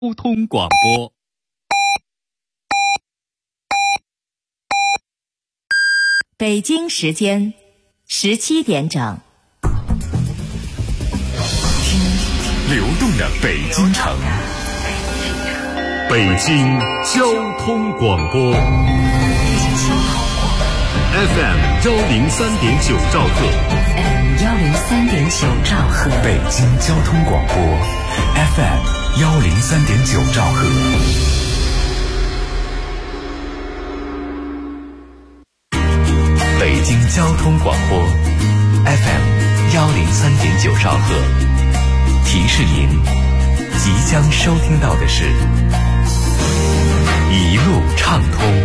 交通广播。 北京时间17点整。 听流动的北京城，北京交通广播 FM 103.9兆赫， FM 103.9兆赫， 北京交通广播 FM 103.9兆赫。北京交通广播 FM 103.9兆赫，提示您即将收听到的是一路畅通。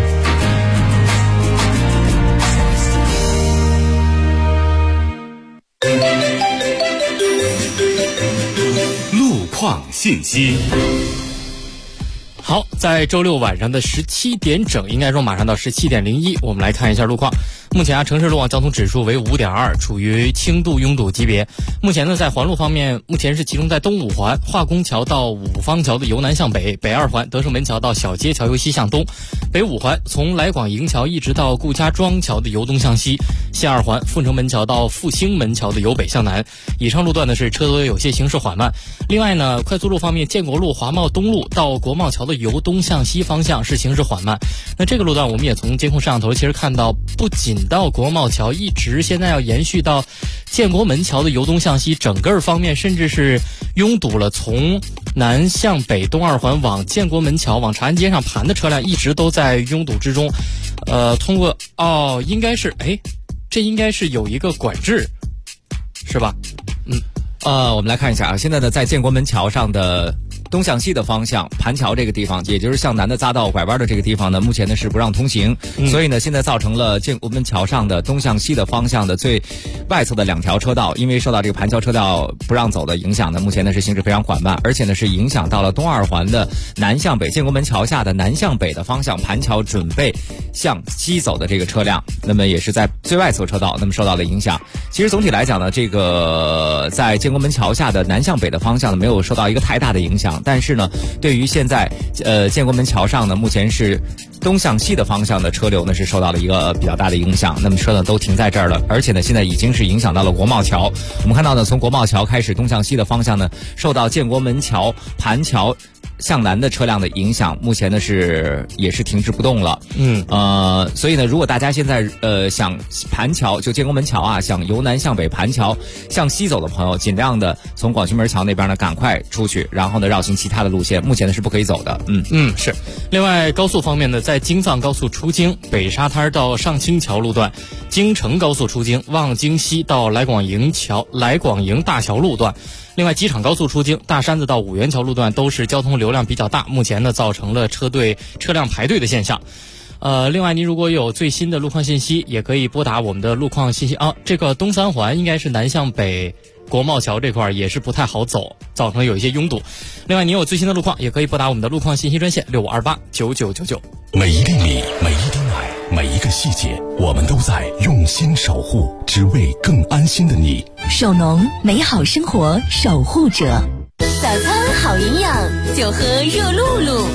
路况信息。 好，在周六晚上的17点整，应该说马上到17点01，我们来看一下路况。目前城市路网交通指数为5.2，处于轻度拥堵级别。目前呢，在环路方面，目前是集中在东五环化工桥到五方桥的由南向北，北二环德胜门桥到小街桥由西向东，北五环从来广营桥一直到顾家庄桥的由东向西，西二环阜成门桥到复兴门桥的由北向南。以上路段呢是车多有些行驶缓慢。另外呢，快速路方面，建国路华贸东路到国贸桥的由东向西方向是行驶缓慢。那这个路段我们也从监控摄像头其实看到，不仅到国贸桥，一直现在要延续到建国门桥的由东向西，整个方面甚至是拥堵了，从南向北东二环往建国门桥往长安街上盘的车辆一直都在拥堵之中。通过应该是这应该是有一个管制是吧？ 我们来看一下啊，现在呢，在建国门桥上的东向西的方向，盘桥这个地方，也就是向南的匝道拐弯的这个地方呢，目前呢是不让通行，所以呢，现在造成了建国门桥上的东向西的方向的最外侧的2条车道，因为受到这个盘桥车道不让走的影响呢，目前呢是行驶非常缓慢，而且呢是影响到了东二环的南向北，建国门桥下的南向北的方向，盘桥准备向西走的这个车辆，那么也是在最外侧车道，那么受到了影响。其实总体来讲呢，这个在建国门桥下的南向北的方向呢，没有受到一个太大的影响。但是呢，对于现在建国门桥上呢，目前是东向西的方向的车流呢是受到了一个比较大的影响，那么车呢都停在这儿了，而且呢现在已经是影响到了国贸桥。我们看到呢，从国贸桥开始东向西的方向呢，受到建国门桥盘桥向南的车辆的影响，目前呢也是停滞不动了。所以呢，如果大家现在想盘桥，就建国门桥啊，想由南向北盘桥向西走的朋友，尽量的从广渠门桥那边呢赶快出去，然后呢绕行其他的路线，目前呢是不可以走的。 是。另外高速方面呢，在京藏高速出京北沙滩到上清桥路段，京承高速出京望京西到来广营大桥路段。另外，机场高速出京大山子到五元桥路段都是交通流量比较大，目前呢造成了车辆排队的现象。另外，您如果有最新的路况信息，也可以拨打我们的路况信息这个东三环应该是南向北国贸桥这块也是不太好走，造成有一些拥堵。另外，您有最新的路况，也可以拨打我们的路况信息专线65289999。 每一粒米，每一滴奶，每一个细节，我们都在用心守护，只为更安心的你。 手农，美好生活守护者。 早餐好营养，就喝热露露。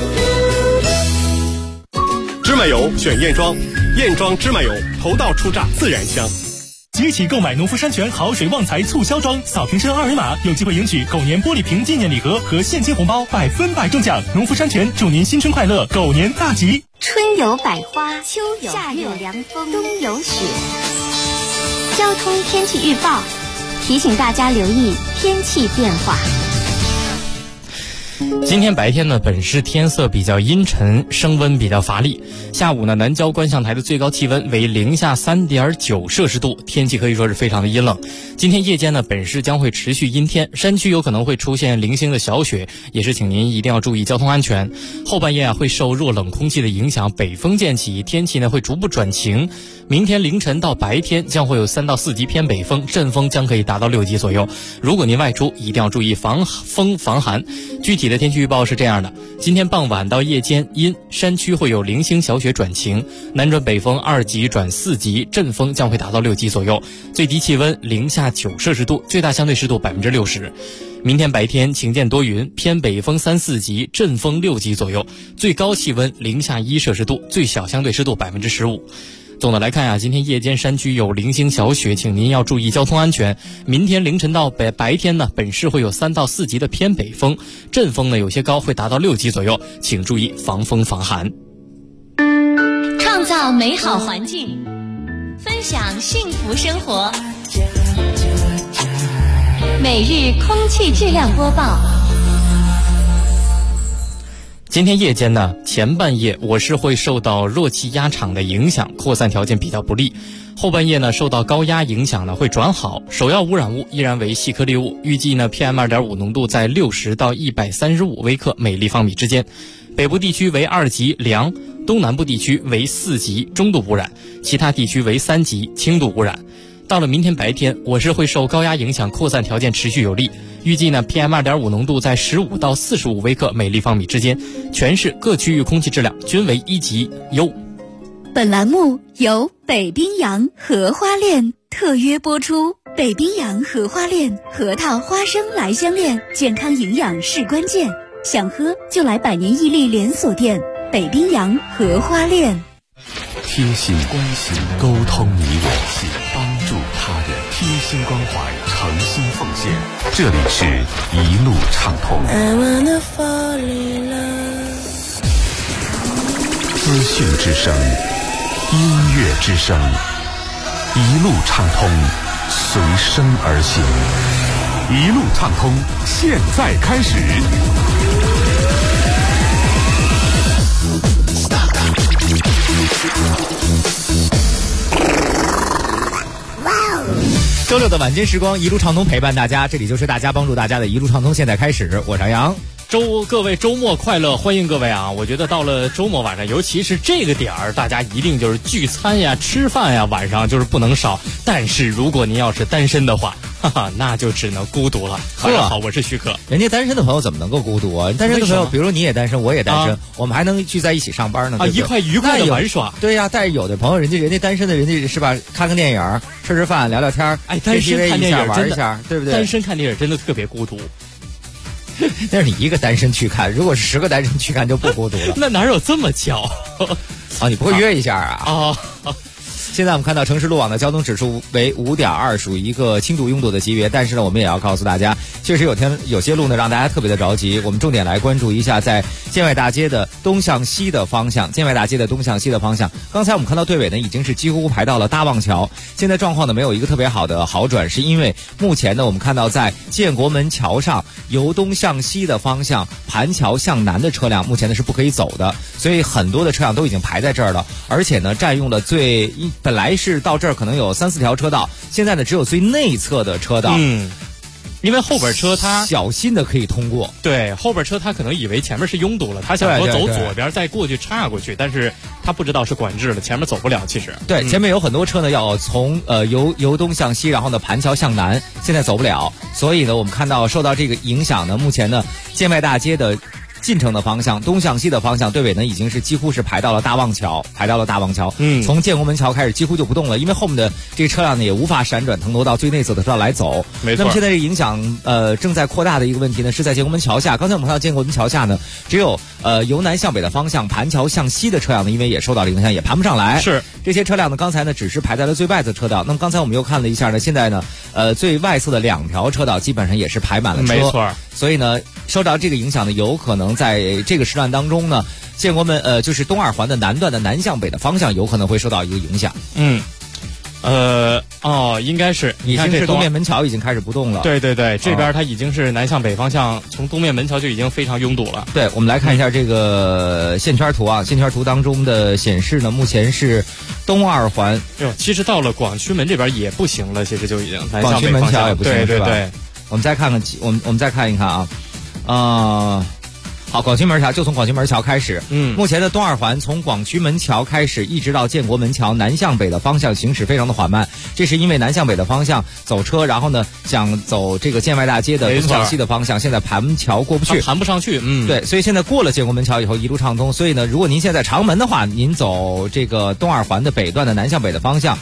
芝麻油选燕庄，燕庄芝麻油头道初榨自然香。 即日起购买农夫山泉好水旺财促销装，扫瓶身二维码有机会赢取狗年玻璃瓶纪念礼盒和现金红包，100%中奖。农夫山泉祝您新春快乐，狗年大吉。 春有百花，秋有夏有凉风，冬有雪。交通天气预报提醒大家留意天气变化。 今天白天呢，本市天色比较阴沉，升温比较乏力。下午呢，南郊观象台的最高气温为零下3.9摄氏度，天气可以说是非常的阴冷。今天夜间呢，本市将会持续阴天，山区有可能会出现零星的小雪，也是请您一定要注意交通安全。后半夜会受弱冷空气的影响，北风渐起，天气呢会逐步转晴。明天凌晨到白天将会有3到4级偏北风，阵风将可以达到6级左右。如果您外出，一定要注意防风防寒。具体的天气预报是这样的：今天傍晚到夜间阴，山区会有零星小雪转晴，南转北风2级转4级，阵风将会达到6级左右，最低气温零下9摄氏度，最大相对湿度60%。 明天白天晴间多云，偏北风3、4级，阵风6级左右，最高气温零下1摄氏度，最小相对湿度15%。总的来看今天夜间山区有零星小雪，请您要注意交通安全。明天凌晨到白天呢，本市会有3到4级的偏北风，阵风呢有些高，会达到6级左右，请注意防风防寒。 创造美好环境，分享幸福生活。每日空气质量播报。 今天夜间呢，前半夜我市会受到弱气压场的影响，扩散条件比较不利。后半夜呢，受到高压影响呢，会转好，首要污染物依然为细颗粒物，预计呢 PM2.5 浓度在60到135微克每立方米之间。北部地区为2级良，东南部地区为4级中度污染，其他地区为3级轻度污染。到了明天白天，我市会受高压影响，扩散条件持续有利，预计呢 PM2.5 浓度在15到45微克每立方米之间，全市各区域空气质量均为1级优。 本栏目由北冰洋荷花链特约播出。北冰洋荷花链，核桃花生来相恋，健康营养是关键。想喝就来百年屹立连锁店北冰洋荷花链。 贴心关心，沟通你我，帮助他人，贴心关怀，诚心奉献。这里是一路畅通。资讯之声，音乐之声，一路畅通，随声而行。一路畅通，现在开始。 周六的晚间时光，一路畅通陪伴大家，这里就是大家帮助大家的一路畅通，现在开始，我是杨。 各位周末快乐，欢迎各位啊！我觉得到了周末晚上，尤其是这个点儿，大家一定就是聚餐呀、吃饭呀，晚上就是不能少。但是如果您要是单身的话，哈哈，那就只能孤独了。大家好，我是徐克。 人家单身的朋友怎么能够孤独啊？单身的朋友，比如你也单身，我也单身，我们还能聚在一起上班呢，对不对？ 一块愉快的玩耍。 对呀，但是有的朋友，人家单身的，人家是吧？看个电影，吃饭，聊聊天， 单身看电影玩一下，对不对？ 单身看电影真的特别孤独。 那是你一个单身去看，如果是10个单身去看就不孤独了。 那哪有这么巧？ 你不会约一下啊？现在我们看到城市路网的交通指数为5.2，属于一个轻度拥堵的级别。但是呢，我们也要告诉大家，确实有些路呢让大家特别的着急。我们重点来关注一下，在建外大街的东向西的方向。建外大街的东向西的方向，刚才我们看到队尾呢已经是几乎排到了大望桥。现在状况呢没有一个特别好的好转，是因为目前呢我们看到在建国门桥上由东向西的方向盘桥向南的车辆目前呢是不可以走的，所以很多的车辆都已经排在这儿了，而且呢占用了本来是到这儿可能有3、4条车道，现在呢只有最内侧的车道。 因为后边车它小心的可以通过。对， 后边车他可能以为前面是拥堵了，他想说走左边再过去插过去，但是他不知道是管制了，前面走不了。其实对，前面有很多车呢要从由东向西，然后呢盘桥向南，现在走不了，所以呢我们看到受到这个影响呢，目前呢建外大街的进城的方向，东向西的方向，队尾呢已经是几乎是排到了大望桥。从建国门桥开始几乎就不动了，因为后面的这个车辆呢也无法闪转腾挪到最内侧的车道来走。 没错。 那么现在这个影响正在扩大的一个问题呢，是在建国门桥下。刚才我们看到建国门桥下呢，只有由南向北的方向盘桥向西的车辆呢，因为也受到了影响，也盘不上来。 是这些车辆呢，刚才呢只是排在了最外侧车道。那么刚才我们又看了一下呢，现在呢最外侧的2条车道基本上也是排满了车。 没错。 所以呢，受到这个影响呢，有可能在这个时段当中呢，建国门就是东2环的南段的南向北的方向有可能会受到一个影响。 应该是你看这东面门桥已经开始不动了。 对，这边它已经是南向北方向，从东面门桥就已经非常拥堵了。 对，我们来看一下这个线圈图啊，线圈图当中的显示呢，目前是东2环。 其实到了广渠门这边也不行了，其实就已经南向北方向。 广渠门桥也不行， 对。 我们再看看，我们再看一看啊，好，广渠门桥就从广渠门桥开始。目前的东2环从广渠门桥开始，一直到建国门桥南向北的方向行驶非常的缓慢，这是因为南向北的方向走车，然后呢想走这个建外大街的东向西的方向，现在盘桥过不去， 盘不上去。 对，所以现在过了建国门桥以后一路畅通。所以呢，如果您现在长门的话，您走这个东2环的北段的南向北的方向。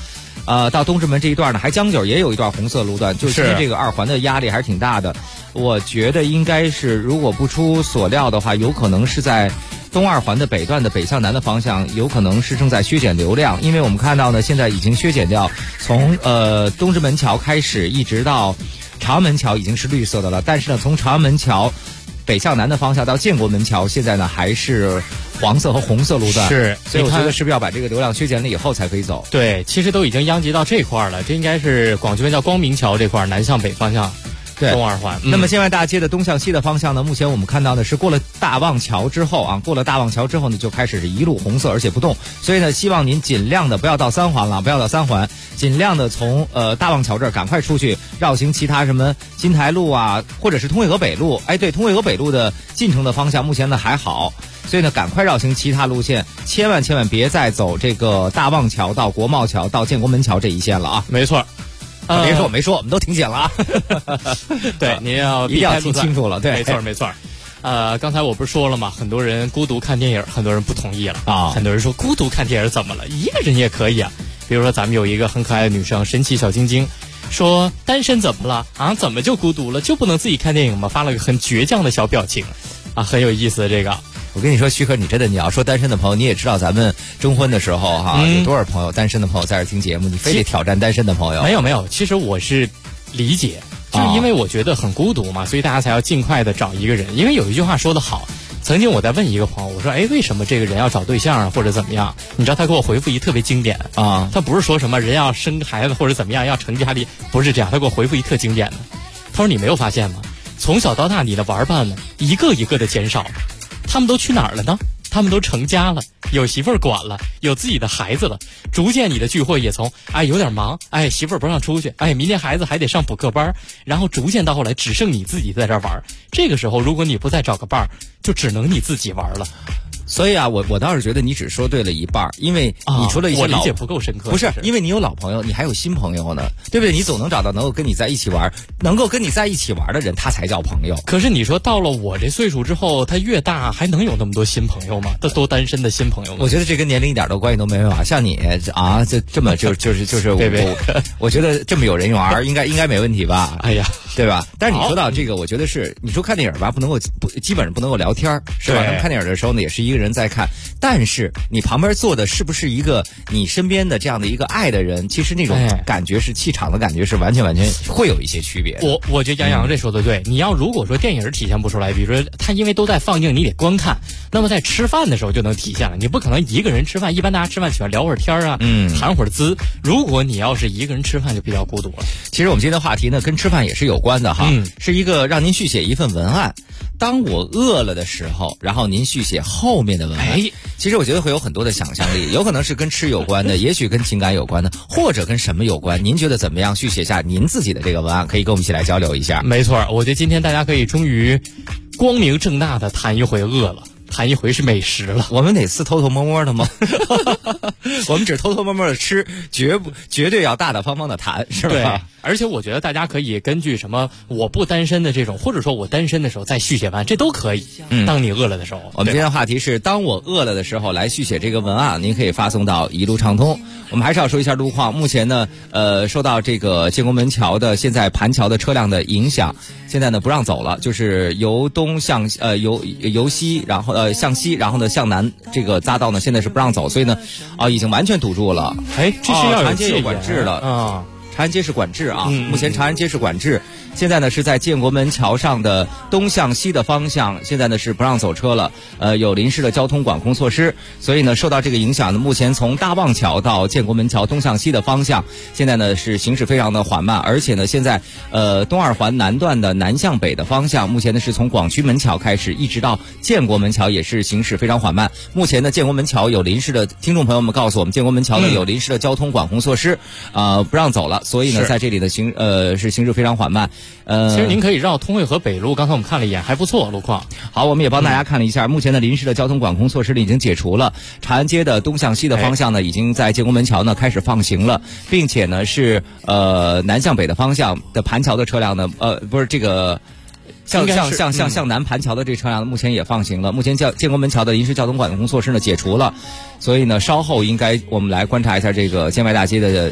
到东直门这一段呢，还将就也有一段红色路段，就是今天这个2环的压力还是挺大的。我觉得应该是，如果不出所料的话，有可能是在东2环的北段的北向南的方向，有可能是正在削减流量，因为我们看到呢，现在已经削减掉从东直门桥开始一直到朝阳门桥已经是绿色的了，但是呢，从朝阳门桥北向南的方向到建国门桥，现在呢还是黄色和红色路段， 是， 所以我觉得是不是要把这个流量削减了以后才可以走？ 对，其实都已经殃及到这块了，这应该是广渠门桥光明桥这块南向北方向。 对， 东2环。 那么建外大街的东向西的方向呢，目前我们看到的是过了大望桥之后啊，呢就开始是一路红色而且不动，所以呢，希望您尽量的不要到3环了，不要到3环，尽量的从大望桥这儿赶快出去，绕行其他什么金台路啊，或者是通惠河北路。哎，对，通惠河北路的进城的方向目前呢还好，所以呢，赶快绕行其他路线，千万别再走这个大望桥到国贸桥到建国门桥这一线了啊！ 没错。 别说我没说，我们都听见了啊！ 对，您要一定要听清楚了。对， 没错。刚才我不是说了吗？很多人孤独看电影，很多人不同意了啊。很多人说孤独看电影怎么了？一个人也可以啊。比如说咱们有一个很可爱的女生神奇小晶晶，说单身怎么了啊？怎么就孤独了？就不能自己看电影吗？发了个很倔强的小表情啊，很有意思的这个。 我跟你说，徐可，你真的你要说单身的朋友，你也知道咱们征婚的时候哈，有多少朋友单身的朋友在这听节目，你非得挑战单身的朋友？ 没有，其实我是理解，就是因为我觉得很孤独嘛，所以大家才要尽快的找一个人。因为有一句话说得好，曾经我在问一个朋友，我说，为什么这个人要找对象啊，或者怎么样？你知道他给我回复一特别经典啊，他不是说什么人要生孩子或者怎么样要成家立，不是这样，他给我回复一特经典的，他说你没有发现吗？从小到大你的玩伴们一个一个的减少。他们都去哪儿了呢？他们都成家了，有媳妇儿管了，有自己的孩子了。逐渐你的聚会也从有点忙，媳妇儿不让出去，明天孩子还得上补课班，然后逐渐到后来只剩你自己在这儿玩。这个时候如果你不再找个伴儿，就只能你自己玩了。 所以啊，我倒是觉得你只说对了一半，因为你除了一些我理解不够深刻， 不是因为你有老朋友，你还有新朋友呢，对不对？你总能找到能够跟你在一起玩的人，他才叫朋友。 可是你说到了我这岁数之后，他越大还能有那么多新朋友吗？都单身的新朋友吗？ 我觉得这跟年龄一点的关系都没有啊。像你啊，这么就是我觉得这么有人缘，应该没问题吧？ 哎呀， 对吧？但是你说到这个，我觉得是你说看电影吧，基本上不能够聊天，是吧？看电影的时候呢，也是一个人在看，但是你旁边坐的是不是一个你身边的这样的一个爱的人？其实那种感觉是气场的感觉是完全会有一些区别。 我觉得杨洋这说的对。你要如果说电影体现不出来，比如说他因为都在放映，你得观看，那么在吃饭的时候就能体现了。你不可能一个人吃饭，一般大家吃饭喜欢聊会儿天啊，谈会儿资。如果你要是一个人吃饭，就比较孤独了。 其实我们今天的话题呢，跟吃饭也是有关的哈，是一个让您续写一份文案。当我饿了的时候，然后您续写后面的文案。其实我觉得会有很多的想象力，有可能是跟吃有关的，也许跟情感有关的，或者跟什么有关。您觉得怎么样？续写下您自己的这个文案，可以跟我们一起来交流一下。 没错，我觉得今天大家可以终于光明正大的谈一回饿了。谈一回是美食了， 我们哪次偷偷摸摸的吗？我们只偷偷摸摸的吃，绝对要大大方方的谈，是吧？ 对，而且我觉得大家可以根据什么我不单身的这种，或者说我单身的时候再续写完，这都可以。当你饿了的时候， 我们今天的话题是当我饿了的时候来续写这个文案，您可以发送到一路畅通。我们还是要说一下路况，目前呢，受到这个建国门桥的现在盘桥的车辆的影响，现在呢不让走了，就是由东向由西，然后向西，然后呢向南这个匝道呢现在是不让走，所以呢已经完全堵住了。 这是要长安街有管制了啊。长安街是管制啊，目前长安街是管制，现在呢是在建国门桥上的东向西的方向，现在呢是不让走车了，有临时的交通管控措施，所以呢受到这个影响呢，目前从大望桥到建国门桥东向西的方向，现在呢是行驶非常的缓慢，而且呢现在东二环南段的南向北的方向，目前呢是从广渠门桥开始一直到建国门桥也是行驶非常缓慢。目前呢建国门桥有临时的，听众朋友们告诉我们，建国门桥呢有临时的交通管控措施，不让走了。所以呢，在这里的行驶非常缓慢。 其实您可以绕通惠河北路，刚才我们看了一眼，还不错路况。 好，我们也帮大家看了一下，目前的临时的交通管控措施已经解除了。长安街的东向西的方向呢，已经在建国门桥呢开始放行了，并且呢是南向北的方向的盘桥的车辆呢，不是这个。向南盘桥的这车辆目前也放行了。目前建国门桥的临时交通管控措施呢解除了，所以呢稍后应该我们来观察一下这个建外大街的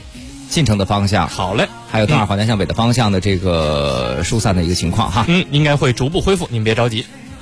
进城的方向。 好嘞， 还有东二环南向北的方向的这个疏散的一个情况哈。 应该会逐步恢复，您别着急。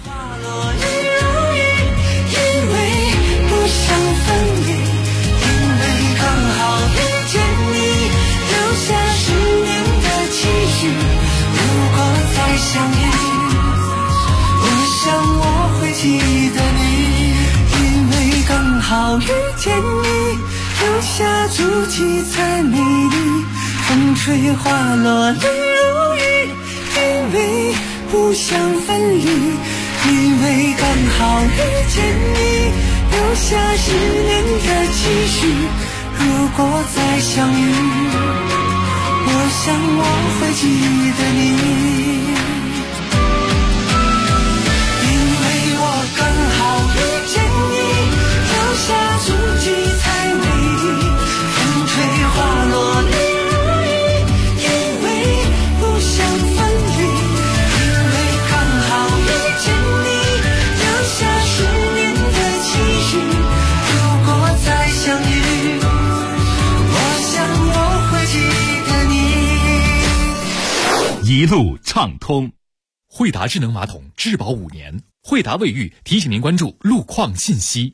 好遇见你，留下足迹在美丽，风吹花落泪如雨，因为不想分离，因为刚好遇见你，留下10年的期许，如果再相遇，我想我会记得你，因为我刚好遇见你，留下足迹才美丽，风吹花落泪如雨，因为不想分离，因为刚好遇见你，留下10年的期许，如果再相遇，我想我会记得你。一路畅通，惠达智能马桶质保5年。惠达卫浴提醒您关注路况信息。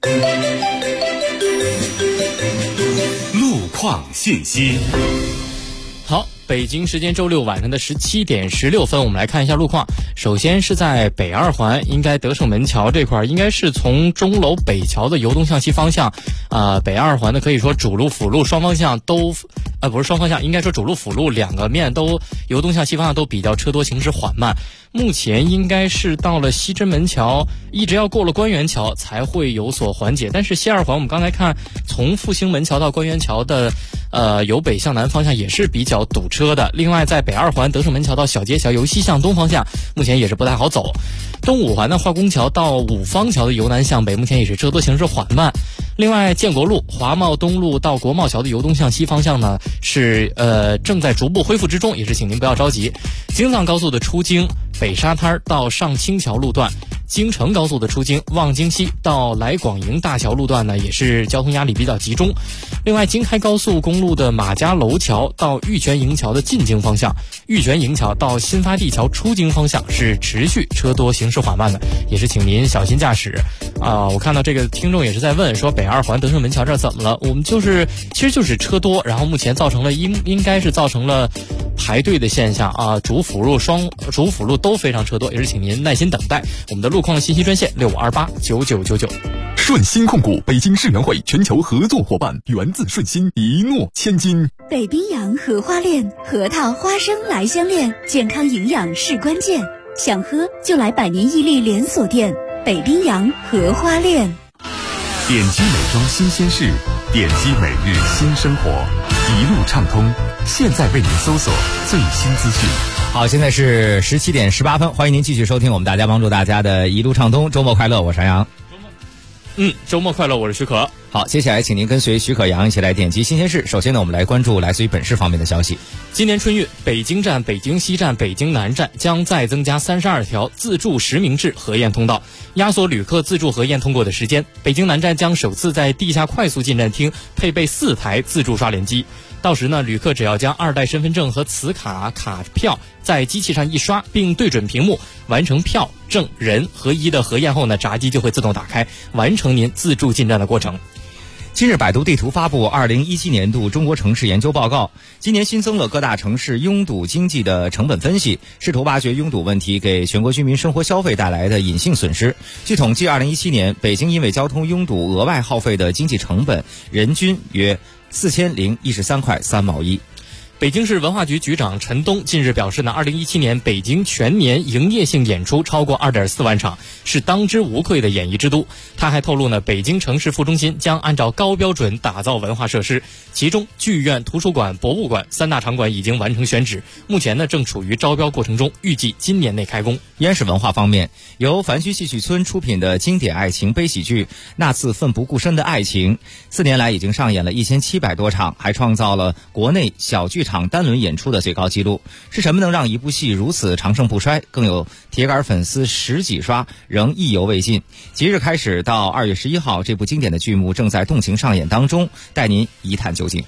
路况信息。 好，北京时间周六晚上的17点16分，我们来看一下路况。首先是在北2环，应该德胜门桥这块，应该是从钟楼北桥的由东向西方向，北2环的可以说主路辅路双方向都，不是双方向，应该说主路辅路2个面都由东向西方向都比较车多，行驶缓慢。目前应该是到了西直门桥，一直要过了官园桥才会有所缓解。但是西2环我们刚才看，从复兴门桥到官园桥的由北向南方向也是比较堵车的。另外在北2环德胜门桥到小街桥由西向东方向目前也是不太好走。东5环的化工桥到五方桥的由南向北目前也是车多，行驶缓慢。另外建国路华贸东路到国贸桥的由东向西方向呢是正在逐步恢复之中，也是请您不要着急。京藏高速的出京北沙滩到上清桥路段，京承高速的出京望京西到来广营大桥路段呢也是交通压力比较集中。另外京开高速公路的马家楼桥到玉泉营桥的进京方向，玉泉营桥到新发地桥出京方向是持续车多，行驶缓慢的，也是请您小心驾驶。我看到这个听众也是在问说北2环德胜门桥这儿怎么了，我们其实就是车多，然后目前造成了应该是造成了排队的现象啊，主辅路都非常车多，也是请您耐心等待。我们的路况信息专线65289999。 顺鑫控股北京世园会全球合作伙伴，源自顺鑫，一诺千金。 北冰洋荷花链，核桃花生来相恋，健康营养是关键。想喝就来百年伊利连锁店，北冰洋荷花链。 点击美妆新鲜事，点击每日新生活，一路畅通。现在为您搜索最新资讯。 好，现在是17点18分，欢迎您继续收听我们大家帮助大家的一路畅通，周末快乐，我是杨洋。 周末快乐，我是许可。 好，接下来请您跟随许可杨一起来点击新鲜事。首先呢，我们来关注来自于本市方面的消息。 今年春运，北京站、北京西站、北京南站将再增加32条自助实名制核验通道，压缩旅客自助核验通过的时间。北京南站将首次在地下快速进站厅配备4台自助刷脸机。到时呢，旅客只要将2代身份证和磁卡票在机器上一刷，并对准屏幕，完成票证人合一的核验后呢，闸机就会自动打开，完成您自助进站的过程。 今日百度地图发布2017年度中国城市研究报告，今年新增了各大城市拥堵经济的成本分析，试图挖掘拥堵问题给全国居民生活消费带来的隐性损失。据统计，2017年北京因为交通拥堵额外耗费的经济成本人均约4013块3毛1。 北京市文化局局长陈东近日表示呢，2017年北京全年营业性演出超过2.4万场，是当之无愧的演艺之都。他还透露呢，北京城市副中心将按照高标准打造文化设施，其中剧院、图书馆、博物馆3大场馆已经完成选址，目前呢正处于招标过程中，预计今年内开工。 央视文化方面，由樊须戏剧村出品的经典爱情悲喜剧《那次奋不顾身的爱情》，4年来已经上演了1700多场，还创造了国内小剧场单轮演出的最高纪录。是什么能让一部戏如此长盛不衰，更有铁杆粉丝10几刷仍意犹未尽？即日开始到2月11号，这部经典的剧目正在动情上演当中，带您一探究竟。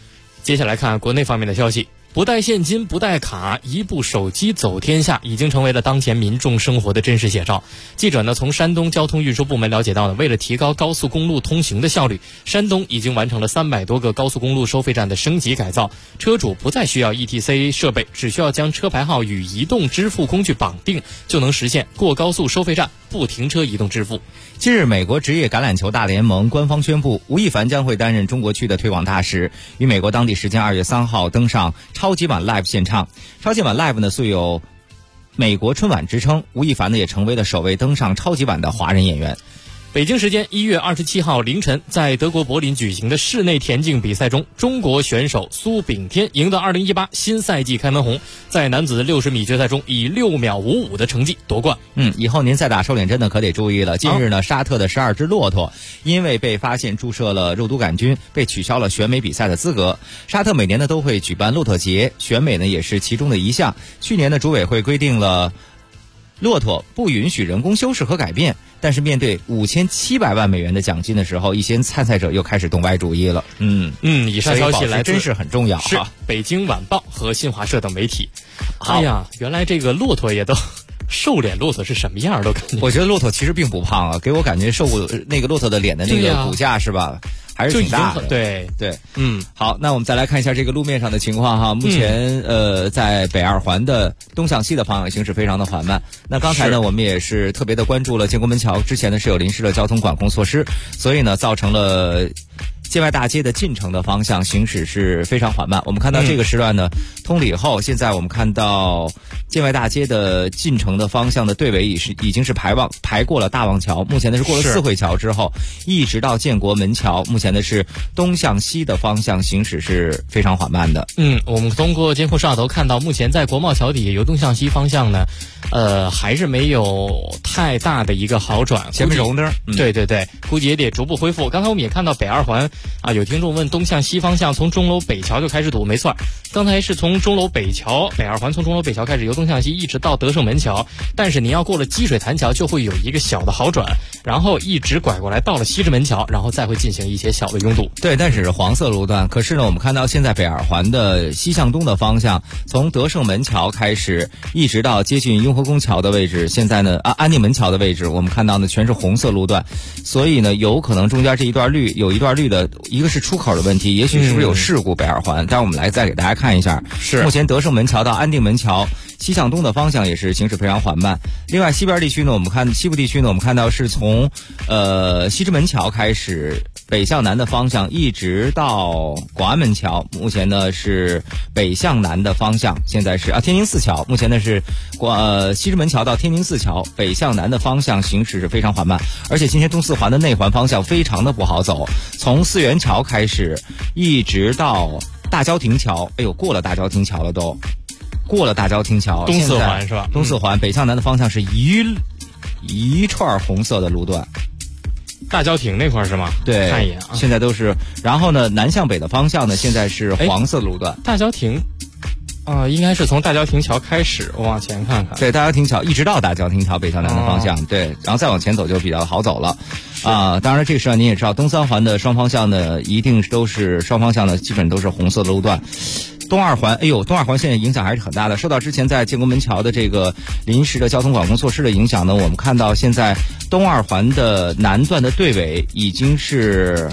接下来看国内方面的消息。不带现金不带卡，一部手机走天下，已经成为了当前民众生活的真实写照。记者呢从山东交通运输部门了解到呢，为了提高高速公路通行的效率，山东已经完成了300多个高速公路收费站的升级改造，车主不再需要 ETC 设备，只需要将车牌号与移动支付工具绑定，就能实现过高速收费站不停车移动支付。 近日，美国职业橄榄球大联盟官方宣布，吴亦凡将会担任中国区的推广大使，于美国当地时间2月3号登上超级碗 Live 现场。超级碗 Live 呢素有美国春晚之称，吴亦凡呢也成为了首位登上超级碗的华人演员。 北京时间1月27号凌晨，在德国柏林举行的室内田径比赛中，中国选手苏炳添赢得2018新赛季开门红，在男子60米决赛中以6秒55的成绩夺冠。 以后您再打瘦脸针呢，可得注意了。近日呢，沙特的12只骆驼因为被发现注射了肉毒杆菌，被取消了选美比赛的资格。沙特每年呢都会举办骆驼节，选美呢也是其中的一项。去年的主委会规定了骆驼不允许人工修饰和改变，但是面对5700万美元的奖金的时候，一些参赛者又开始动歪主意了。 以上消息来自真是很重要， 是北京晚报和新华社等媒体。哎呀，原来这个骆驼也都瘦脸骆驼是什么样都感觉。 我觉得骆驼其实并不胖啊，给我感觉那个骆驼的脸的那个骨架是吧？还是挺大的。 对， 好，那我们再来看一下这个路面上的情况哈。目前在北二环的东向西的方向行驶非常的缓慢。那刚才呢，我们也是特别的关注了建国门桥之前呢是有临时的交通管控措施，所以呢造成了建外大街的进城的方向行驶是非常缓慢。我们看到这个时段呢通了以后，现在我们看到建外大街的进城的方向的队尾已经是排过了大望桥，目前呢是过了四惠桥之后，一直到建国门桥，目前呢是东向西的方向行驶是非常缓慢的。 我们通过监控摄像头看到，目前在国贸桥底由东向西方向呢还是没有太大的一个好转， 前面是红灯。 对，估计也得逐步恢复。刚才我们也看到北二环有听众问东向西方向从钟楼北桥就开始堵，没错，刚才是从钟楼北二环从钟楼北桥开始由东向西一直到德胜门桥，但是您要过了积水潭桥就会有一个小的好转，然后一直拐过来到了西直门桥，然后再会进行一些小的拥堵。 对，但是黄色路段。可是呢，我们看到现在北二环的西向东的方向，从德胜门桥开始一直到接近雍和宫桥的位置，现在呢安定门桥的位置，我们看到呢全是红色路段，所以呢有可能中间这一段有一段绿的，一个是出口的问题，也许是不是有事故北二环，但是我们来再给大家看一下。目前德胜门桥到安定门桥西向东的方向也是行驶非常缓慢。另外西部地区呢，我们看到是从西直门桥开始北向南的方向一直到广安门桥，目前呢是北向南的方向，现在是天宁寺桥，目前呢是西直门桥到天宁寺桥北向南的方向行驶是非常缓慢，而且今天东四环的内环方向非常的不好走，从四元桥开始一直到大郊亭桥，过了大郊亭桥了都。过了大郊亭桥， 东四环是吧？ 东四环北向南的方向是一串红色的路段。 大郊亭那块是吗？ 对， 看一眼现在都是。然后呢，南向北的方向呢，现在是黄色路段。 大郊亭应该是从大郊亭桥开始，我往前看看。 对，大郊亭桥一直到大郊亭桥北向南的方向，对，然后再往前走就比较好走了。当然这个时段您也知道，东三环的双方向呢，一定都是双方向呢，基本都是红色的路段。东二环，东二环现在影响还是很大的。受到之前在建国门桥的这个临时的交通管控措施的影响呢，我们看到现在东二环的南段的队尾已经是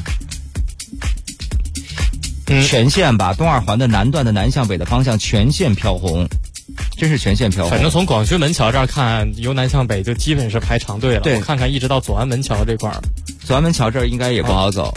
全线吧，东二环的南段的南向北的方向全线飘红，真是全线飘红。 反正从广渠门桥这儿看，由南向北就基本是排长队了。 对， 我看看一直到左安门桥这块儿， 左安门桥这儿应该也不好走。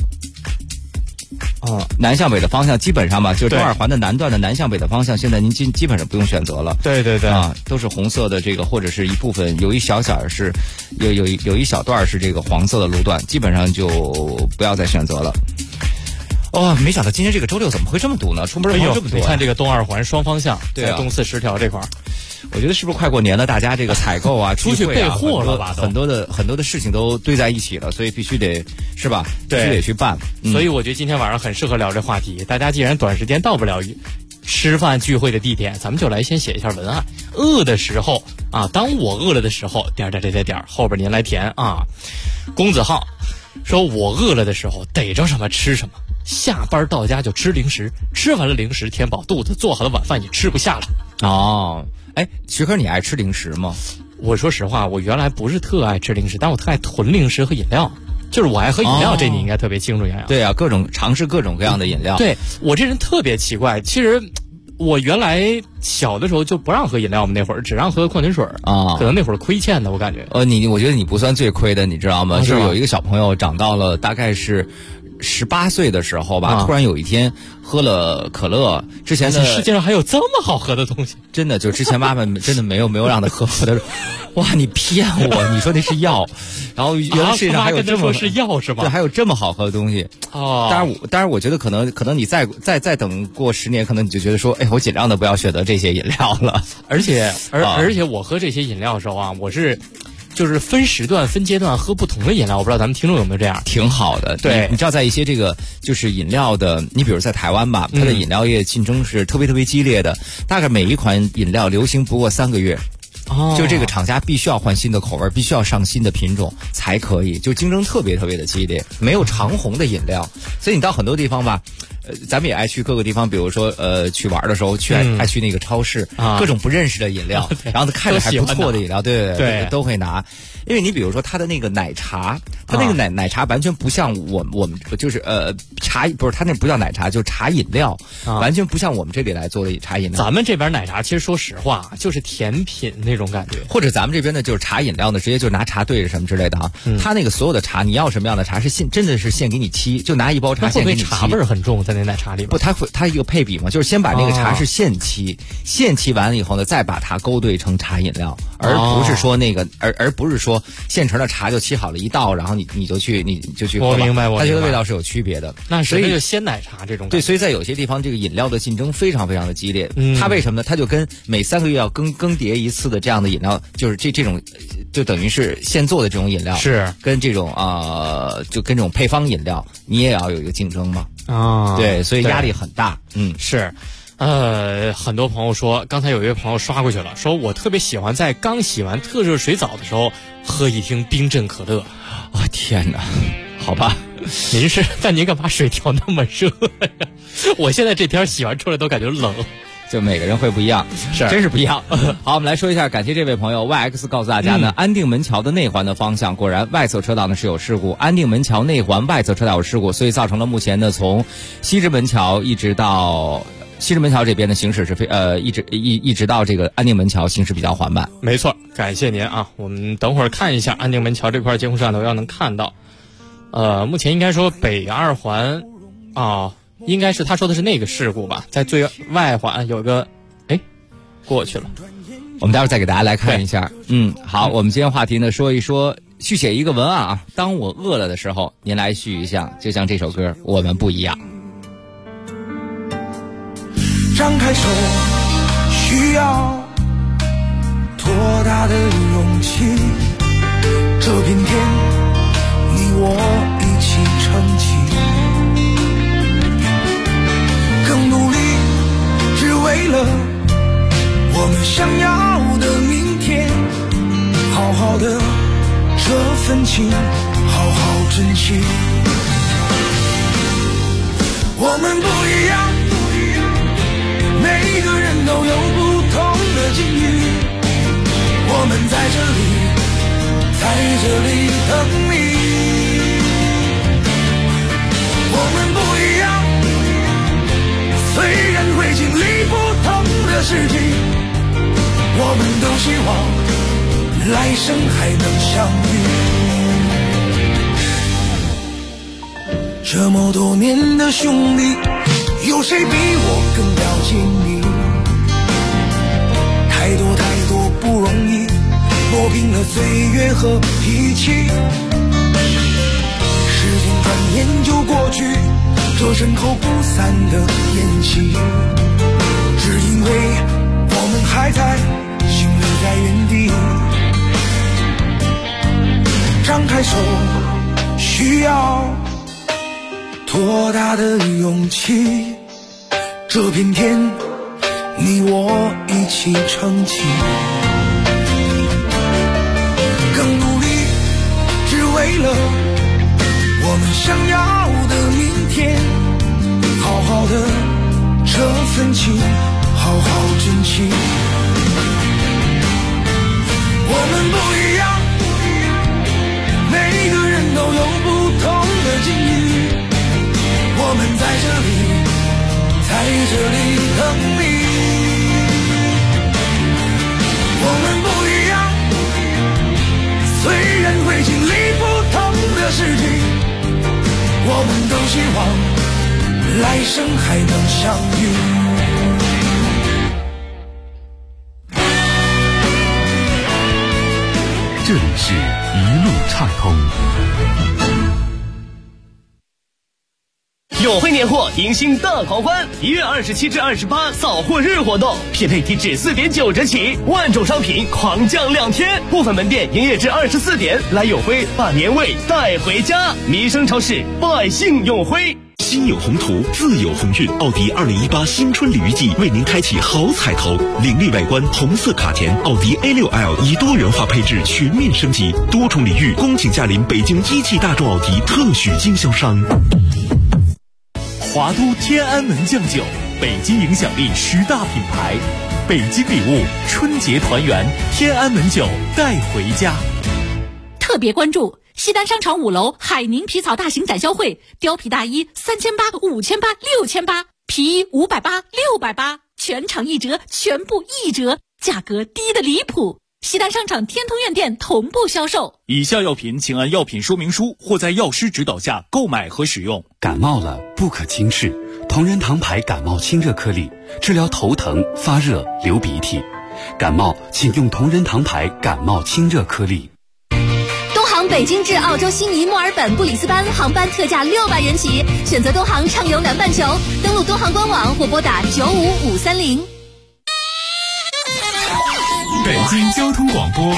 南向北的方向基本上吧，就是东二环的南段的南向北的方向，现在您基本上不用选择了。 对， 都是红色的这个，或者是一部分有一小是有一小段是这个黄色的路段，基本上就不要再选择了。没想到今天这个周六怎么会这么堵呢？出门人这么多。 你看这个东二环双方向， 对东四十条这块儿， 我觉得是不是快过年了，大家这个采购出去备货了吧， 很多的事情都堆在一起了，所以必须得是吧？必须得去办。 所以我觉得今天晚上很适合聊这话题。大家既然短时间到不了吃饭聚会的地点，咱们就来先写一下文案。饿的时候当我饿了的时候，点后边您来填啊。公子浩说，我饿了的时候逮着什么吃什么。 下班到家就吃零食，吃完了零食填饱肚子，做好的晚饭也吃不下了。 哦，哎，徐哥，你爱吃零食吗？ 我说实话，我原来不是特爱吃零食，但我特爱囤零食和饮料。就是我爱喝饮料，这你应该特别清楚，洋洋。 对啊，尝试各种各样的饮料。 对，我这人特别奇怪，其实我原来小的时候就不让喝饮料，我们那会儿只让喝矿泉水啊，可能那会儿亏欠的，我感觉。 我觉得你不算最亏的，你知道吗？就是有一个小朋友长到了大概是18岁的时候吧，突然有一天喝了可乐，之前的世界上还有这么好喝的东西， 真的就之前妈妈真的没有让他喝，他说哇你骗我，你说那是药，然后原来世界上还有这么说是药是吧？ 对，还有这么好喝的东西哦。 当然我觉得可能你再等过10年，可能你就觉得说，哎，我尽量的不要选择这些饮料了。 而且我喝这些饮料的时候啊，我是。就是分时段、分阶段喝不同的饮料，我不知道咱们听众有没有这样， 挺好的。 对， 你知道在一些这个就是饮料的，你比如在台湾吧，它的饮料业竞争是特别激烈的，大概每一款饮料流行不过3个月。哦，就这个厂家必须要换新的口味，必须要上新的品种才可以，就竞争特别的激烈，没有长红的饮料。所以你到很多地方吧，咱们也爱去各个地方，比如说去玩的时候爱去那个超市，各种不认识的饮料，然后它看着还不错的饮料，对，都会拿。因为你比如说它的那个奶茶，它那个奶茶完全不像我们就是茶，不是它那不叫奶茶，就是茶饮料，完全不像我们这里来做的茶饮料。 咱们这边奶茶其实说实话就是甜品那种感觉， 或者咱们这边呢就是茶饮料呢，直接就拿茶兑着什么之类的哈。它那个所有的茶，你要什么样的茶是真的是现给你沏，就拿一包茶现给你沏。 茶味儿很重在那奶茶里面。 不，它一个配比嘛，就是先把那个茶是现沏完了以后呢，再把它勾兑成茶饮料，而不是说那个而不是说现成的茶就沏好了一道，然后你就去喝。 我明白， 它觉得味道是有区别的。 那所以就鲜奶茶这种。 对，所以在有些地方这个饮料的竞争非常的激烈。它为什么呢？它就跟每3个月要更迭一次的这样的饮料，就是这种就等于是现做的这种饮料， 是跟这种就跟这种配方饮料，你也要有一个竞争嘛。对，所以压力很大。 是。很多朋友说，刚才有一位朋友刷过去了，说我特别喜欢在刚洗完特热水澡的时候喝一听冰镇可乐。 天哪，好吧， 但您干嘛水调那么热呀？我现在这天洗完出来都感觉冷。 就每个人会不一样，真是不一样。好，我们来说一下，感谢这位朋友 YX 告诉大家呢，安定门桥的内环的方向果然外侧车道呢是有事故，安定门桥内环外侧车道有事故，所以造成了目前呢从西直门桥一直到西直门桥这边的行驶是一直到这个安定门桥行驶比较缓慢。 没错，感谢您啊。我们等会儿看一下安定门桥这块监控摄像头要能看到。目前应该说北2环应该是他说的是那个事故吧，在最外环有个过去了。 我们待会儿再给大家来看一下。好，我们今天话题呢说一说续写一个文案啊。当我饿了的时候，您来续一项，就像这首歌《我们不一样》。 张开手，需要多大的勇气？这片天，你我一起撑起。更努力，只为了我们想要的明天。好好的这份情，好好珍惜。我们不一样，每个人都有不同的境遇。我们在这里等你。我们不一样，虽然会经历不同的事情，我们都希望来生还能相遇。这么多年的兄弟，有谁比我更了解你？太多不容易，磨平了岁月和脾气。时间转眼就过去，这身后不散的宴席，只因为我们还在，心留在原地。张开手，需要多大的勇气？这片天，你我一起撑起。更努力，只为了我们想要的明天。 的这份情，好好珍惜。我们不一样，每个人都有不同的境遇。我们在这里等你。我们不一样，虽然会经历不同的事情，我们都希望来生还能相遇。 这里是一路畅通。 永辉年货迎新大狂欢，1月27至28扫货日活动，匹配低至4.9折起，万种商品狂降2天，部分门店营业至24点，来永辉把年味带回家。民生超市，百姓永辉。 心有宏图，自有鸿运。奥迪2018新春鲤鱼季为您开启好彩头，凌厉外观，红色卡钿，奥迪 A6L 以多元化配置全面升级，多重礼遇，恭请驾临北京一汽大众奥迪特许经销商。 华都天安门酱酒，北京影响力10大品牌，北京礼物，春节团圆，天安门酒带回家。 特别关注西单商场5楼海宁皮草大型展销会，貂皮大衣3800、5800、6800，皮衣580、680，全场1折，全部1折，价格低得离谱。西单商场天通苑店同步销售。 以下药品请按药品说明书或在药师指导下购买和使用。 感冒了不可轻视，同仁堂牌感冒清热颗粒，治疗头疼、发热、流鼻涕。感冒请用同仁堂牌感冒清热颗粒。 东航北京至澳洲悉尼、墨尔本、布里斯班航班特价600元起，选择东航畅游南半球，登录东航官网或拨打95530。 北京交通广播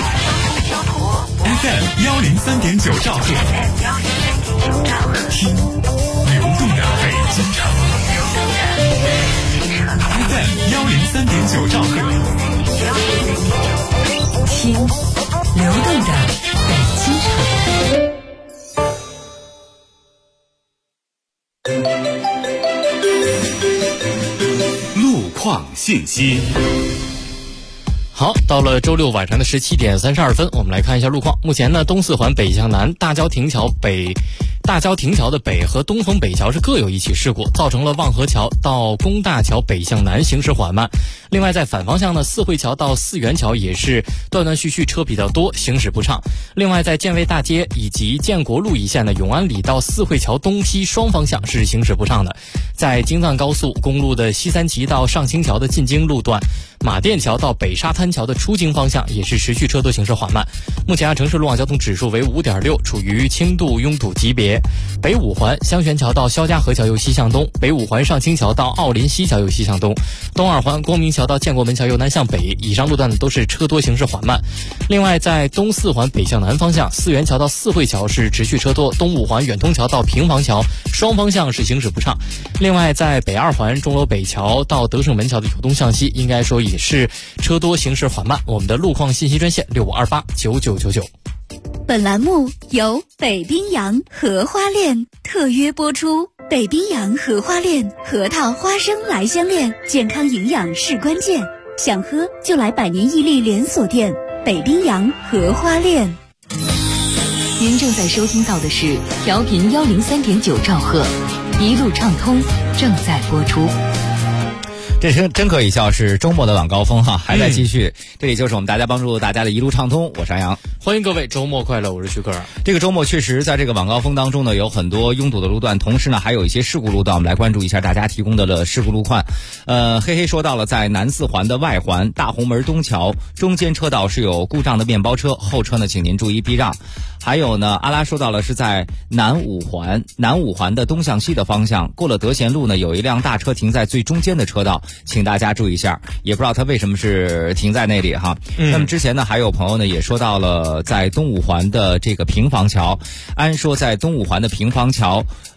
FM 103.9兆赫，听流动的北京城。FM 103.9兆赫， 听流动的北京城。路况信息。 好，到了周六晚上的17点32分，我们来看一下路况。目前呢，东四环北向南大郊亭桥的北和东风北桥是各有一起事故，造成了望河桥到工大桥北向南行驶缓慢。另外在反方向呢，四惠桥到四元桥也是断断续续车比较多，行驶不畅。另外在建卫大街以及建国路一线的永安里到四惠桥东西双方向是行驶不畅的。在京藏高速公路的西三旗到上清桥的进京路段，马甸桥到北沙滩桥的出京方向也是持续车多，行驶缓慢。目前城市路网交通指数为5.6，处于轻度拥堵级别。北五环香泉桥到肖家河桥由西向东，北五环上清桥到奥林西桥由西向东，东二环光明桥到建国门桥由南向北，以上路段都是车多，行驶缓慢。另外在东四环北向南方向，四元桥到四惠桥是持续车多，东五环远通桥到平房桥双方向是行驶不畅。另外在北二环钟楼北桥到德胜门桥的由东向西，应该说也是车多，行驶缓慢。我们的路况信息专线65289999。 本栏目由北冰洋荷花恋特约播出。北冰洋荷花恋，核桃花生来相恋，健康营养是关键，想喝就来百年屹立连锁店北冰洋荷花恋。 您正在收听到的是调频103.9兆赫，一路畅通正在播出。 这真可以笑，是周末的晚高峰哈，还在继续。这里就是我们大家帮助大家的一路畅通，我是安阳， 欢迎各位，周末快乐，我是徐克。 这个周末确实在这个晚高峰当中呢，有很多拥堵的路段，同时呢还有一些事故路段，我们来关注一下大家提供的事故路况。黑黑说到了在南四环的外环大红门东桥中间车道是有故障的面包车，后车呢请您注意避让。还有呢，阿拉说到了是在南五环的东向西的方向，过了德贤路呢，有一辆大车停在最中间的车道，请大家注意一下，也不知道他为什么是停在那里哈。那么之前呢，还有朋友呢也说到了在东五环的这个平房桥，按说在东五环的平房桥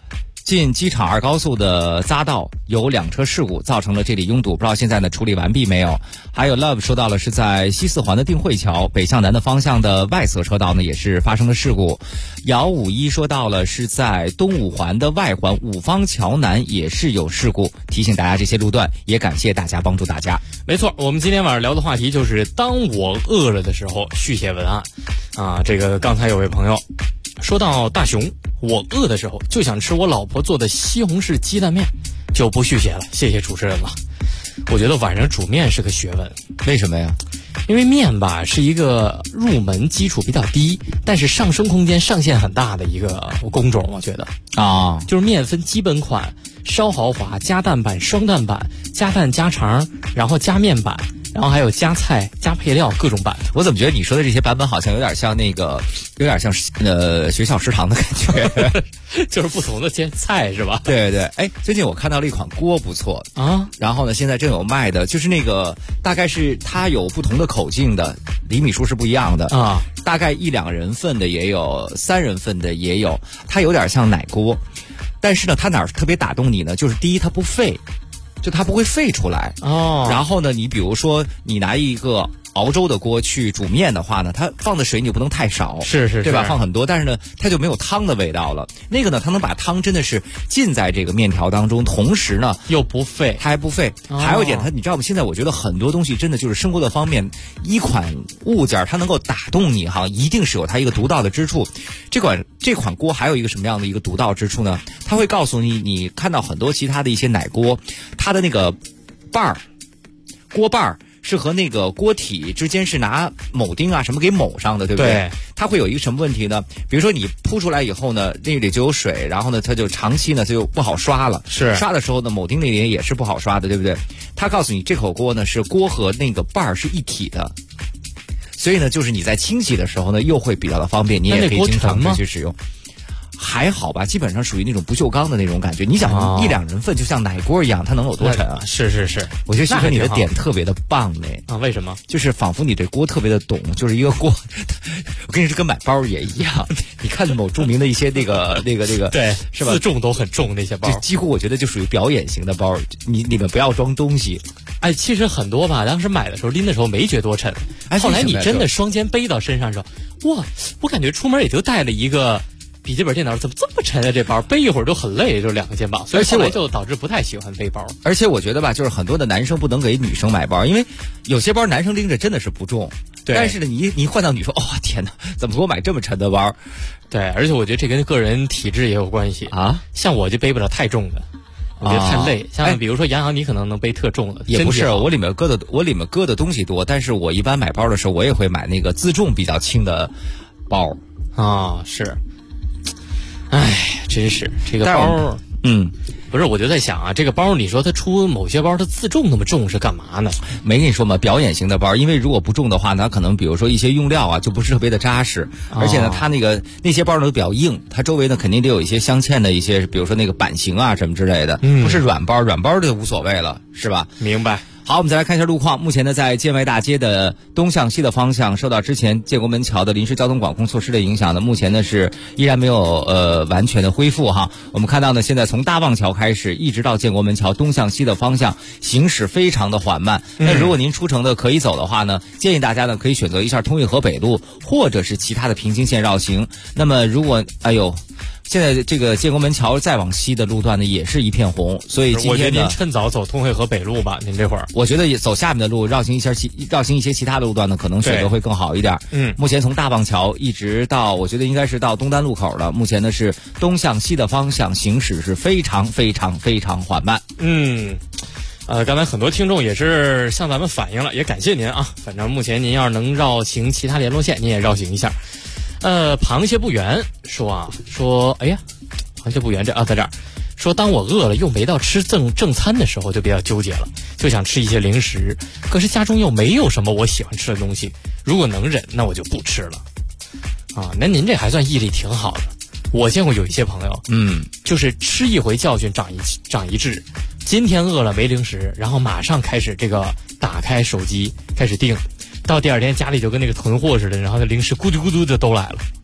进机场2高速的匝道有2车事故，造成了这里拥堵，不知道现在呢处理完毕没有。还有 Love 说到了是在西四环的定慧桥北向南的方向的外侧车道呢也是发生了事故。姚51说到了是在东5环的外环五方桥南也是有事故，提醒大家这些路段，也感谢大家帮助大家。 没错，我们今天晚上聊的话题就是当我饿了的时候续写文案啊。这个刚才有位朋友说到大熊，我饿的时候就想吃我老婆做的西红柿鸡蛋面，就不续写了，谢谢主持人了。我觉得晚上煮面是个学问。 为什么呀？ 因为面吧是一个入门基础比较低，但是上升空间上限很大的一个工种，我觉得啊， 就是面分基本款、稍豪华、加蛋版、双蛋版、加蛋加肠，然后加面版，然后还有加菜、加配料各种版。 我怎么觉得你说的这些版本好像有点像学校食堂的感觉， 就是不同的菜是吧？ 对对。哎，最近我看到了一款锅不错啊， 然后呢现在正有卖的，就是那个大概是它有不同的口径的，厘米数是不一样的啊， 大概1、2人份的也有，3人份的也有，它有点像奶锅，但是呢它哪儿特别打动你呢？就是第一它不沸，就它不会沸出来哦。 然后呢，你比如说你拿一个熬粥的锅去煮面的话呢，它放的水你不能太少， 是对吧？放很多，但是呢，它就没有汤的味道了。那个呢，它能把汤真的是浸在这个面条当中，同时呢又不沸， 它还不沸。还有一点，你知道吗？现在我觉得很多东西真的就是生活的方面，一款物件它能够打动你哈，一定是有它一个独到的之处。这款锅还有一个什么样的一个独到之处呢？它会告诉你，你看到很多其他的一些奶锅，它的那个锅把儿是和那个锅体之间是拿铆钉啊什么给铆上的，对不对？ 对。 它会有一个什么问题呢？比如说你铺出来以后呢，那里就有水，然后呢它就长期呢它就不好刷了。 是。 刷的时候呢，铆钉那里也是不好刷的，对不对？它告诉你这口锅呢是锅和那个把儿是一体的，所以呢就是你在清洗的时候呢又会比较的方便，你也可以经常的去使用。还好吧，基本上属于那种不锈钢的那种感觉。你想1、2人份就像奶锅一样，它能有多沉啊？ 是， 我觉得其实你的点特别的棒呢。 啊，为什么？ 就是仿佛你这锅特别的懂，就是一个锅。我跟你说，跟买包也一样。你看某著名的一些那个， 对， 是吧？ 自重都很重那些包， 几乎我觉得就属于表演型的包。你们不要装东西。 哎，其实很多吧，当时买的时候拎的时候没觉多沉，后来你真的双肩背到身上的时候，哇，我感觉出门也就带了一个笔记本电脑，怎么这么沉啊？这包背一会儿就很累，就2个肩膀，所以后来就导致不太喜欢背包。 而且我觉得吧，就是很多的男生不能给女生买包，因为有些包男生拎着真的是不重， 对。 但是呢，你一换到女生，哦天哪，怎么给我买这么沉的包？ 对，而且我觉得这跟个人体质也有关系啊。 像我就背不了太重的，我觉得太累。像比如说杨洋，你可能能背特重的， 也不是，我里面搁的东西多，但是我一般买包的时候，我也会买那个自重比较轻的包啊，是。哎，真是这个包，不是，我就在想啊，这个包你说它出某些包它自重那么重是干嘛呢？ 没跟你说嘛，表演型的包，因为如果不重的话，它可能比如说一些用料啊就不是特别的扎实，而且呢，它那些包呢都比较硬，它周围呢肯定得有一些镶嵌的一些，比如说那个版型啊什么之类的，不是软包就无所谓了，是吧？ 明白。 好，我们再来看一下路况。目前呢，在建外大街的东向西的方向，受到之前建国门桥的临时交通管控措施的影响呢，目前呢是依然没有完全的恢复哈。我们看到呢，现在从大望桥开始，一直到建国门桥东向西的方向行驶非常的缓慢。那如果您出城的可以走的话呢，建议大家呢可以选择一下通惠河北路，或者是其他的平行线绕行。那么如果现在这个建国门桥再往西的路段呢，也是一片红，所以今天呢， 我觉得您趁早走通惠河北路吧。您这会儿， 我觉得走下面的路，绕行一些其他的路段呢，可能选择会更好一点。目前从大望桥一直到，我觉得应该是到东单路口了。目前呢是东向西的方向行驶是非常非常非常缓慢。 刚才很多听众也是向咱们反映了，也感谢您啊。反正目前您要是能绕行其他联络线，您也绕行一下。螃蟹不圆说，哎呀，螃蟹不圆在这儿说，当我饿了又没到吃正餐的时候，就比较纠结了，就想吃一些零食，可是家中又没有什么我喜欢吃的东西，如果能忍，那我就不吃了。啊，那您这还算毅力挺好的。我见过有一些朋友，就是吃一回教训长一智，今天饿了没零食，然后马上开始这个打开手机开始订。到第二天家里就跟那个囤货似的，然后那零食咕嘟咕嘟就都来了。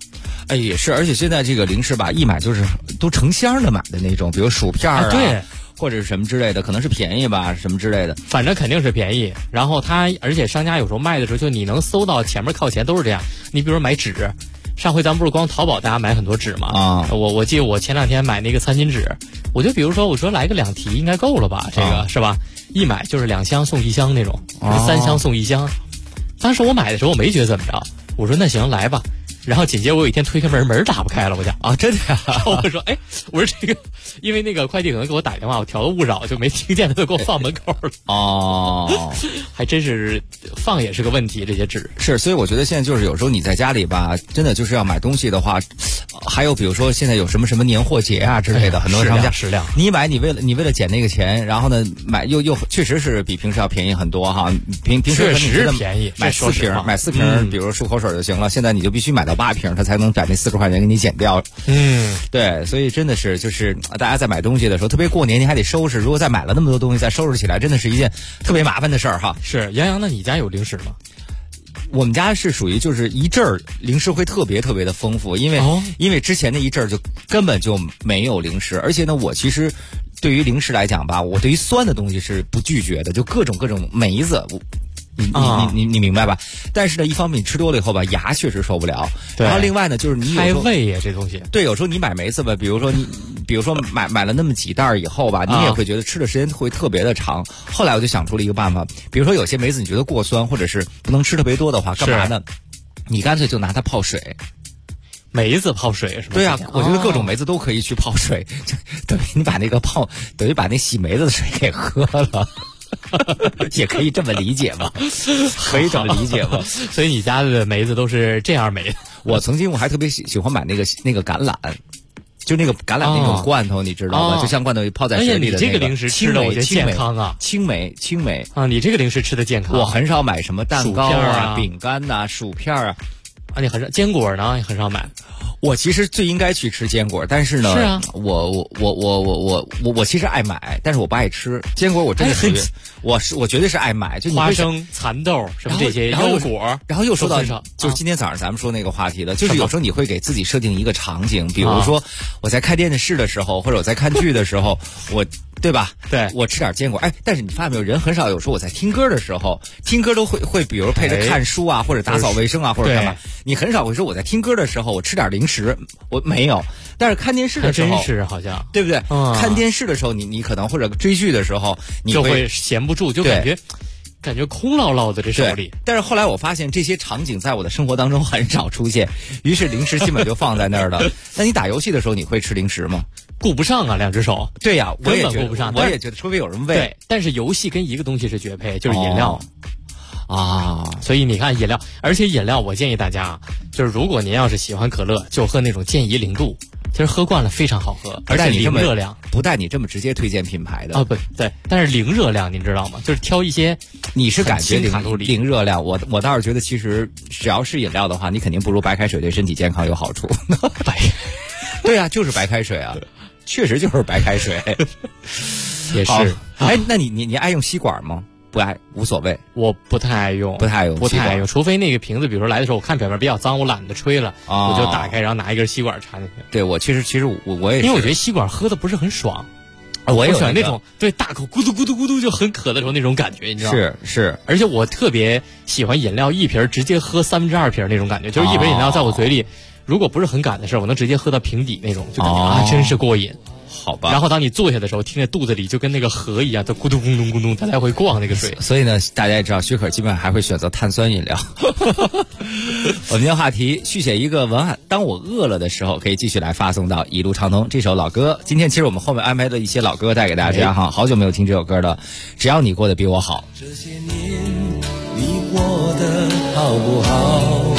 哎，也是，而且现在这个零食吧，一买就是都成箱的买的那种，比如薯片啊， 对， 或者是什么之类的，可能是便宜吧，什么之类的， 反正肯定是便宜。然后而且商家有时候卖的时候，就你能搜到前面靠前都是这样。你比如买纸，上回咱们不是光淘宝大家买很多纸吗？啊，我记得我前2天买那个餐巾纸，我就比如说我说来个2提应该够了吧，这个是吧？一买就是2箱送1箱那种，3箱送1箱。当时我买的时候我没觉得怎么着，我说那行来吧。然后紧接着我有一天推开门打不开了，我讲啊，真的呀？ 然后我说，我说这个，因为那个快递可能给我打电话，我调了勿扰，就没听见，他就给我放门口了。哦，还真是放也是个问题，这些纸是，所以我觉得现在就是有时候你在家里吧，真的就是要买东西的话，还有比如说现在有什么年货节啊之类的，很多商家适量， 你买你为了捡那个钱，然后呢买又确实是比平时要便宜很多哈。平时确实便宜， 买4瓶，比如漱口水就行了，现在你就必须买到8瓶，它才能把那40块钱给你减掉。对，所以真的是就是大家在买东西的时候，特别过年你还得收拾，如果再买了那么多东西再收拾起来，真的是一件特别麻烦的事儿哈。 是，杨洋，那你家有零食吗？ 我们家是属于就是一阵儿零食会特别的丰富，因为之前那一阵儿就根本就没有零食，而且呢，我其实对于零食来讲吧，我对于酸的东西是不拒绝的，就各种梅子。你明白吧？但是呢，一方面你吃多了以后吧，牙确实受不了。然后另外呢，就是你开胃呀，这东西。 对，有时候你买梅子吧，比如说买了那么几袋以后吧，你也会觉得吃的时间会特别的长。后来我就想出了一个办法，比如说有些梅子你觉得过酸，或者是不能吃特别多的话，干嘛呢？你干脆就拿它泡水。 梅子泡水是吧？ 对啊，我觉得各种梅子都可以去泡水，等于你把那洗梅子的水给喝了。也可以这么理解吧，可以这么理解吧。 所以你家的梅子都是这样梅。 我还特别喜欢买那个橄榄，就那个橄榄那种罐头，你知道吗？就像罐头泡在水里的那个。 你这个零食吃的我觉得健康啊， 青梅啊，你这个零食吃的健康。 我很少买什么蛋糕啊、饼干呐、薯片啊。 你很少坚果呢？你很少买。 我其实最应该去吃坚果，但是呢， 是啊， 我其实爱买，但是我不爱吃坚果。我真的属于我绝对是爱买，就花生、蚕豆什么这些腰果。 然后又说到就是今天早上咱们说那个话题了，就是有时候你会给自己设定一个场景，比如说我在看电视的时候，或者我在看剧的时候，对吧？ 对， 我吃点坚果。但是你发现没有，人很少有说我在听歌的时候，听歌都会比如配着看书啊，或者打扫卫生啊，或者干嘛。你很少会说我在听歌的时候我吃点零食，我没有。但是看电视的时候， 真是好像对不对？看电视的时候，你可能或者追剧的时候，你就会闲不住，就感觉空落落的这手里。 但是后来我发现这些场景在我的生活当中很少出现，于是零食基本就放在那儿了。那你打游戏的时候，你会吃零食吗？ 顾不上啊，2只手。 对呀，我也顾不上。 我也觉得，除非有人喂。 对，但是游戏跟一个东西是绝配，就是饮料。所以你看饮料，而且饮料我建议大家啊，就是如果您要是喜欢可乐，就喝那种健怡0度，其实喝惯了非常好喝，而且零热量。 不带你这么直接推荐品牌的不对，但是零热量，您知道吗？就是挑一些你是感觉零热量，我倒是觉得其实只要是饮料的话，你肯定不如白开水对身体健康有好处。对啊，就是白开水啊，确实就是白开水。 也是。 那你爱用吸管吗？不爱，无所谓。 我不太爱用，除非那个瓶子，比如说来的时候我看表面比较脏，我懒得吹了，我就打开，然后拿一根吸管插进去。 对，我其实我也是， 因为我觉得吸管喝的不是很爽。 我也喜欢那种对大口咕嘟咕嘟咕嘟就很渴的时候那种感觉，你知道吗？ 是， 而且我特别喜欢饮料一瓶直接喝2/3瓶那种感觉，就是一瓶饮料在我嘴里，如果不是很赶的事儿，我能直接喝到瓶底那种，就感觉真是过瘾。 好吧。 然后当你坐下的时候，听见肚子里就跟那个河一样，它咕咚咕咚咕咚，它来回逛那个水。 所以呢，大家也知道，许可基本上还会选择碳酸饮料。我们的话题续写一个文案，当我饿了的时候，可以继续来发送到一路畅通这首老歌。今天其实我们后面安排了一些老歌带给大家哈，好久没有听这首歌了。只要你过得比我好。 这些年你过得好不好？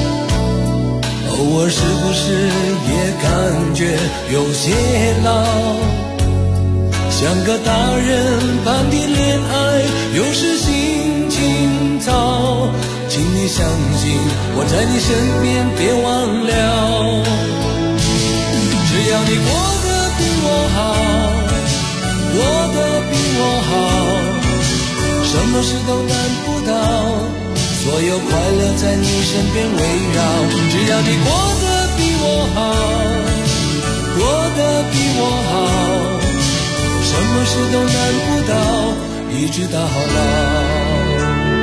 偶尔是不是也感觉有些老？像个大人般的恋爱，有时心情糟。请你相信我在你身边，别忘了。只要你过得比我好，过得比我好，什么事都难不倒。所有快乐在你身边围绕，只要你过得比我好，过得比我好，什么事都难不倒，一直到老。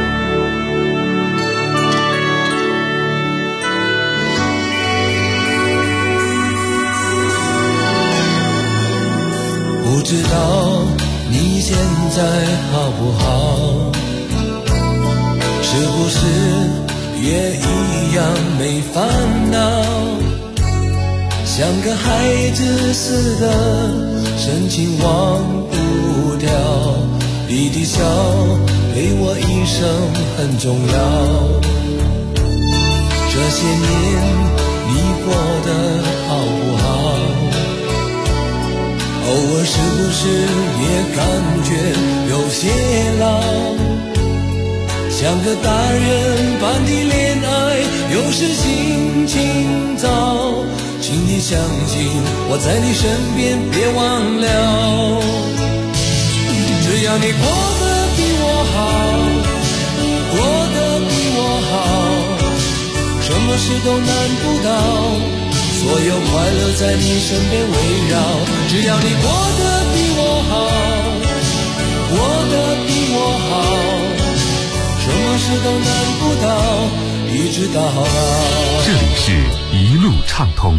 不知道你现在好不好，是不是也一样没烦恼，像个孩子似的深情忘不掉，你的笑对我一生很重要，这些年你过得好不好，偶尔是不是也感觉有些老，像个大人般的恋爱，有时心情糟，请你相信我在你身边，别忘了，只要你过得比我好，过得比我好，什么事都难不倒，所有快乐在你身边围绕，只要你过得比我好，过得比我好，什么事都难不倒，一直到老。 这里是一路畅通。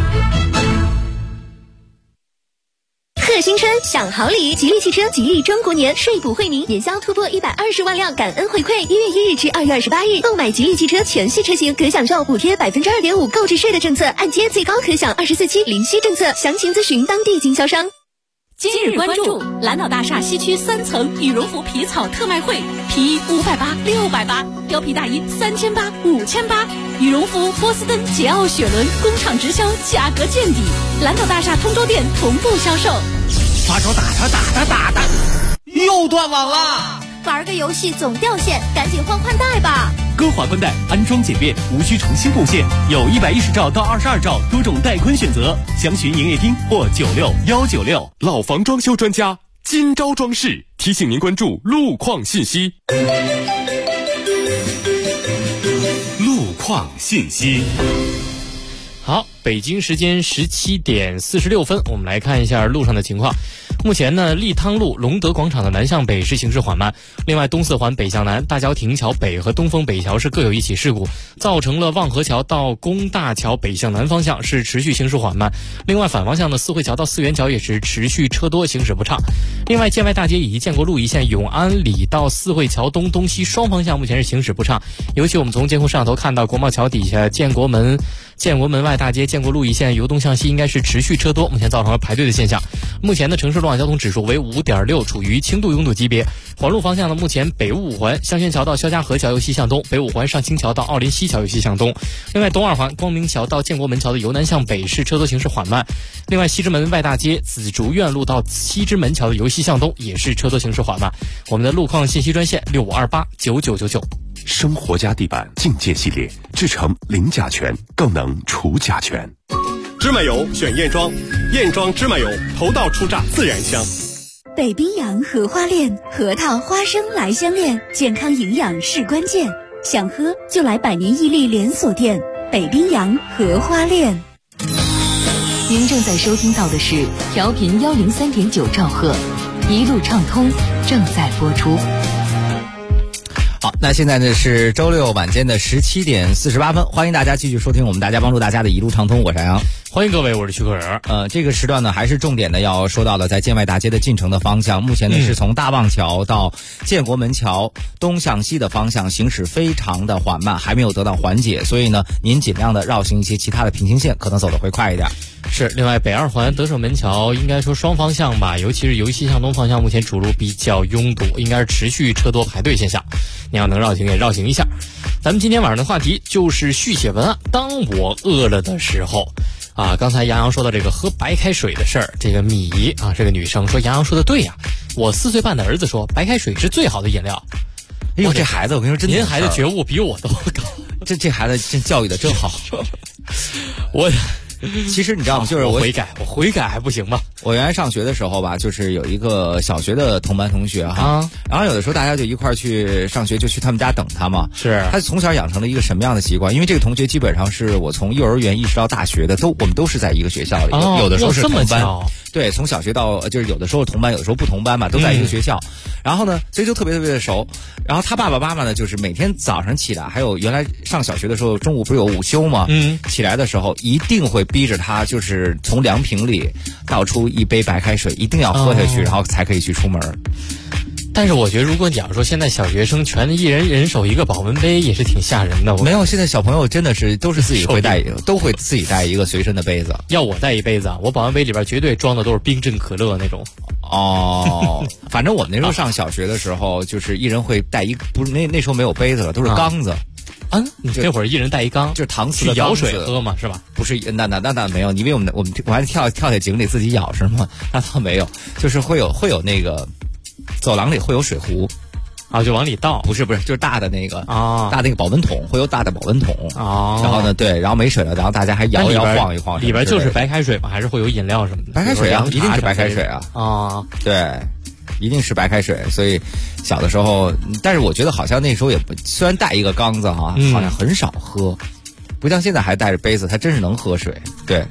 贺新春享好礼，吉利汽车吉利中国年税补惠民，年销突破120万辆，感恩回馈。1月1日至2月28日，购买吉利汽车全系车型可享受补贴2.5%购置税的政策，按揭最高可享24期零息政策，详情咨询当地经销商。 今日关注蓝岛大厦西区3层羽绒服皮草特卖会，皮衣580、680，貂皮大衣3800、5800，羽绒服波司登、捷奥、雪伦工厂直销，价格见底。蓝岛大厦通州店同步销售。 发烧打，又断网了。 玩个游戏总掉线，赶紧换代吧。 歌华宽带安装简便，无需重新布线，有110兆到22兆多种带宽选择，详询营业厅或96196。 老房装修专家金招装饰提醒您关注路况信息。 路况信息。 好，北京时间17点46分，我们来看一下路上的情况。目前呢，利汤路隆德广场的南向北是行驶缓慢，另外东四环北向南大郊亭桥北和东风北桥是各有一起事故，造成了望河桥到工大桥北向南方向是持续行驶缓慢，另外反方向的四惠桥到四元桥也是持续车多，行驶不畅。另外建外大街以及建国路一线永安里到四惠桥东东西双方向目前是行驶不畅，尤其我们从监控摄像头看到国贸桥底下建国门外大街建国路一线由东向西应该是持续车多，目前造成了排队的现象。目前的城市路网交通指数为5.6，处于轻度拥堵级别。环路方向呢，目前北五环香轩桥到肖家河桥由西向东，北五环上清桥到奥林西桥由西向东。另外东二环光明桥到建国门桥的由南向北是车多行驶缓慢。另外西直门外大街紫竹院路到西直门桥的由西向东也是车多行驶缓慢。我们的路况信息专线65289999。 生活家地板境界系列，制成零甲醛，更能除甲醛。 芝麻油选燕庄，燕庄芝麻油头道初榨自然香。 北冰洋荷花恋，核桃花生来相恋，健康营养是关键。想喝就来百年屹立连锁店北冰洋荷花恋。 您正在收听到的是调频103.9兆赫，一路畅通正在播出。 好，那现在呢是周六晚间的17点48分，欢迎大家继续收听我们大家帮助大家的一路畅通，我是杨洋。 欢迎各位，我是徐克仁。 这个时段呢还是重点的要说到了在建外大街的进城的方向，目前呢是从大望桥到建国门桥东向西的方向行驶非常的缓慢，还没有得到缓解，所以呢您尽量的绕行一些其他的平行线，可能走得会快一点。 是，另外北二环德胜门桥应该说双方向吧，尤其是由西向东方向，目前主路比较拥堵，应该是持续车多排队现象。你要能绕行也绕行一下。咱们今天晚上的话题就是续写文案。当我饿了的时候啊，刚才杨洋说到这个喝白开水的事儿，这个米啊，这个女生说杨洋说的对呀，我4岁半的儿子说白开水是最好的饮料。 哎呦，这孩子我跟你说，真的， 您孩子觉悟比我都高， 这孩子真教育的真好。 我。 其实你知道吗？就是我悔改还不行吗？ 我原来上学的时候吧，就是有一个小学的同班同学哈，然后有的时候大家就一块儿去上学，就去他们家等他嘛。 是， 他从小养成了一个什么样的习惯？因为这个同学基本上是我从幼儿园一直到大学的，我们都是在一个学校里，有的时候是同班。对，从小学到就是有的时候同班，有的时候不同班嘛，都在一个学校。然后呢，所以就特别特别的熟。然后他爸爸妈妈呢，就是每天早上起来，还有原来上小学的时候，中午不是有午休吗？起来的时候一定会逼着他，就是从凉瓶里倒出一杯白开水，一定要喝下去，然后才可以去出门。 但是我觉得，如果你要说现在小学生全一人手一个保温杯，也是挺吓人的。 没有，现在小朋友真的是都是自己会带，都会自己带一个随身的杯子。 要我带一杯子啊，我保温杯里边绝对装的都是冰镇可乐那种。 哦，反正我们那时候上小学的时候，就是一人会带一，不是那时候没有杯子了，都是缸子。 你那会儿一人带一缸， 就是搪瓷的舀水喝嘛，是吧？ 不是，那没有，因为我还跳下井里自己舀是吗？那倒没有，就是会有那个走廊里会有水壶。 就往里倒， 不是，就是大的那个大的那个保温桶，会有大的保温桶然后呢，对，然后没水了，然后大家还摇一摇晃一晃， 里边就是白开水吗？还是会有饮料什么的？ 白开水啊，一定是白开水啊！对，一定是白开水。所以小的时候，但是我觉得好像那时候也不，虽然带一个缸子好像很少喝，不像现在还带着杯子，它真是能喝水。对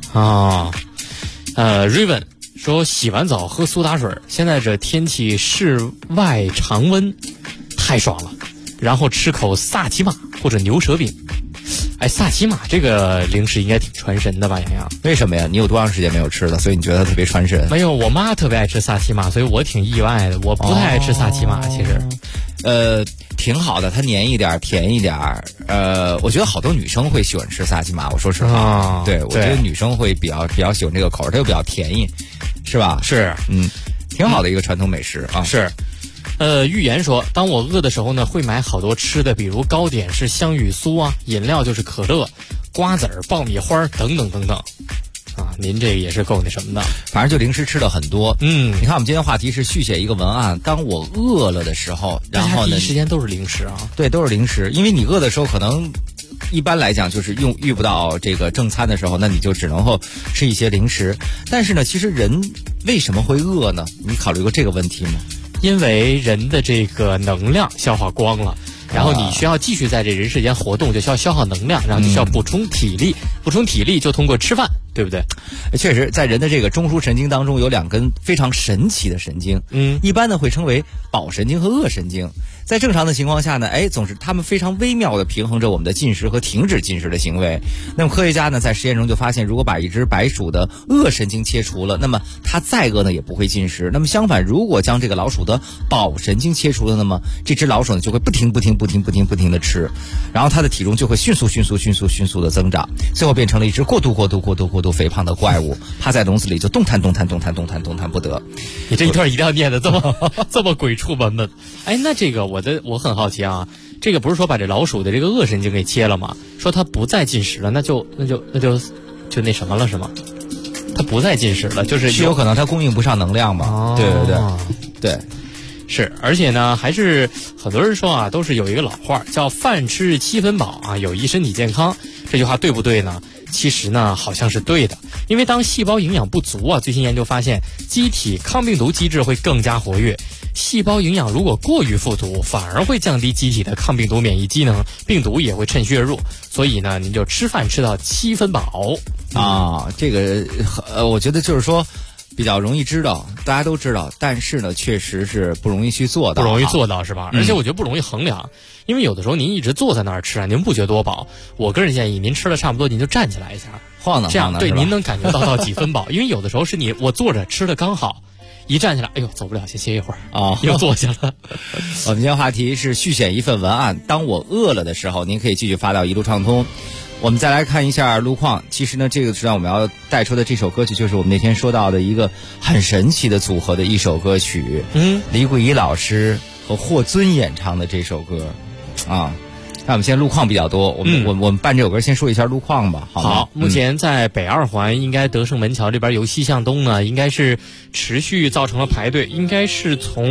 Raven。说洗完澡喝苏打水，现在这天气室外常温，太爽了。然后吃口萨琪玛或者牛舌饼。萨琪玛这个零食应该挺传神的吧，洋洋？ 为什么呀？你有多长时间没有吃了，所以你觉得它特别传神？ 没有，我妈特别爱吃萨琪玛，所以我挺意外的。我不太爱吃萨琪玛，其实。 挺好的，它黏一点，甜一点。我觉得好多女生会喜欢吃萨琪玛。我说实话，对，我觉得女生会比较喜欢这个口味，它又比较甜腻，是吧？ 是， 挺好的一个传统美食啊。 是。预言说，当我饿的时候呢，会买好多吃的，比如糕点是香芋酥啊，饮料就是可乐、瓜子儿、爆米花等等等等。您这个也是够那什么的， 反正就零食吃的很多。你看我们今天的话题是续写一个文案，当我饿了的时候，然后呢， 第一时间都是零食啊。 对，都是零食，因为你饿的时候可能一般来讲就是遇不到这个正餐的时候，那你就只能够吃一些零食。但是呢，其实人为什么会饿呢？你考虑过这个问题吗？ 因为人的这个能量消化光了。然后你需要继续在这人世间活动，就需要消耗能量，然后你需要补充体力，补充体力就通过吃饭，对不对？ 确实，在人的这个中枢神经当中有两根非常神奇的神经，一般呢会称为饱神经和饿神经。在正常的情况下呢，总是它们非常微妙的平衡着我们的进食和停止进食的行为。那么科学家呢在实验中就发现，如果把一只白鼠的饿神经切除了，那么它再饿呢也不会进食。那么相反，如果将这个老鼠的饱神经切除了，那么这只老鼠呢就会不停的吃，然后它的体重就会迅速的增长，最后变成了一只过度肥胖的怪物，趴在笼子里就动弹不得。 你这一段一定要念的这么鬼畜版本。那这个我很好奇啊，这个不是说把这老鼠的这个饿神经给切了吗？说它不再进食了，那就那什么了是吗？它不再进食了，就是有可能它供应不上能量嘛。对。 是，而且呢，还是很多人说啊，都是有一个老话叫饭吃7分饱啊，有益身体健康。这句话对不对呢？其实呢，好像是对的，因为当细胞营养不足啊，最新研究发现，机体抗病毒机制会更加活跃。细胞营养如果过于富足，反而会降低机体的抗病毒免疫机能，病毒也会趁虚而入。所以呢，您就吃饭吃到7分饱啊。这个我觉得就是说比较容易知道，大家都知道，但是呢，确实是不容易去做到， 是吧？而且我觉得不容易衡量，因为有的时候您一直坐在那儿吃啊，您不觉得多饱。我个人建议您吃了差不多，您就站起来一下， 晃荡， 这样对您能感觉到几分饱。因为有的时候是我坐着吃的刚好，一站起来，哎呦，走不了，先歇一会儿啊，又坐下了。 我们今天话题是续写一份文案，当我饿了的时候，您可以继续发到一路畅通。我们再来看一下路况。其实呢，这个实际上我们要带出的这首歌曲，就是我们那天说到的一个很神奇的组合的一首歌曲。李谷一老师和霍尊演唱的这首歌啊。那我们现在路况比较多，我们伴这首歌先说一下路况吧。 好，目前在北2环，应该德胜门桥这边由西向东呢，应该是持续造成了排队，应该是从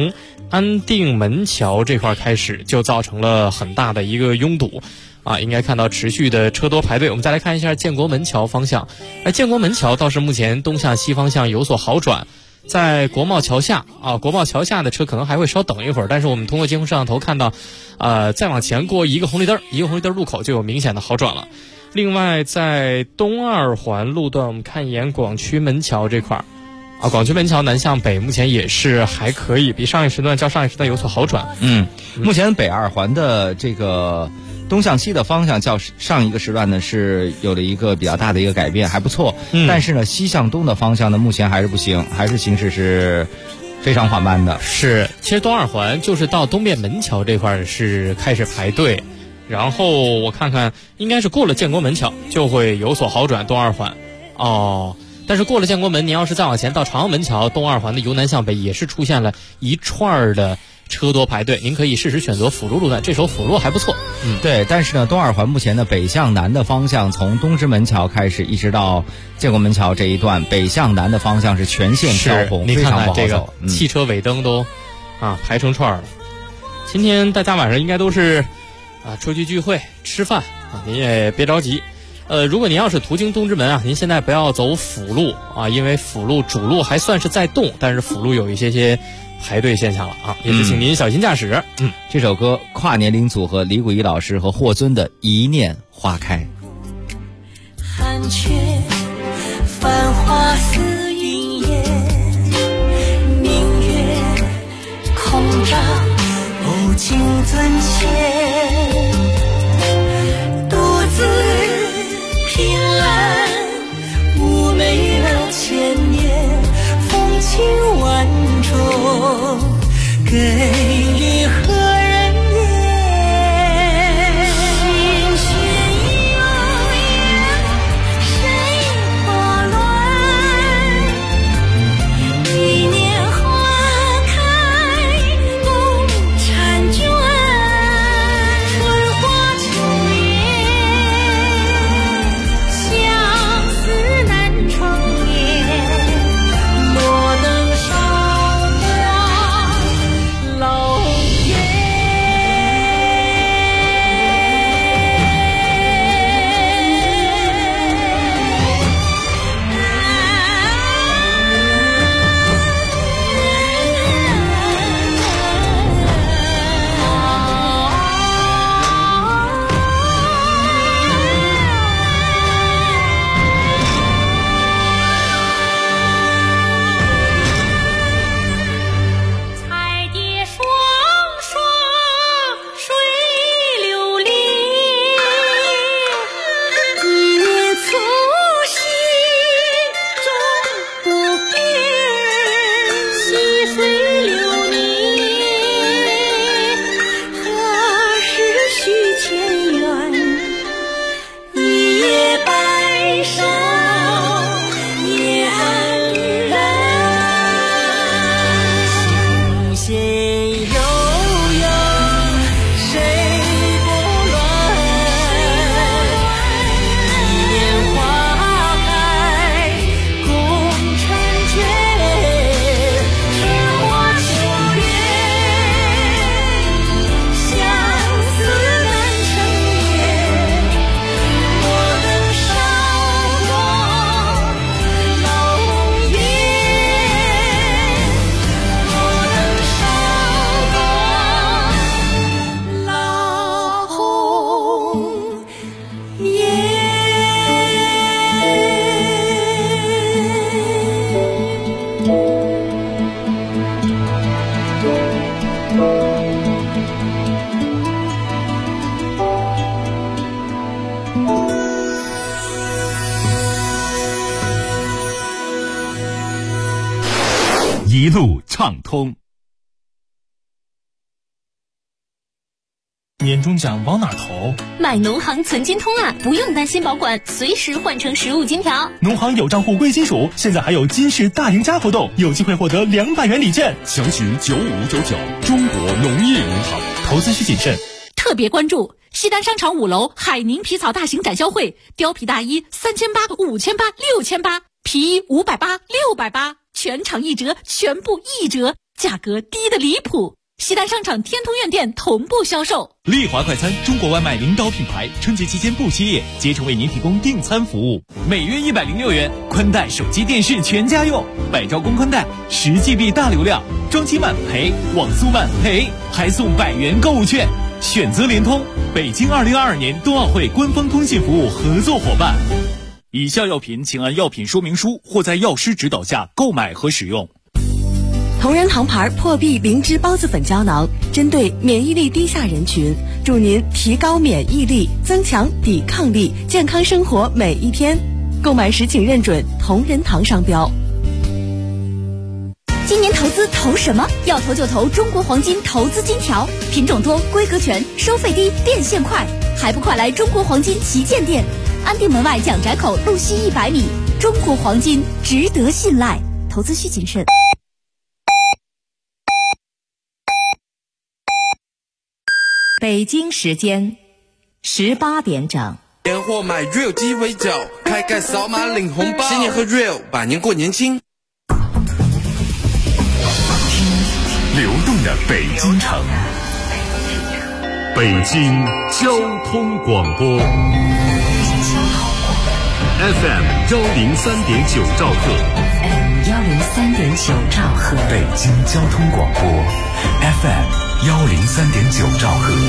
安定门桥这块开始就造成了很大的一个拥堵啊，应该看到持续的车多排队。我们再来看一下建国门桥方向，建国门桥倒是目前东向西方向有所好转。在国贸桥下啊，国贸桥下的车可能还会稍等一会儿，但是我们通过监控摄像头看到，再往前过一个红绿灯路口就有明显的好转了。另外，在东二环路段，我们看一眼广渠门桥这块啊，广渠门桥南向北目前也是还可以，比上一时段有所好转。 目前北二环的这个东向西的方向较上一个时段呢是有了一个比较大的一个改变，还不错。但是呢，西向东的方向呢目前还是不行，还是行驶是非常缓慢的。 是，其实东二环就是到东便门桥这块是开始排队，然后我看看应该是过了建国门桥就会有所好转。东二环但是过了建国门，您要是再往前到朝阳门桥，东二环的由南向北也是出现了一串的车多排队，您可以适时选择辅路路段，这时候辅路还不错。 对，但是呢，东二环目前的北向南的方向，从东直门桥开始一直到建国门桥这一段，北向南的方向是全线飘红， 你看看非常不好走。 这个汽车尾灯都排成串了。今天大家晚上应该都是出去聚会吃饭您也别着急。如果您要是途经东直门您现在不要走辅路因为辅路主路还算是在动，但是辅路有一些排队现象了也是请您小心驾驶。 这首歌跨年龄组合李谷一老师和霍尊的《一念花开》。 寒雀繁花似云烟，明月空照不尽尊前，独自凭栏妩媚了千年，风情万种给予何人言？心弦悠扬谁拨乱？一念花开共婵娟，春花秋月相思难成眠，落灯韶光老燕。彩蝶双双水流连，一念粗心终不变，细水流年何时续前缘？一夜白首也安然，心弦悠扬谁不乱？一念花开共婵娟，春花秋月相思难成眠，落灯韶光老燕，落灯韶光老燕。 一路畅通。 年终奖往哪投？ 买农行存金通不用担心保管，随时换成实物金条。 农行有账户归金属，现在还有金市大赢家活动，有机会获得200元礼券。 详询9599，中国农业银行。 投资需谨慎。 特别关注西单商场5楼海宁皮草大型展销会，貂皮大衣3800、5800、6800，皮衣580、680，全场1折，全部1折，价格低得离谱。 西单商场天通苑店同步销售。 丽华快餐，中国外卖领导品牌，春节期间不歇业，竭诚为您提供订餐服务。 每月106元，宽带、手机、电视全家用，100兆公宽带，10GB 大流量，装机慢赔，网速慢赔，还送100元购物券。选择联通，北京2022年冬奥会官方通信服务合作伙伴。以下药品请按药品说明书或在药师指导下购买和使用。 同仁堂牌破壁灵芝孢子粉胶囊，针对免疫力低下人群，助您提高免疫力，增强抵抗力，健康生活每一天。购买时请认准同仁堂商标。 今年投资投什么？要投就投中国黄金投资金条，品种多，规格全，收费低，变现快，还不快来中国黄金旗舰店，安定门外蒋宅口路西100米。中国黄金值得信赖，投资需谨慎。 北京时间18点整。 年货买 Real 鸡尾酒，开盖扫码领红包，新年喝 Real， 百年过年轻。 流动的北京城，北京交通广播 FM 103.9兆赫 103.9兆赫， 北京交通广播 FM 103.9兆赫。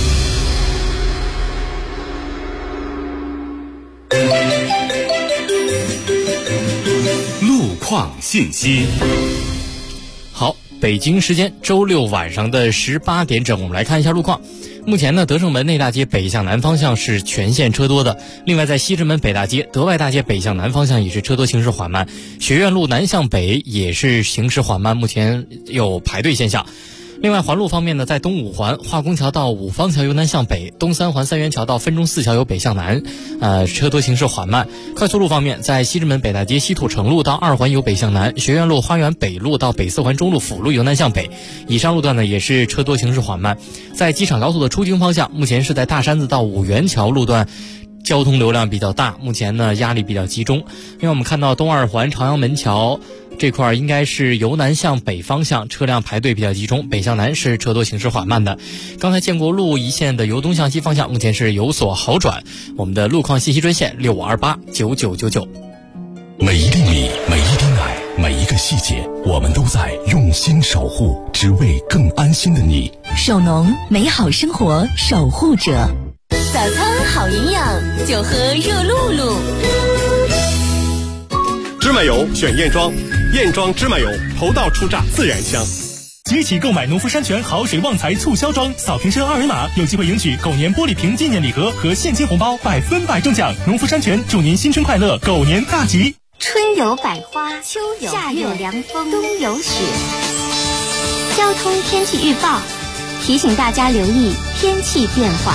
路况信息。 好，北京时间周六晚上的18点整，我们来看一下路况。目前呢，德胜门内大街北向南方向是全线车多的。另外，在西直门北大街、德外大街北向南方向也是车多，行驶缓慢。学院路南向北也是行驶缓慢，目前有排队现象。另外，环路方面呢，在东五环化工桥到五方桥由南向北，东三环三元桥到分钟寺桥由北向南，车多行驶缓慢。快速路方面，在西直门北大街西土城路到二环由北向南，学院路花园北路到北四环中路辅路由南向北，以上路段呢也是车多行驶缓慢。在机场高速的出京方向，目前是在大山子到五元桥路段交通流量比较大，目前呢压力比较集中。另外我们看到东二环朝阳门桥这块应该是由南向北方向车辆排队比较集中，北向南是车多行驶缓慢的。刚才建国路一线的由东向西方向目前是有所好转。我们的路况信息专线65289999。 每一粒米，每一滴奶，每一个细节，我们都在用心守护，只为更安心的你。 首农，美好生活守护者。 早餐好营养，就喝热露露。 芝麻油选燕庄，燕庄芝麻油头道出榨自然香。 即起购买农夫山泉好水旺财促销装，扫瓶身二维码有机会赢取狗年玻璃瓶纪念礼盒和现金红包，100%中奖。农夫山泉祝您新春快乐，狗年大吉。 春有百花，秋有夏有凉风，冬有雪。交通天气预报提醒大家留意天气变化。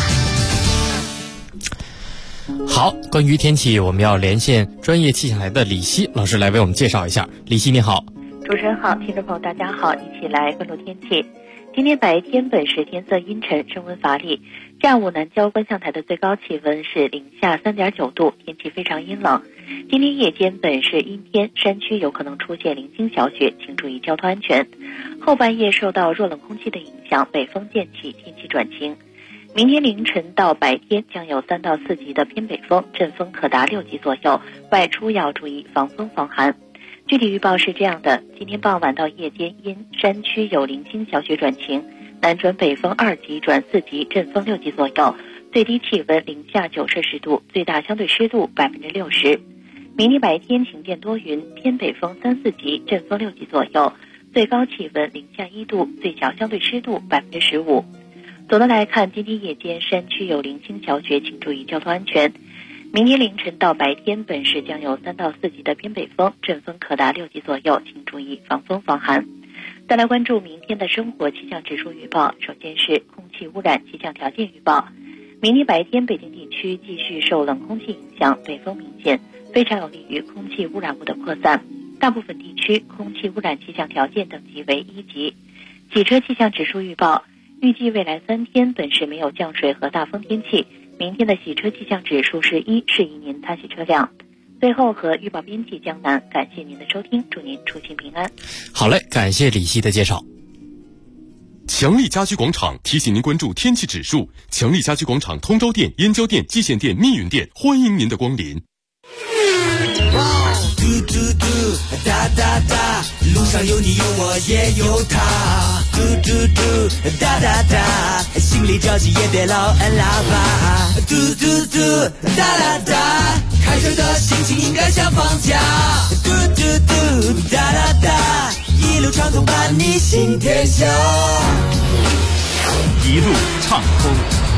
好，关于天气，我们要连线专业气象台的李希老师来为我们介绍一下。李希你好。 主持人好，听众朋友大家好，一起来关注天气。今天白天本市天色阴沉，升温乏力。下午南郊观象台的最高气温是零下3.9度，天气非常阴冷。今天夜间本市阴天，山区有可能出现零星小雪，请注意交通安全。后半夜受到弱冷空气的影响，北风渐起，天气转晴。明天凌晨到白天将有3到4级的偏北风，阵风可达6级左右，外出要注意防风防寒。具体预报是这样的：今天傍晚到夜间因山区有零星小雪转晴，南转北风2级转4级，阵风6级左右，最低气温零下9摄氏度，最大相对湿度60%。明天白天晴间多云，偏北风3、4级，阵风6级左右，最高气温零下1度，最小相对湿度15%。总的来看，今天夜间山区有零星小雪，请注意交通安全。明天凌晨到白天本市将有3到4级的偏北风，阵风可达6级左右，请注意防风防寒。再来关注明天的生活气象指数预报，首先是空气污染气象条件预报。明天白天北京地区继续受冷空气影响，北风明显，非常有利于空气污染物的扩散，大部分地区空气污染气象条件等级为1级。洗车气象指数预报，预计未来3天本市没有降水和大风天气，明天的洗车气象指数是1，适宜您擦洗车辆。最后和预报编辑江南，感谢您的收听，祝您出行平安。 好嘞，感谢李希的介绍。 强力家居广场提醒您关注天气指数。强力家居广场通州店、燕郊店、蓟县店、密云店，欢迎您的光临。 嘟嘟嘟，哒哒哒，路上有你有我也有他。嘟嘟嘟，哒哒哒，心里着急也别老按喇叭。嘟嘟嘟，哒哒哒，开车的心情应该像放假。嘟嘟嘟，哒哒哒，一路畅通伴你行天下。 一路畅通。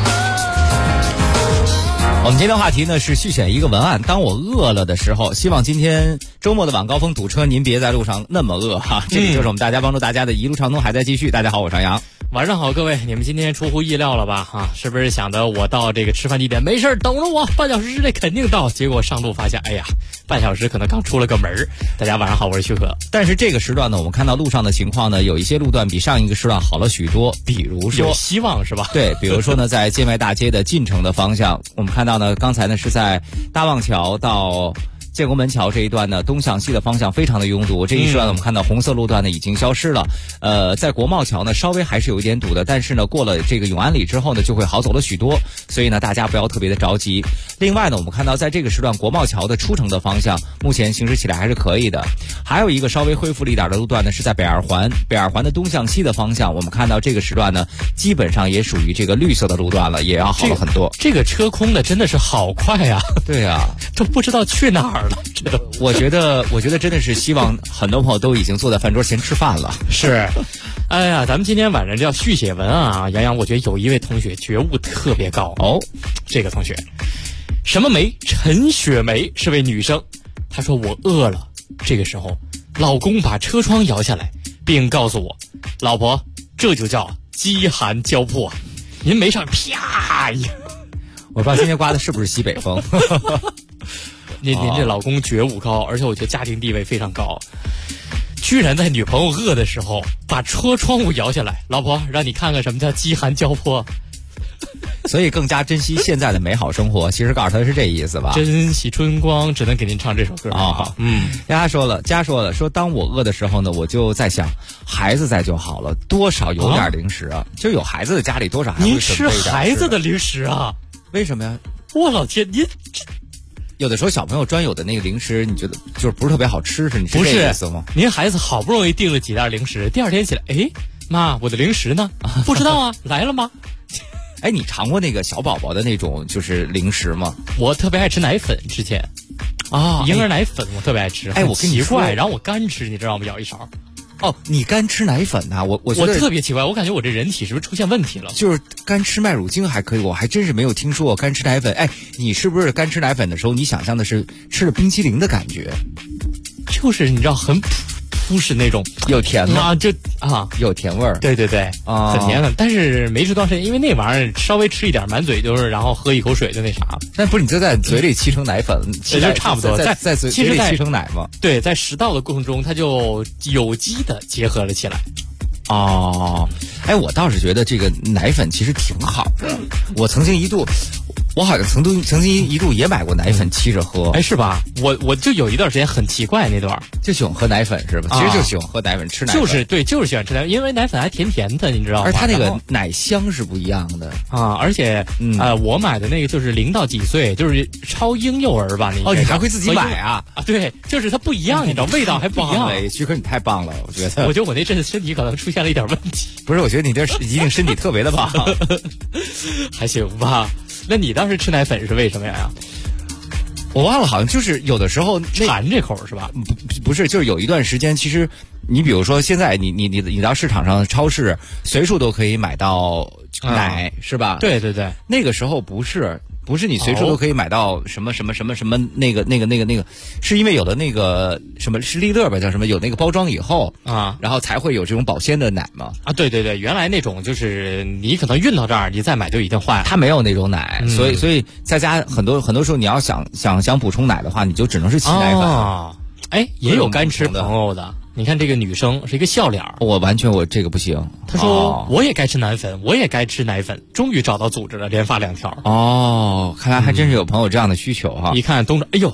我们今天的话题呢是续选一个文案，当我饿了的时候。希望今天周末的晚高峰堵车，您别在路上那么饿哈。这里就是我们大家帮助大家的一路畅通还在继续。大家好，我是杨洋。 晚上好，各位，你们今天出乎意料了吧？哈，是不是想的我到这个吃饭地点没事等着我，半小时之内肯定到？结果上路发现，哎呀，半小时可能刚出了个门。大家晚上好，我是徐可。 但是这个时段呢，我们看到路上的情况呢，有一些路段比上一个时段好了许多。比如说， 有希望是吧？ 对，比如说呢，在建外大街的进城的方向，我们看到呢，刚才呢是在大望桥到建国门桥这一段呢，东向西的方向非常的拥堵。这一时段我们看到红色路段呢已经消失了。在国贸桥呢稍微还是有一点堵的，但是呢过了这个永安里之后呢就会好走了许多，所以呢大家不要特别的着急。另外呢，我们看到在这个时段国贸桥的出城的方向目前行驶起来还是可以的。还有一个稍微恢复了一点的路段呢是在北二环的东向西的方向，我们看到这个时段呢基本上也属于这个绿色的路段了，也要好了很多。 这个车空的真的是好快啊！ 对啊， 都不知道去哪儿。 我觉得真的是希望很多朋友都已经坐在饭桌前吃饭了。 是，哎呀，咱们今天晚上就要续写文啊。杨洋，我觉得有一位同学觉悟特别高哦。这个同学，什么梅？陈雪梅是位女生，她说我饿了。这个时候，老公把车窗摇下来，并告诉我，老婆，这就叫饥寒交迫。您没上，啪一下。 我不知道今天刮的是不是西北风。 您这老公觉悟高，而且我觉得家庭地位非常高，居然在女朋友饿的时候把车窗户摇下来，老婆，让你看看什么叫饥寒交迫。 所以更加珍惜现在的美好生活，其实告诉他是这意思吧。 珍惜春光，只能给您唱这首歌啊。 家说了，说当我饿的时候呢，我就在想，孩子在就好了，多少有点零食啊。就有孩子的家里多少还会您吃孩子的零食啊？ 为什么呀？ 我老天，您有的时候小朋友专有的那个零食，你觉得就是不是特别好吃，是你是这意思吗？ 您孩子好不容易订了几袋零食，第二天起来，哎，妈，我的零食呢？不知道啊，来了吗？ 哎，你尝过那个小宝宝的那种就是零食吗？ 我特别爱吃奶粉，之前啊，婴儿奶粉我特别爱吃。 哎，我跟你说，然后我干吃，你知道吗？舀一勺。 哦，你干吃奶粉啊？我觉得特别奇怪，我感觉我这人体是不是出现问题了？ 就是干吃麦乳精还可以，我还真是没有听说过干吃奶粉。哎，你是不是干吃奶粉的时候，你想象的是吃了冰淇淋的感觉？ 就是你知道很朴实那种， 有甜吗？有甜味儿。 对对对，很甜的。但是没吃多长时间，因为那玩意儿稍微吃一点，满嘴就是，然后喝一口水就那啥。 但不是你就在嘴里沏成奶粉， 其实差不多， 在嘴里沏成奶嘛。 对，在食道的过程中，它就有机的结合了起来。 哦，哎，我倒是觉得这个奶粉其实挺好的。我曾经一度也买过奶粉沏着喝。 哎，是吧？我就有一段时间很奇怪，那段就喜欢喝奶粉是吧？其实就喜欢喝奶粉，吃奶粉。 就是喜欢吃奶粉，因为奶粉还甜甜的，你知道吗？ 而它那个奶香是不一样的啊！而且我买的那个就是0到几岁，就是超婴幼儿吧？ 你还会自己买啊？ 啊，对，就是它不一样，你知道，味道还不一样。 徐哥，你太棒了，我觉得我那阵子身体可能出现了一点问题。 不是，我觉得你这一定身体特别的棒， 还行吧？那你当时吃奶粉是为什么呀？ 我忘了，好像就是有的时候馋这口是吧？ 不是，就是有一段时间，其实你比如说现在你到市场上超市随处都可以买到奶，是吧？ 对对对， 那个时候不是你随处都可以买到什么那个，是因为有的那个什么是利乐吧，叫什么有那个包装以后啊，然后才会有这种保鲜的奶嘛。 啊，对对对，原来那种就是你可能运到这儿，你再买就已经坏了。 它没有那种奶，所以在家很多时候你要想补充奶的话，你就只能是沏奶粉。 哦，哎，也有干吃朋友的。你看这个女生是一个笑脸， 我这个不行。 她说我也该吃奶粉，我也该吃奶粉，终于找到组织了，连发2条。 哦，看来还真是有朋友这样的需求哈。 一看东张，哎呦，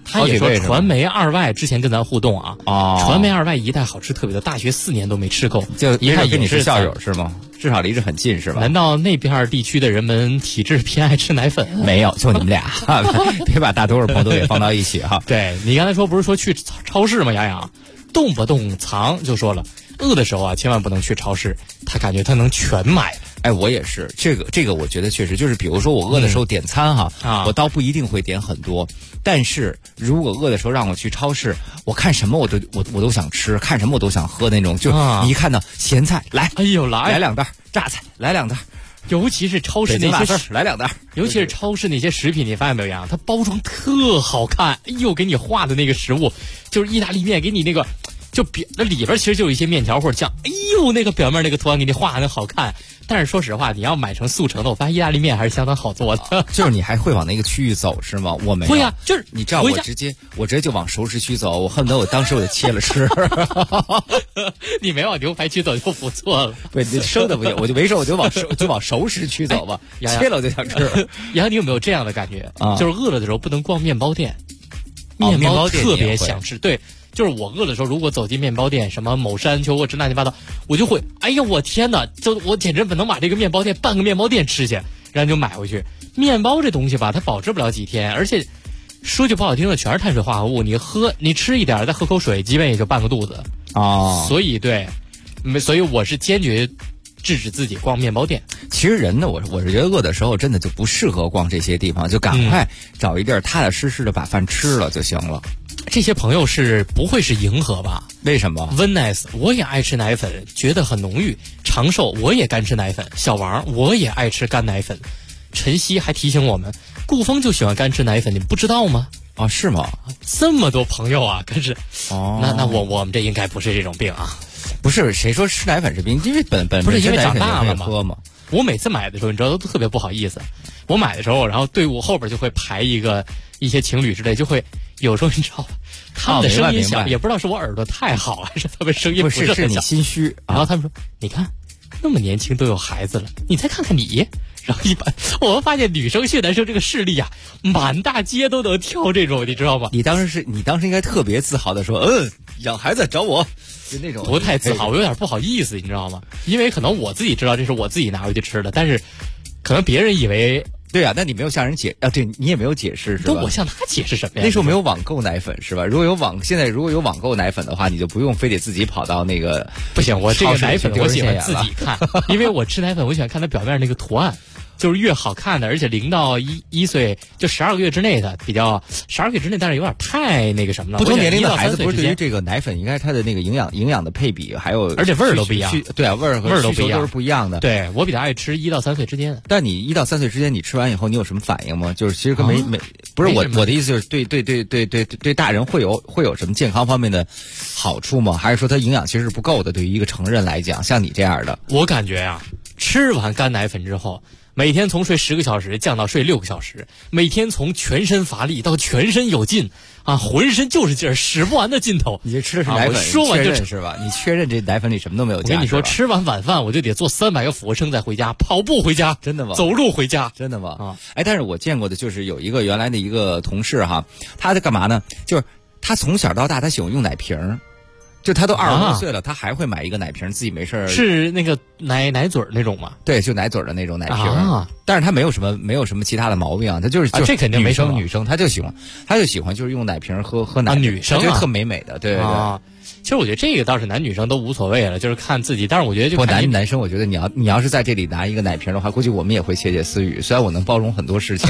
他也说传媒2外之前跟咱互动啊，传媒2外一代好吃特别多，大学4年都没吃够， 就一看跟你是校友是吗？至少离着很近是吧？ 难道那边地区的人们体质偏爱吃奶粉？ 没有，就你们俩，别把大多数朋友都给放到一起哈。 对，你刚才说不是说去超市吗？洋洋动不动藏就说了，饿的时候啊千万不能去超市，他感觉他能全买。 哎，我也是，这个我觉得确实就是，比如说我饿的时候点餐哈，我倒不一定会点很多，但是如果饿的时候让我去超市，我看什么我都想吃，看什么我都想喝那种，就你一看到咸菜来， 哎呦来 2袋，榨菜来2袋。 尤其是超市那些来2袋， 尤其是超市那些食品，你发现没有呀？它包装特好看，哎呦，给你画的那个食物就是意大利面，给你那个就那里边其实就有一些面条或者酱，哎呦，那个表面那个图案给你画的好看。但是说实话，你要买成速成的，我发现意大利面还是相当好做的。 就是你还会往那个区域走是吗？我没有。 会啊，就是你知道我直接就往熟食区走，我恨不得我当时我就切了吃。 你没往牛排区走就不错了。 对，生的不行，我就没事我就往熟食区走吧，切了我就想吃。 然后你有没有这样的感觉？就是饿了的时候不能逛面包店， 面包店特别想吃。对。就是我饿的时候，如果走进面包店，什么某山丘或者乱七八糟，我就会，哎呀，我天哪！就我简直不能把这个面包店半个面包店吃去，然后就买回去。面包这东西吧，它保质不了几天，而且说句不好听的，全是碳水化合物。你吃一点，再喝口水，基本也就半个肚子啊。 所以我是坚决制止自己逛面包店。 其实人呢，我是觉得饿的时候真的就不适合逛这些地方，就赶快找一地儿踏踏实实的把饭吃了就行了。 这些朋友是不会是迎合吧？ 为什么 ？Venice 我也爱吃奶粉，觉得很浓郁。长寿我也干吃奶粉。小王我也爱吃干奶粉。晨曦还提醒我们，顾峰就喜欢干吃奶粉，你不知道吗？ 啊，是吗？ 这么多朋友啊，可是哦，那我们这应该不是这种病啊。 不是，谁说吃奶粉是病？因为本不是因为长大了喝嘛。 我每次买的时候，你知道都特别不好意思。我买的时候，然后队伍后边就会排一些情侣之类，就会有时候你知道，他们的声音小，也不知道是我耳朵太好还是他们声音不是很小，你心虚。 然后他们说：“你看，那么年轻都有孩子了，你再看看你。”然后我们发现女生学男生这个势力啊，满大街都能挑这种，你知道吗？ 你当时应该特别自豪的说：“养孩子找我。”就那种不太自豪，我有点不好意思，你知道吗？因为可能我自己知道这是我自己拿回去吃的，但是可能别人以为。 对啊，那你没有向人对你也没有解释是吧？ 那我向他解释什么呀？ 那时候没有网购奶粉是吧？现在如果有网购奶粉的话，你就不用非得自己跑到那个。 不行，我这个奶粉我喜欢自己看，因为我吃奶粉我喜欢看它表面那个图案。就是越好看的，而且0到1岁就12个月之内的比较，12个月之内但是有点太那个什么了。 不同年龄的孩子不是对于这个奶粉应该它的那个营养的配比还有， 而且味儿都不一样。 对啊，味儿都不一样， 都是不一样的。 对，我比较爱吃1到3岁之间的。 但你1到3岁之间你吃完以后你有什么反应吗？就是其实跟不是我的意思就是对大人会有什么健康方面的好处吗？还是说它营养其实是不够的？对于一个成人来讲，像你这样的， 我感觉啊，吃完干奶粉之后。每天从睡10个小时降到睡6个小时，每天从全身乏力到全身有劲啊，浑身就是劲儿，使不完的劲头。 你这吃的是奶粉， 说完就是吧？你确认这奶粉里什么都没有加？ 我跟你说，吃完晚饭我就得做300个俯卧撑再回家，跑步回家， 真的吗？ 走路回家， 真的吗？啊，哎，但是我见过的就是有一个原来的一个同事哈，他在干嘛呢？就是他从小到大他喜欢用奶瓶。就他都20多岁了，他还会买一个奶瓶，自己没事儿。 是那个奶嘴那种吗？ 对，就奶嘴的那种奶瓶。但是他没有什么其他的毛病啊，他就是这肯定没什么。 女生他就喜欢就是用奶瓶喝奶。 女生就特美的，对。 其实我觉得这个倒是男女生都无所谓了，就是看自己。但是我觉得男生，我觉得你要是在这里拿一个奶瓶的话，估计我们也会窃窃私语。虽然我能包容很多事情。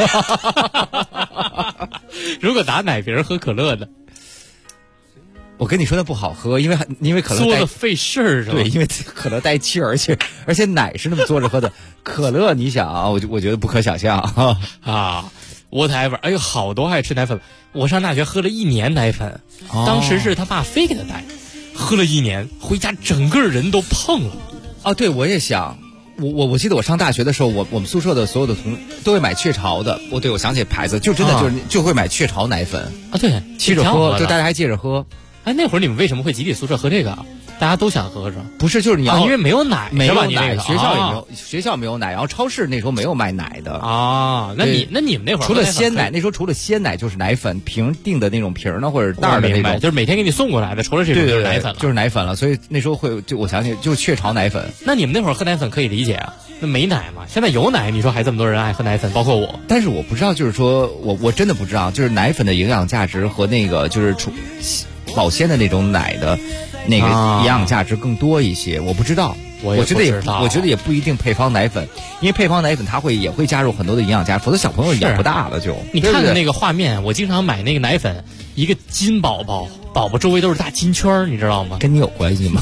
如果拿奶瓶喝可乐的。 我跟你说那不好喝，因为可乐嘬了费事儿是吧？ 对，因为可乐带气儿，而且奶是那么嘬着喝的。可乐你想啊，我觉得不可想象啊。whatever， 哎呦，好多爱吃奶粉。我上大学喝了1年奶粉，当时是他爸非给他带，喝了1年，回家整个人都胖了。 啊，对，我也想。我记得我上大学的时候，我们宿舍的所有的都会买雀巢的。我想起牌子，就真的就会买雀巢奶粉啊。对， 接着喝，就大家还接着喝。 哎，那会儿你们为什么会集体宿舍喝这个啊？ 大家都想喝是吧？ 不是，就是你要、 因为没有奶， 没有奶， 学校也没有，学校没有奶，然后超市那时候没有卖奶的啊。那你们那会儿除了鲜奶，那时候除了鲜奶就是奶粉瓶订的那种瓶呢，或者袋的那种， 就是每天给你送过来的，除了这种就是奶粉了， 就是奶粉了。所以那时候会就我想起就是雀巢奶粉。 那你们那会儿喝奶粉可以理解啊，那没奶嘛？现在有奶，你说还这么多人爱喝奶粉，包括我。 但是我不知道，就是说我真的不知道，就是奶粉的营养价值和那个就是保鲜的那种奶的那个营养价值更多一些，我不知道。我觉得也不一定配方奶粉，因为配方奶粉它也会加入很多的营养价值，否则小朋友养不大了就。 你看看那个画面，我经常买那个奶粉，一个金宝宝周围都是大金圈，你知道吗？ 跟你有关系吗？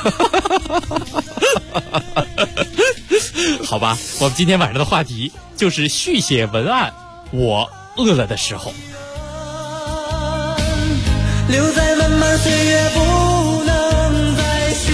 好吧，我们今天晚上的话题就是续写文案。我饿了的时候， 留在漫漫岁月不能再续。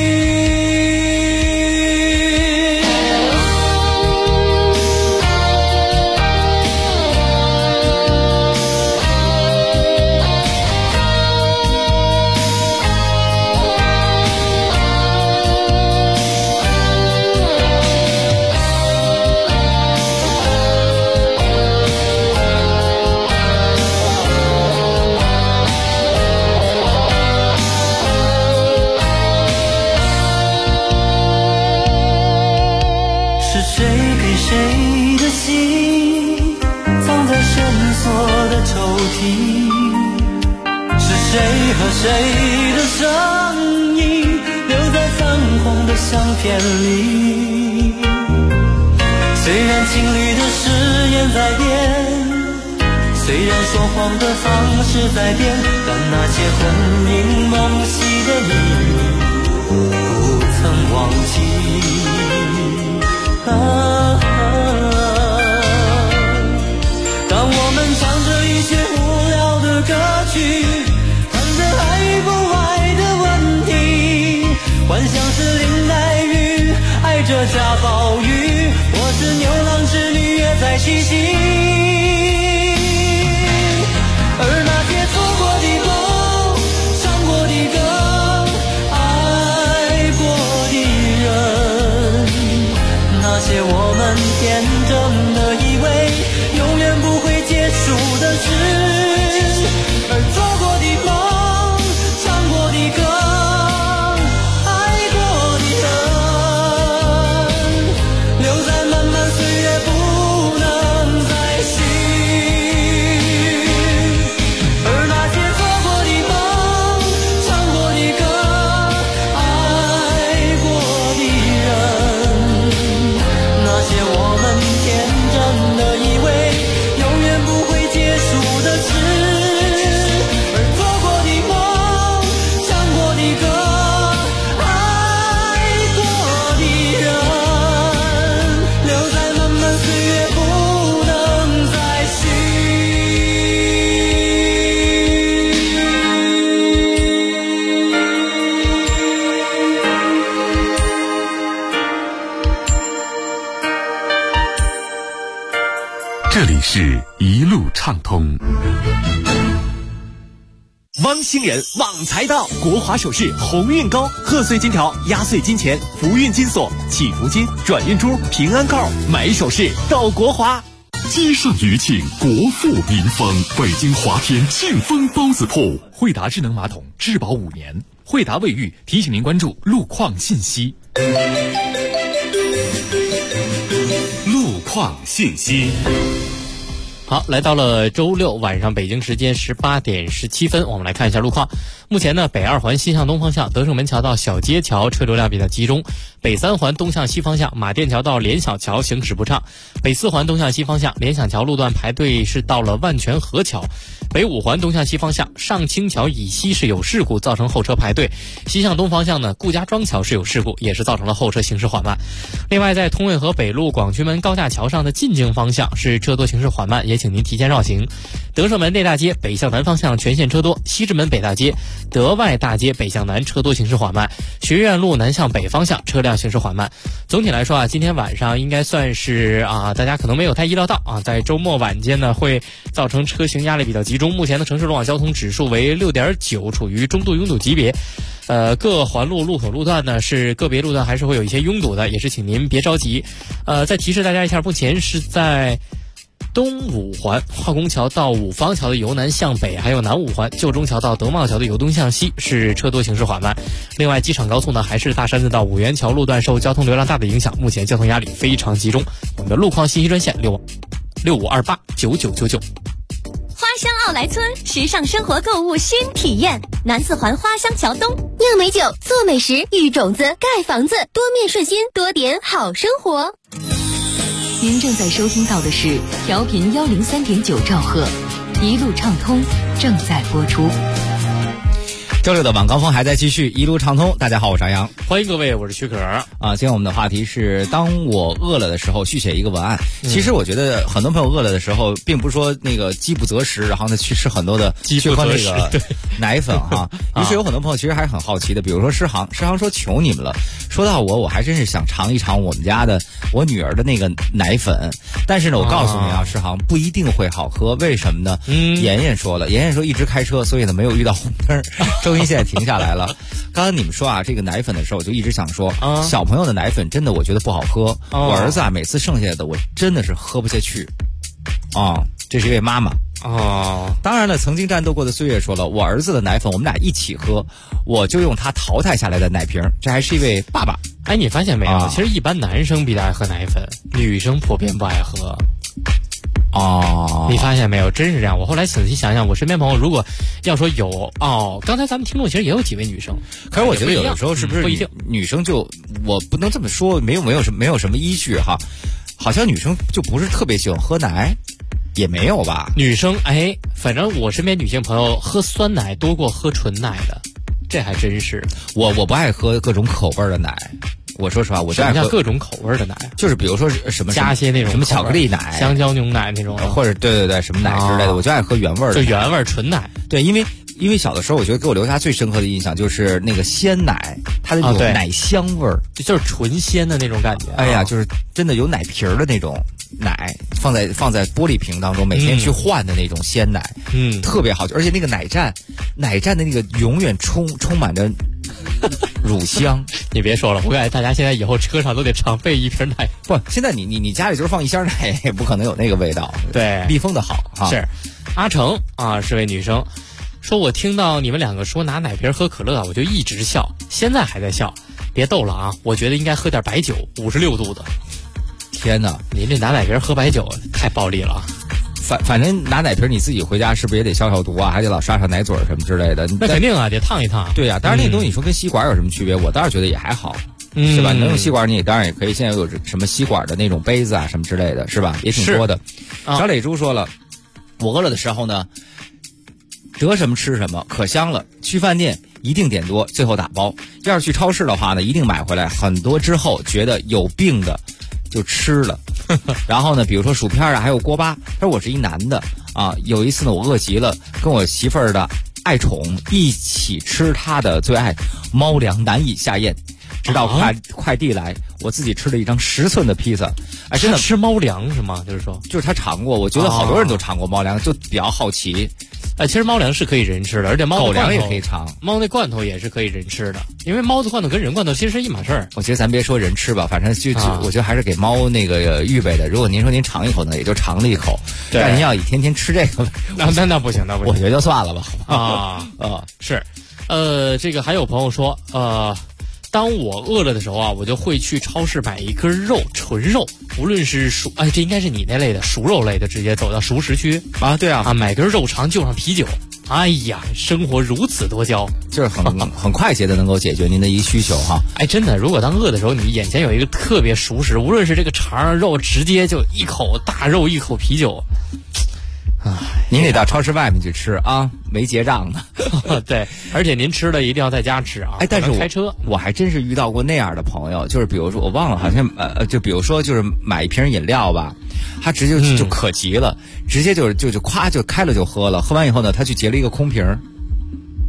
谁的心藏在深锁的抽屉？是谁和谁的声音留在泛黄的相片里？虽然情侣的誓言在变，虽然说谎的方式在变，但那些魂萦梦系的秘密不曾忘记。当我们唱着一些无聊的歌曲，谈着爱与不爱的问题，幻想是林黛玉爱着贾宝玉，或是牛郎织女也在嬉戏。而那些错过的梦，唱过的歌，爱过的人，那些我们天真的以为永远不会结束的事，而做过的梦，唱过的歌，爱过的人，留在漫漫岁月不能再续。而那些做过的梦，唱过的歌，爱过的人，那些我们天真的以为永远不会结束的事，而做过的梦，唱过的歌，爱过的人，留在漫漫岁月不能再续。 这里是一路畅通。 汪星人旺财到，国华首饰鸿运高，贺岁金条、压岁金钱、福运金锁、祈福金、转运珠、平安扣，买首饰到国华。 积善余庆，国富民丰。北京华天庆丰包子铺， 惠达智能马桶质保5年。惠达卫浴提醒您关注路况信息。 路况信息。 好，来到了周六晚上北京时间18点17分，我们来看一下路况。目前呢，北2环西向东方向德胜门桥到小街桥车流量比较集中，北3环东向西方向马甸桥到联小桥行驶不畅，北4环东向西方向联想桥路段排队是到了万泉河桥，北5环东向西方向上清桥以西是有事故，造成后车排队，西向东方向呢顾家庄桥是有事故，也是造成了后车行驶缓慢。另外在通渭河北路广渠门高架桥上的进京方向是车多行驶缓慢，也请您提前绕行。德胜门内大街北向南方向全线车多，西直门北大街德外大街北向南车多行驶缓慢，学院路南向北方向车辆行驶缓慢。总体来说啊，今天晚上应该算是大家可能没有太意料到啊，在周末晚间呢会造成车行压力比较集中。目前的城市路网交通指数为6.9，处于中度拥堵级别。各环路路口路段呢是个别路段还是会有一些拥堵的，也是请您别着急。再提示大家一下，目前是在东五环化工桥到五方桥的由南向北，还有南五环旧中桥到德茂桥的由东向西是车多行驶缓慢。另外机场高速呢还是大山子到五元桥路段受交通流量大的影响，目前交通压力非常集中。我们的路况信息专线65289999。 花香奥莱村，时尚生活购物新体验。南四环花香桥东，酿美酒，做美食，育种子，盖房子，多面顺心，多点好生活。 您正在收听到的是调频103.9兆赫，一路畅通正在播出。 周六的晚高峰还在继续，一路畅通。大家好，我是杨洋， 欢迎各位，我是许可。 今天我们的话题是当我饿了的时候，续写一个文案。其实我觉得很多朋友饿了的时候，并不是说那个饥不择食，然后呢去吃很多的去喝那个奶粉哈。于是有很多朋友其实还是很好奇的，比如说诗航说求你们了，说到我还真是想尝一尝我们家的我女儿的那个奶粉。但是呢，我告诉你啊，诗航不一定会好喝，为什么呢？妍妍说一直开车，所以呢没有遇到红灯。周音现在停下来了。刚刚你们说啊，这个奶粉的时候，我就一直想说，小朋友的奶粉真的我觉得不好喝。我儿子啊，每次剩下的我真的是喝不下去。这是一位妈妈。当然了，曾经战斗过的岁月说了，我儿子的奶粉我们俩一起喝，我就用他淘汰下来的奶瓶。这还是一位爸爸。 哎，你发现没有？其实一般男生比较爱喝奶粉，女生普遍不爱喝。你发现没有？真是这样。我后来仔细想想，我身边朋友如果要说有刚才咱们听众其实也有几位女生， 可是我觉得有的时候是不是不一定女生就我不能这么说，没有什么依据哈，好像女生就不是特别喜欢喝奶，也没有吧？ 女生反正我身边女性朋友喝酸奶多过喝纯奶的，这还真是。 我不爱喝各种口味的奶。我说实话，我就爱喝各种口味的奶， 就是比如说什么加些那种什么巧克力奶、 香蕉牛奶那种， 或者对什么奶之类的，我就爱喝原味的， 就原味纯奶。 对，因为小的时候，我觉得给我留下最深刻的印象就是那个鲜奶，它的有奶香味儿， 就是纯鲜的那种感觉。 哎呀，就是真的有奶皮儿的那种奶，放在玻璃瓶当中，每天去换的那种鲜奶，特别好，而且那个奶站的那个永远充满着乳香。 你别说了，我感觉大家现在以后车上都得常备一瓶奶。 不，现在你家里就是放一箱奶，也不可能有那个味道。 对， 密封的好哈。 是，阿成是位女生，说我听到你们两个说拿奶瓶喝可乐，我就一直笑，现在还在笑。别逗了啊，我觉得应该喝点白酒，56度的。 天哪， 您这拿奶瓶喝白酒太暴力了啊！ 反正拿奶瓶你自己回家是不是也得消毒啊？还得老刷刷奶嘴什么之类的？ 那肯定啊，得烫一烫。 对呀，当然那东西你说跟吸管有什么区别？我倒是觉得也还好，是吧？能用吸管你当然也可以。现在有什么吸管的那种杯子啊什么之类的，是吧？也挺多的。小磊猪说了，我饿了的时候呢，得什么吃什么，可香了。去饭店一定点多，最后打包。要是去超市的话呢，一定买回来很多之后觉得有病的就吃了。然后呢，比如说薯片啊，还有锅巴。他说我是一男的啊，有一次呢，我饿极了，跟我媳妇儿的爱宠一起吃他的最爱猫粮，难以下咽。直到快递来，我自己吃了一张10寸的披萨。哎，真的吃猫粮是吗？ 就是他尝过，我觉得好多人都尝过猫粮，就比较好奇。 其实猫粮是可以人吃的，而且猫的狗粮也可以尝， 猫那罐头也是可以人吃的，因为猫的罐头跟人罐头其实是一码事儿。 我觉得咱别说人吃吧，反正我觉得还是给猫那个预备的。如果您说您尝一口呢，也就尝了一口，但您要天天吃这个， 那不行， 我觉得就算了吧。是，这个还有朋友说，当我饿了的时候啊，我就会去超市买一根肉，纯肉，无论是这应该是你那类的熟肉类的，直接走到熟食区啊，对啊， 买根肉肠就上啤酒。哎呀，生活如此多娇， 就是很快捷的能够解决您的一个需求哈。 真的，如果当饿的时候，你眼前有一个特别熟食，无论是这个肠肉，直接就一口大肉，一口啤酒。 您得到超市外面去吃啊，没结账的。 对，而且您吃了一定要在家吃啊。 但是开车我还真是遇到过那样的朋友，就是比如说我忘了，好像就比如说就是买一瓶饮料吧，他直接就可急了，直接就夸就开了就喝了，喝完以后呢，他去结了一个空瓶。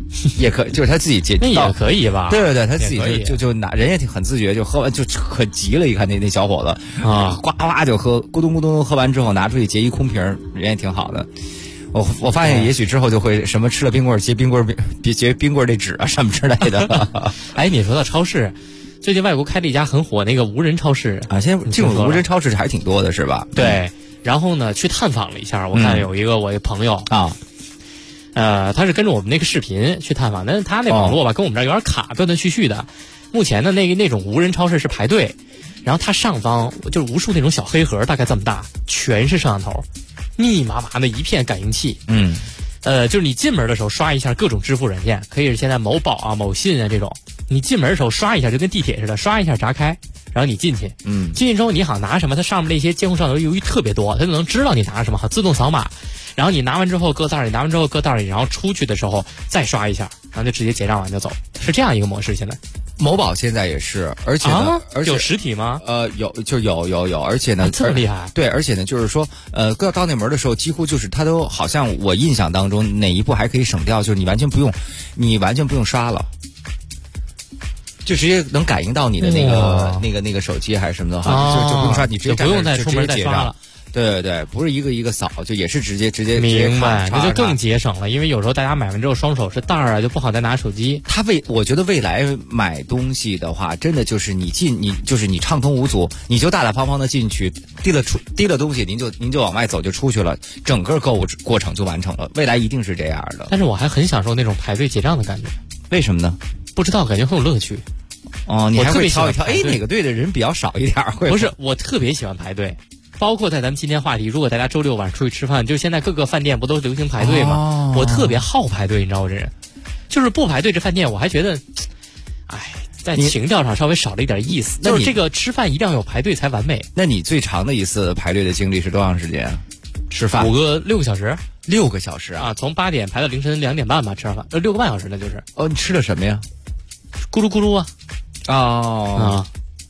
也可以，就是他自己那也可以吧？ 对对对，他自己就拿，人也挺很自觉，就喝完就可急了。一看那小伙子啊，呱呱就喝，咕咚咕咚喝完之后拿出去结一空瓶，人也挺好的。我发现也许之后就会什么吃了冰棍结冰棍结冰棍那纸啊什么之类的。 哎，你说到超市，最近外国开了一家很火那个无人超市啊，现在这种无人超市还挺多的，是吧？ 对。然后呢，去探访了一下，我看有一个我一朋友啊。 他是跟着我们那个视频去探访，但是他那网络吧，跟我们这儿有点卡，断断续续的。目前的那种无人超市是排队，然后它上方就是无数那种小黑盒，大概这么大，全是摄像头，密密麻麻的一片感应器。就是你进门的时候刷一下各种支付软件，可以是现在某宝啊、某信啊这种，你进门的时候刷一下就跟地铁似的，刷一下闸开，然后你进去。进去之后你好拿什么，它上面那些监控摄像头由于特别多，它就能知道你拿什么，好自动扫码。然后你拿完之后搁袋里，拿完之后搁袋里，然后出去的时候再刷一下，然后就直接结账完就走，是这样一个模式。现在某宝现在也是，而且呢，而且有实体吗？ 有，而且呢， 这么厉害？ 对，而且呢，就是说，到那门的时候，几乎就是它都好像我印象当中哪一步还可以省掉，就是你完全不用刷了。就直接能感应到你的那个手机还是什么的话，就不用刷，你直接不用再出门再刷了。 对对对，不是一个一个扫，就也是直接明白，这就更节省了。因为有时候大家买完之后双手是袋儿啊，就不好再拿手机。 我觉得未来买东西的话，真的就是你畅通无阻，你就大大方方的进去，提了东西，您就往外走就出去了，整个购物过程就完成了。未来一定是这样的。 但是我还很享受那种排队结账的感觉。 为什么呢？ 不知道，感觉很有乐趣。 你还会挑一挑，哎，哪个队的人比较少一点？ 不是，我特别喜欢排队。包括在咱们今天话题，如果大家周六晚上出去吃饭，就现在各个饭店不都流行排队吗？我特别好排队，你知道我这人，就是不排队这饭店我还觉得，在情调上稍微少了一点意思。就是这个吃饭一定要有排队才完美。 那你最长的一次排队的经历是多长时间？吃饭 6个小时。 6个小时啊！ 从8点排到凌晨2点半吧，吃完饭6个半小时那就是。 你吃了什么呀？ 咕噜咕噜啊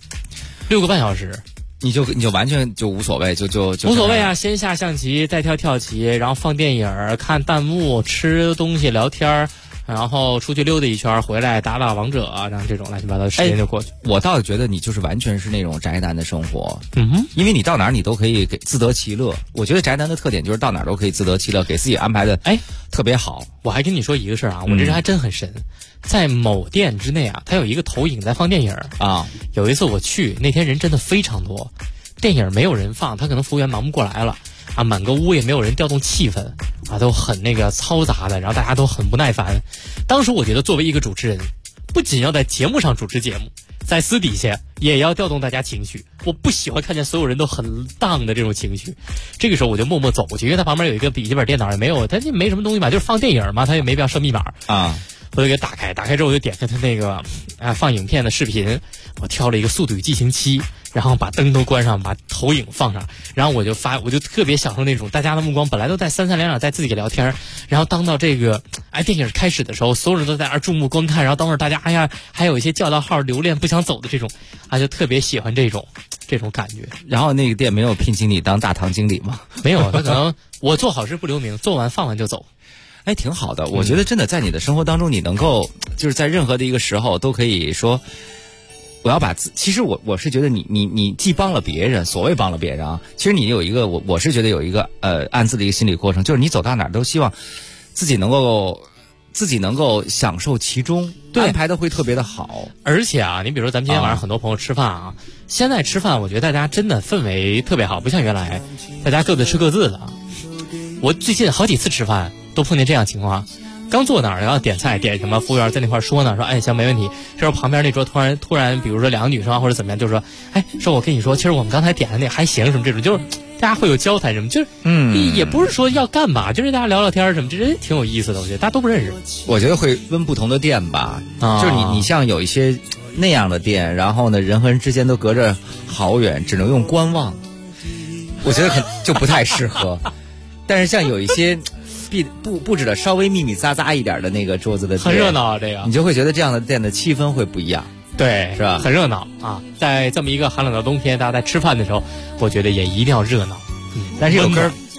！6个半小时。 你就完全就无所谓，就无所谓啊！先下象棋，再跳棋，然后放电影，看弹幕，吃东西，聊天，然后出去溜达一圈，回来打王者，然后这种乱七八糟的时间就过去。 我倒是觉得你就是完全是那种宅男的生活，因为你到哪儿你都可以给自得其乐。我觉得宅男的特点就是到哪儿都可以自得其乐，给自己安排的特别好。 我还跟你说一个事儿啊，我这人还真很神。在某店之内啊，它有一个投影在放电影啊。有一次我去，那天人真的非常多，电影没有人放，他可能服务员忙不过来了啊，满个屋也没有人调动气氛啊，都很那个嘈杂的，然后大家都很不耐烦。当时我觉得作为一个主持人，不仅要在节目上主持节目，在私底下也要调动大家情绪。我不喜欢看见所有人都很荡的这种情绪。这个时候我就默默走过去，因为他旁边有一个笔记本电脑，也没有，他就没什么东西嘛，就是放电影嘛，他也没必要设密码啊。我就给打开之后我就点开他那个放影片的视频，我挑了一个《速度与激情7》，然后把灯都关上，把投影放上，然后我就特别享受那种大家的目光本来都在三三两两在自己聊天，然后当到这个电影开始的时候，所有人都在那儿注目观看，然后当时大家还有一些叫到号留恋不想走的这种就特别喜欢这种感觉。 然后那个店没有聘请你当大堂经理吗？ 没有，他可能我做好事不留名，做完放完就走。 挺好的。我觉得真的在你的生活当中，你能够就是在任何的一个时候都可以说，我要把其实我是觉得你既帮了别人，所谓帮了别人啊，其实你有一个我是觉得有一个暗自的一个心理过程，就是你走到哪儿都希望自己能够享受其中，安排的会特别的好。 而且你比如说咱们今天晚上很多朋友吃饭现在吃饭我觉得大家真的氛围特别好，不像原来大家各自吃各自的。我最近好几次吃饭都碰见这样情况，刚坐那儿，然后点菜点什么，服务员在那块说呢，说行没问题。这时候旁边那桌突然，比如说2个女生或者怎么样，就说说我跟你说，其实我们刚才点的那还行什么这种，就是大家会有交谈什么，就是也不是说要干嘛，就是大家聊聊天什么，这人挺有意思的。我觉得大家都不认识， 我觉得会分不同的店吧，就是你像有一些那样的店，然后呢人和人之间都隔着好远，只能用观望，我觉得就不太适合。但是像有一些布置的稍微密密匝匝一点的那个桌子的店， 很热闹这个你就会觉得这样的店的气氛会不一样。 对， 是吧？ 很热闹在这么一个寒冷的冬天，大家在吃饭的时候，我觉得也一定要热闹。 但是有根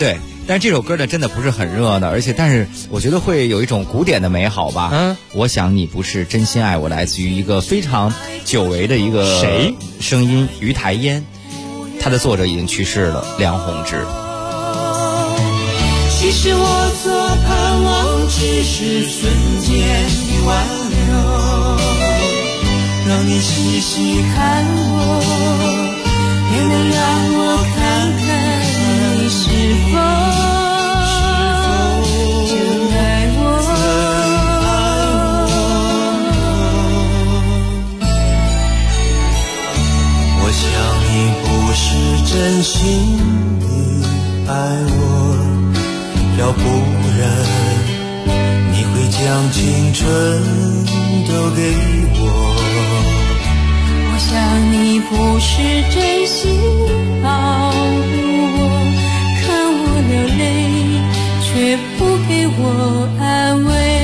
但是这首歌呢，真的不是很热闹，但是我觉得会有一种古典的美好吧。我想你不是真心爱我，来自于一个非常久违的一个声音，于台烟，他的作者已经去世了，梁鸿志。 其实我所盼望只是瞬间的挽留，让你细细看我，也能让我看看你是否真爱我。我想你不是真心的爱我，要不然你会将青春都给我。我想你不是真心保护我，看我流泪却不给我安慰。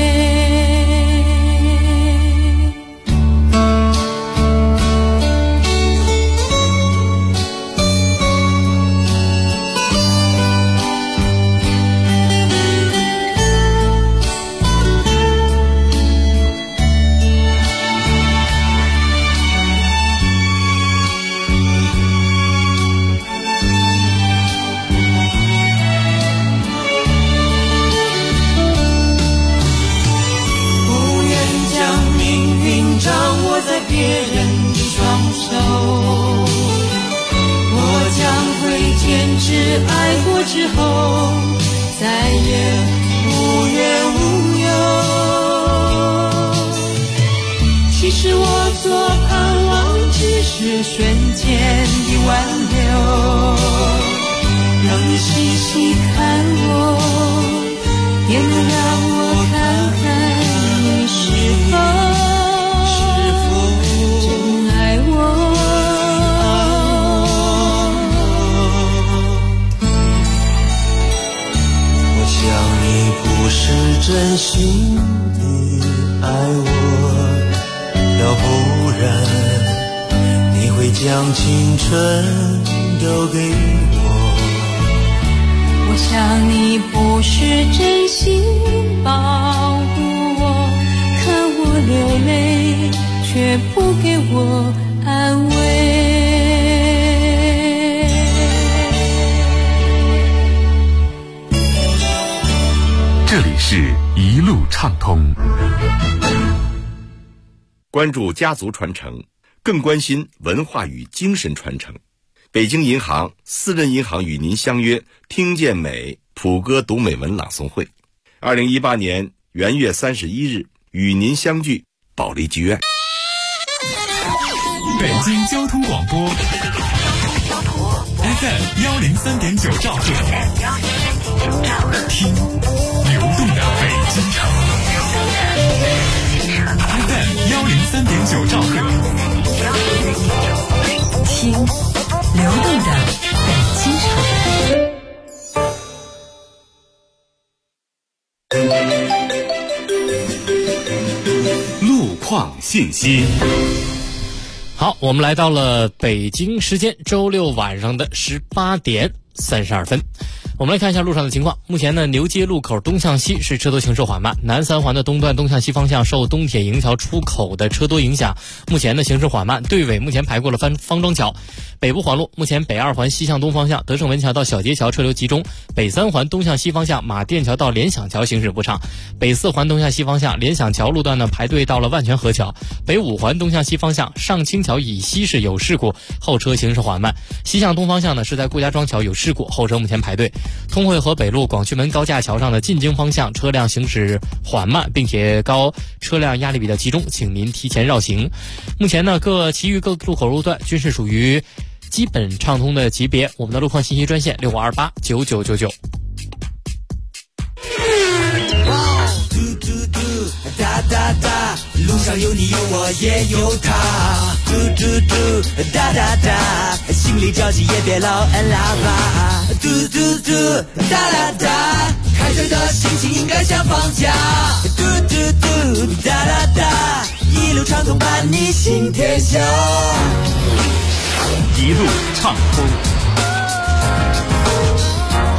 爱过之后再也无怨无忧，其实我所盼望只是瞬间的挽留，让你细细看我，也能让我看看你是否真爱我。不是真心的爱我，要不然你会将青春都给我。我想你不是真心保护我，看我流泪却不给我安慰。 这里是一路畅通， 关注家族传承，更关心文化与精神传承。北京银行私人银行与您相约听见美普歌读美文朗诵会，2018年元月31日与您相聚保利剧院。 北京交通广播 FM 103.9兆赫，听流动的北京城。FM 103.9兆赫， 听流动的北京城。路况信息。 好，我们来到了北京时间周六晚上的18点32分。我们来看一下路上的情况。目前呢，牛街路口东向西是车多行驶缓慢，南三环的东段东向西方向受东铁营桥出口的车多影响，目前呢行驶缓慢，队尾目前排过了方庄桥。北部环路目前北二环西向东方向德胜门桥到小街桥车流集中，北三环东向西方向马甸桥到联想桥行驶不畅，北四环东向西方向联想桥路段呢排队到了万泉河桥，北五环东向西方向上清桥以西是有事故，后车行驶缓慢，西向东方向呢是在顾家庄桥有事故，后车目前排队。通惠河北路广渠门高架桥上的进京方向车辆行驶缓慢，并且车辆压力比较集中，请您提前绕行。目前呢其余各路口路段均是属于基本畅通的级别。我们的路况信息专线65289999。 哒哒哒，路上有你有我也有他，嘟嘟嘟，哒哒哒，心里着急也别老按喇叭，嘟嘟嘟，哒哒哒，开车的心情应该想放假，嘟嘟嘟，哒哒哒，一路畅通伴你行天下， 一路畅通。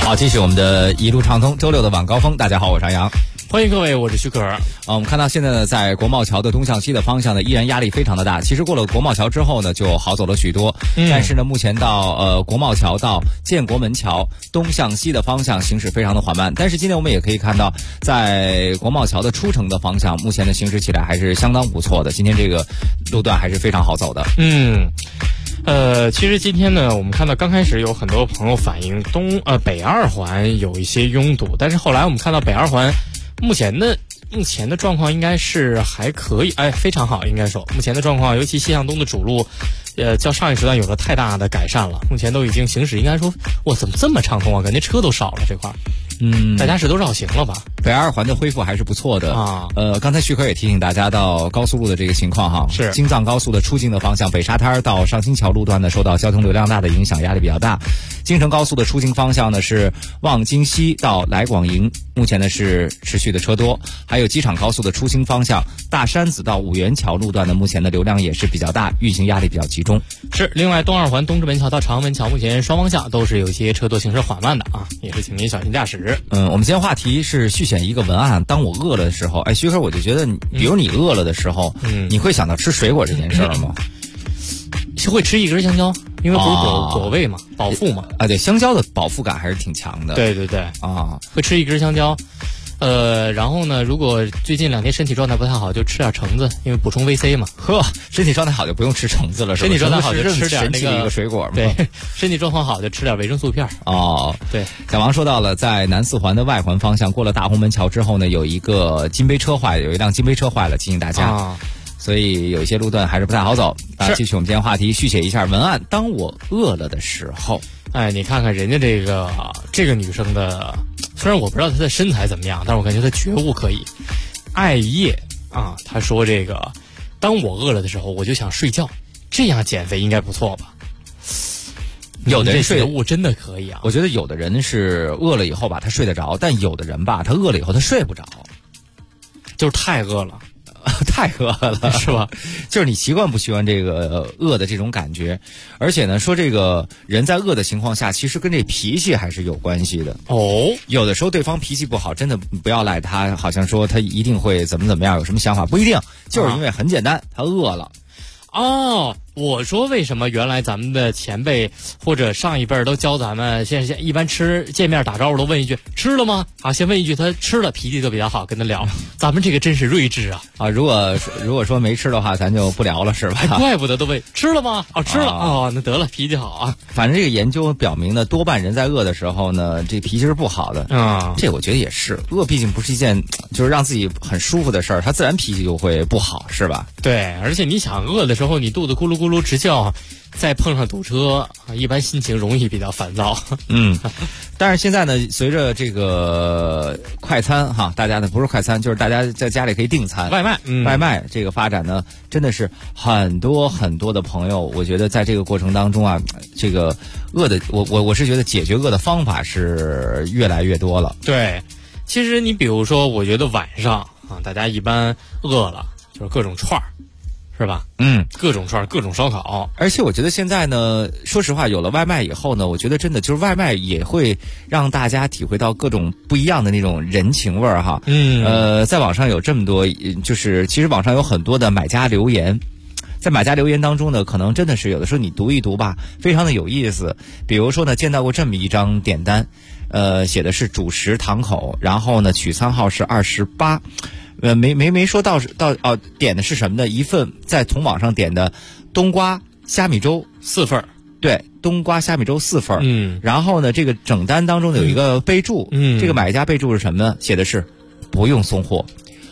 好，继续我们的一路畅通周六的晚高峰。大家好，我是杨洋。 欢迎各位，我是徐可。 我们看到现在呢，在国贸桥的东向西的方向呢，依然压力非常的大。其实过了国贸桥之后呢，就好走了许多。但是呢，目前到国贸桥到建国门桥东向西的方向行驶非常的缓慢。但是今天我们也可以看到，在国贸桥的出城的方向，目前的行驶起来还是相当不错的。今天这个路段还是非常好走的。 其实今天呢，我们看到刚开始有很多朋友反映北二环有一些拥堵，但是后来我们看到北二环目前的状况应该是还可以，非常好，应该说目前的状况，尤其西向东的主路，较上一时段有了太大的改善了，目前都已经行驶，应该说，哇，怎么这么畅通啊？感觉车都少了这块。大家是都绕行了吧？ 北二环的恢复还是不错的啊。刚才徐可也提醒大家到高速路的这个情况哈， 是京藏高速的出境的方向，北沙滩到上新桥路段呢受到交通流量大的影响，压力比较大。京承高速的出境方向呢是望京西到来广营，目前呢是持续的车多。还有机场高速的出京方向，大山子到五元桥路段呢，目前的流量也是比较大，运行压力比较集中。 是，另外东二环东直门桥到长安门桥，目前双方向都是有一些车多行驶缓慢的啊，也是请您小心驾驶。 我们今天话题是续选一个文案。当我饿了的时候，徐可，我就觉得比如你饿了的时候，你会想到吃水果这件事儿吗？ 是会吃一根香蕉，因为不是果味嘛，饱腹嘛。 对，香蕉的饱腹感还是挺强的。 对会吃一根香蕉。然后呢，如果最近2天身体状态不太好，就吃点橙子，因为补充 VC 嘛。 身体状态好就不用吃橙子了，是吧？ 身体状态好就吃点那个水果嘛。 对，身体状况好就吃点维生素片。对。 小王说到了，在南四环的外环方向，过了大红门桥之后呢，有一辆金杯车坏了，提醒大家。所以有一些路段还是不太好走。继续我们今天话题，续写一下文案。当我饿了的时候， 你看看人家这个女生的，虽然我不知道她的身材怎么样，但是我感觉她觉悟可以。艾叶啊，她说当我饿了的时候，我就想睡觉，这样减肥应该不错吧？ 有的人觉悟真的可以啊。 我觉得有的人是饿了以后吧，他睡得着，但有的人吧，他饿了以后他睡不着， 就是太饿了。 太饿了是吧？ 就是你习惯不习惯这个饿的这种感觉，而且呢，说这个人在饿的情况下，其实跟这脾气还是有关系的。有的时候对方脾气不好，真的不要赖他，好像说他一定会怎么样，有什么想法，不一定，就是因为很简单，他饿了。 我说为什么原来咱们的前辈或者上一辈都教咱们，现在一般见面打招呼都问一句吃了吗？先问一句，他吃了脾气就比较好跟他聊。咱们这个真是睿智啊！ 如果说没吃的话，咱就不聊了，是吧？ 怪不得都问吃了吗？吃了那得了，脾气好啊。 反正这个研究表明呢，多半人在饿的时候呢，这脾气是不好的这我觉得也是，饿毕竟不是一件就是让自己很舒服的事儿，他自然脾气就会不好，是吧？ 对，而且你想饿的时候，你肚子咕噜咕噜直叫，再碰上堵车，一般心情容易比较烦躁。 但是现在呢，随着这个快餐大家呢不是快餐，就是大家在家里可以订餐外卖这个发展呢，真的是很多很多的朋友，我觉得在这个过程当中啊，这个饿的我是觉得解决饿的方法是越来越多了。 对，其实你比如说，我觉得晚上大家一般饿了就是各种串儿。是吧？各种串，各种烧烤。 而且我觉得现在呢，说实话，有了外卖以后呢，我觉得真的就是外卖也会让大家体会到各种不一样的那种人情味儿哈。在网上有这么多，就是其实网上有很多的买家留言，在买家留言当中呢，可能真的是有的时候你读一读吧，非常的有意思。比如说呢，见到过这么一张点单，写的是主食堂口，然后呢取餐号是28。没说到点的是什么呢？一份在从网上点的冬瓜虾米粥 4份， 对，冬瓜虾米粥4份。然后呢，这个整单当中有一个备注，这个买家备注是什么呢？写的是不用送货，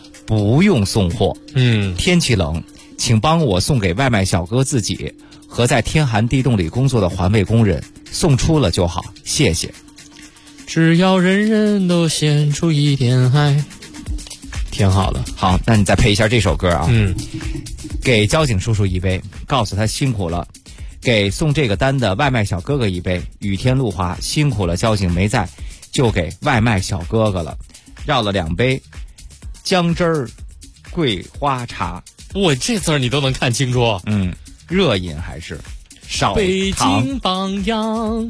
天气冷，请帮我送给外卖小哥自己和在天寒地冻里工作的环卫工人，送出了就好，谢谢。 只要人人都献出一点爱。挺好的。 好，那你再配一下这首歌啊。给交警叔叔一杯，告诉他辛苦了。给送这个单的外卖小哥哥一杯，雨天路滑，辛苦了，交警没在，就给外卖小哥哥了。绕了2杯姜汁儿桂花茶。 我这字儿你都能看清楚。 热饮还是少糖。 北京榜样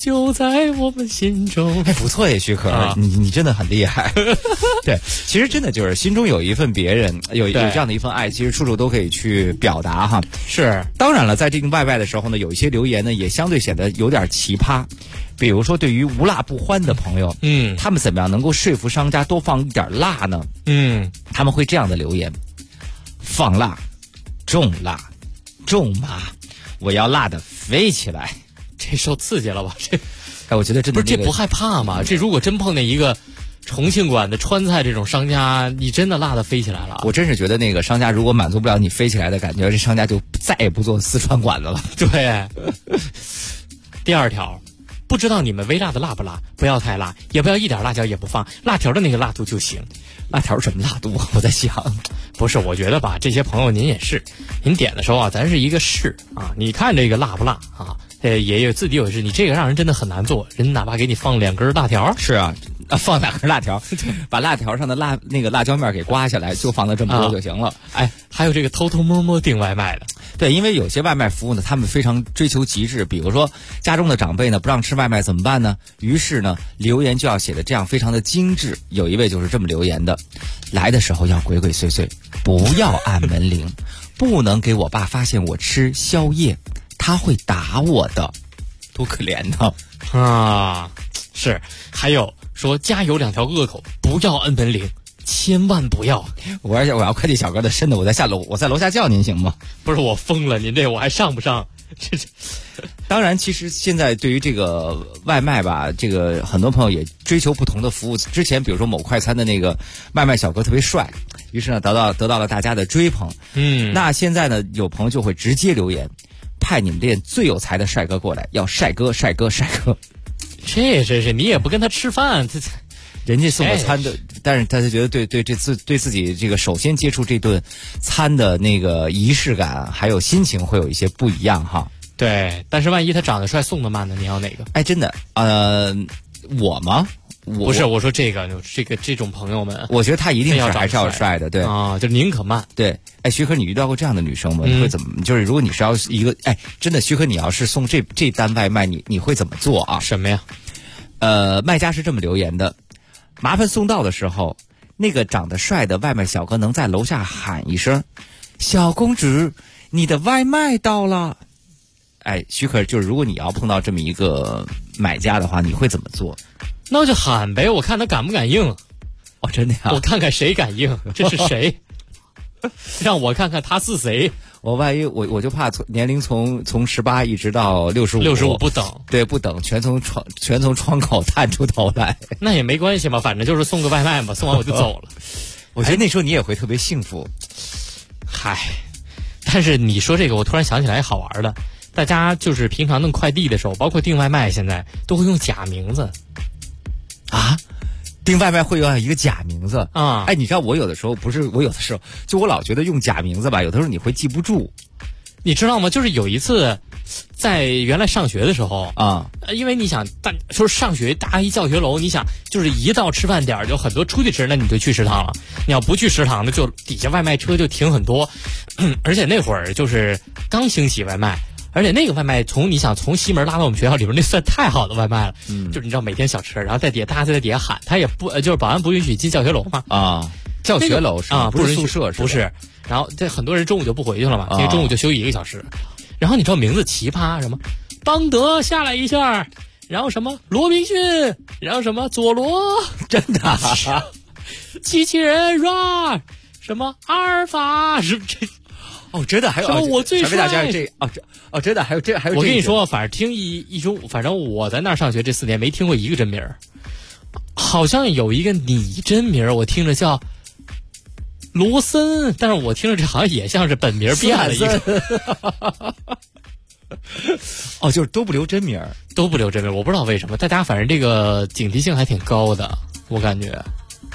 就在我们心中。 哎，不错耶，徐可，你真的很厉害。对，其实真的就是心中有一份别人，有这样的一份爱，其实处处都可以去表达哈。 是， 当然了，在这个外卖的时候呢，有一些留言呢也相对显得有点奇葩。比如说，对于无辣不欢的朋友，他们怎么样能够说服商家多放一点辣呢？他们会这样的留言：放辣，重辣，重麻，我要辣的飞起来。 这受刺激了吧？这， 哎，我觉得真的、 不是这不害怕吗？这如果真碰见一个重庆馆的川菜这种商家，你真的辣的飞起来了。 我真是觉得那个商家如果满足不了你飞起来的感觉，这商家就再也不做四川馆子了。 对。第二条，不知道你们微辣的辣不辣？不要太辣，也不要一点辣椒也不放，辣条的那个辣度就行。 辣条什么辣度？我在想， 不是，我觉得吧，这些朋友您也是，您点的时候啊，咱是一个试啊，你看这个辣不辣啊？也有自己有事，你这个让人真的很难做，人哪怕给你放2根辣条， 是啊，放2根辣条，把辣条上的那个辣椒面给刮下来，就放到这么多就行了。 哎，还有这个偷偷摸摸订外卖的， 对，因为有些外卖服务呢，他们非常追求极致，比如说家中的长辈呢不让吃外卖怎么办呢？于是呢，留言就要写的这样非常的精致。有一位就是这么留言的：来的时候要鬼鬼祟祟，不要按门铃，不能给我爸发现我吃宵夜。他会打我的，多可怜呢！ 啊，是，还有说家有2条恶口，不要摁门铃，千万不要。 我要快递小哥的身子，我在楼下叫您行吗？ 不是我疯了，您这我还上不上？ 当然，其实现在对于这个外卖吧，这个很多朋友也追求不同的服务。之前比如说某快餐的那个外卖小哥特别帅，于是呢得到了大家的追捧。那现在呢，有朋友就会直接留言。派你们店最有才的帅哥过来，要帅哥。 这真是你也不跟他吃饭， 人家送个餐的，但是他就觉得对自己这个首先接触这顿餐的那个仪式感还有心情会有一些不一样哈。 对，但是万一他长得帅送的慢呢？你要哪个？ 哎，真的，我吗？ 不是，我说这种朋友们， 我觉得他一定还是要帅的，对啊，就宁可慢。 对，哎，徐可，你遇到过这样的女生吗？你会怎么？就是如果你是要一个，哎，真的，徐可，你要是送这单外卖，你会怎么做啊？ 什么呀？ 卖家是这么留言的：麻烦送到的时候，那个长得帅的外卖小哥能在楼下喊一声：“小公主，你的外卖到了。”哎，徐可，就是如果你要碰到这么一个买家的话，你会怎么做？ 那我就喊呗，我看他敢不敢应。 哦，真的呀？ 我看看谁敢应，这是谁？让我看看他是谁。 我万一我就怕年龄从18一直到65 不等， 对，不等，全从窗口探出头来。 那也没关系嘛，反正就是送个外卖嘛，送完我就走了。 我觉得那时候你也会特别幸福。 嗨，但是你说这个，我突然想起来好玩的，大家就是平常弄快递的时候，包括订外卖，现在都会用假名字。 啊，订外卖会用一个假名字啊！ 哎，你知道我有的时候就我老觉得用假名字吧，有的时候你会记不住， 你知道吗？就是有一次，在原来上学的时候啊， 因为你想，说上学大一教学楼，你想就是一到吃饭点就很多出去吃，那你就去食堂了。你要不去食堂的，就底下外卖车就停很多，而且那会儿就是刚兴起外卖。而且那个外卖从西门拉到我们学校里边，那算太好的外卖了。就是你知道每天小车，然后大家在底下喊，他也不就是保安不允许进教学楼嘛。 啊，教学楼是吗？不是宿舍， 不是。然后这很多人中午就不回去了嘛，因为中午就休息1个小时。然后你知道名字奇葩什么？邦德下来一下，然后什么罗宾逊，然后什么佐罗， 真的， 机器人 Ra， 什么阿尔法，是这。 哦，真的还有什么我最帅？ 真的还有这。 我跟你说，反正听一中午，反正我在那儿上学这4年没听过一个真名，好像有一个拟真名，我听着叫罗森，但是我听着这好像也像是本名变了一个。 哦，就是都不留真名， 我不知道为什么，大家反正这个警惕性还挺高的，我感觉。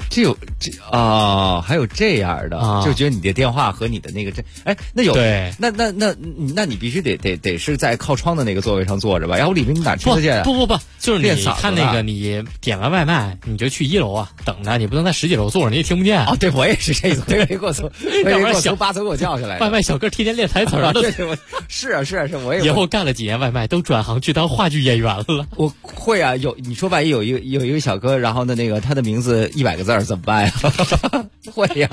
还有这样的，就觉得你的电话和你的那个那有对， 那你必须得是在靠窗的那个座位上坐着吧？要不里面你哪听得见？ 不，就是你看那个，你点完外卖你就去1楼啊等着，你不能在10几楼坐着，你也听不见。 哦，对，我也是这种，对，给我从8层给我叫下来。 外卖小哥天天练台词儿对，是，我也以后干了几年外卖，都转行去当话剧演员了。 我会啊，你说万一有一个小哥，然后呢那个他的名字100个字怎么办呀？会呀。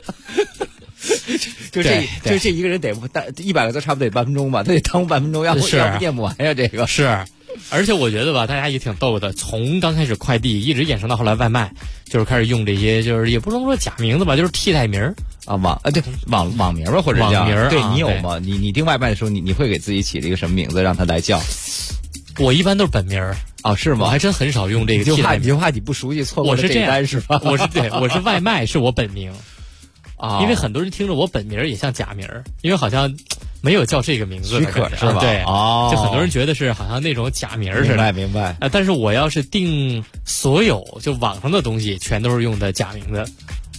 就这一个人得100个字，差不多得半分钟吧，他得耽误半分钟，要不念不完呀。这个是，而且我觉得吧，大家也挺逗的。从刚开始快递一直衍生到后来外卖，就是开始用这些，就是也不能说假名字吧，就是替代名啊，网名吧，或者叫网名。 对，你有吗？你订外卖的时候，你会给自己起了一个什么名字让他来叫？ 我一般都是本名啊，是吗？ 我还真很少用这个替代名。 就怕你不熟悉，错过了这一单是吧？ 我是外卖是我本名啊， 因为很多人听着我本名也像假名，因为好像没有叫这个名字许可是吧？ 对， 哦， 就很多人觉得是好像那种假名似的。 明白。 但是我要是订所有就网上的东西，全都是用的假名字。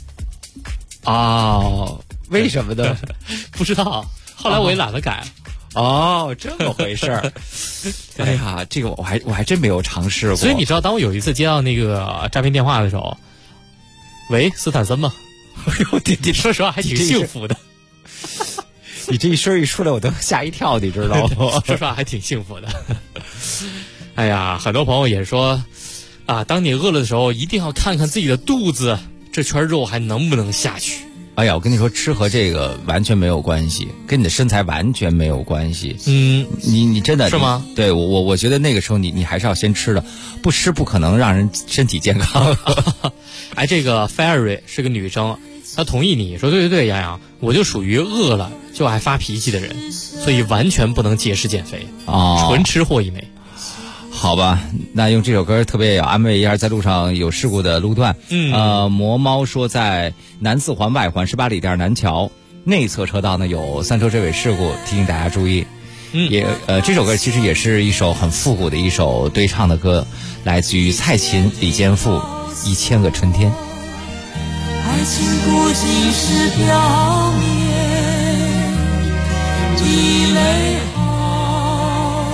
哦，为什么呢？ 不知道，后来我也懒得改。 哦，这么回事儿。哎呀，这个我还真没有尝试过。 所以你知道，当我有一次接到那个诈骗电话的时候，喂，斯坦森吗？你说实话还挺幸福的。 你这一声一出来，我都吓一跳，你知道吗？ 说实话还挺幸福的。哎呀，很多朋友也说啊，当你饿了的时候，一定要看看自己的肚子，这圈肉还能不能下去。 哎呀，我跟你说，吃和这个完全没有关系，跟你的身材完全没有关系。你真的是吗？ 对，我觉得那个时候你还是要先吃的，不吃不可能让人身体健康。 哎，这个 Fairy 是个女生，她同意你说对，洋洋，我就属于饿了就爱发脾气的人，所以完全不能节食减肥纯吃货一枚。 好吧，那用这首歌特别要安慰一下在路上有事故的路段。魔猫说在南四环外环18里店南桥内侧车道呢有3车追尾事故，提醒大家注意。这首歌其实也是一首很复古的一首对唱的歌，来自于蔡琴、李健富《1000个春天》。 爱情不仅是表面的美好，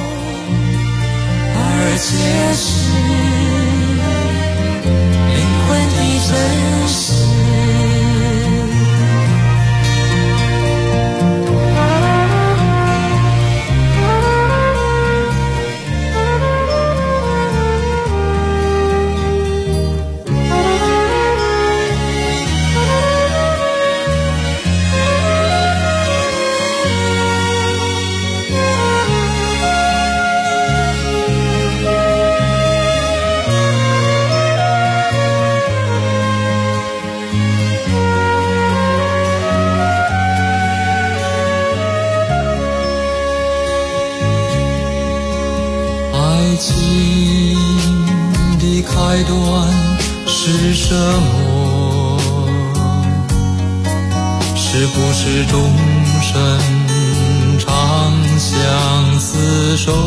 而且是灵魂的真实。爱情的开端是什么？是不是终身长相厮守？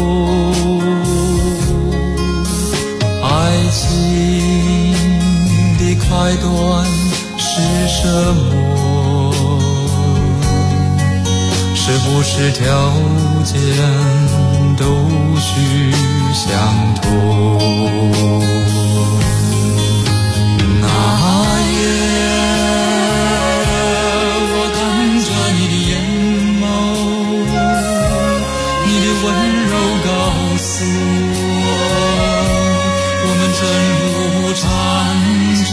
爱情的开端是什么？是不是条件都需相同？那夜我看着你的眼眸，你的温柔告诉我们正如潺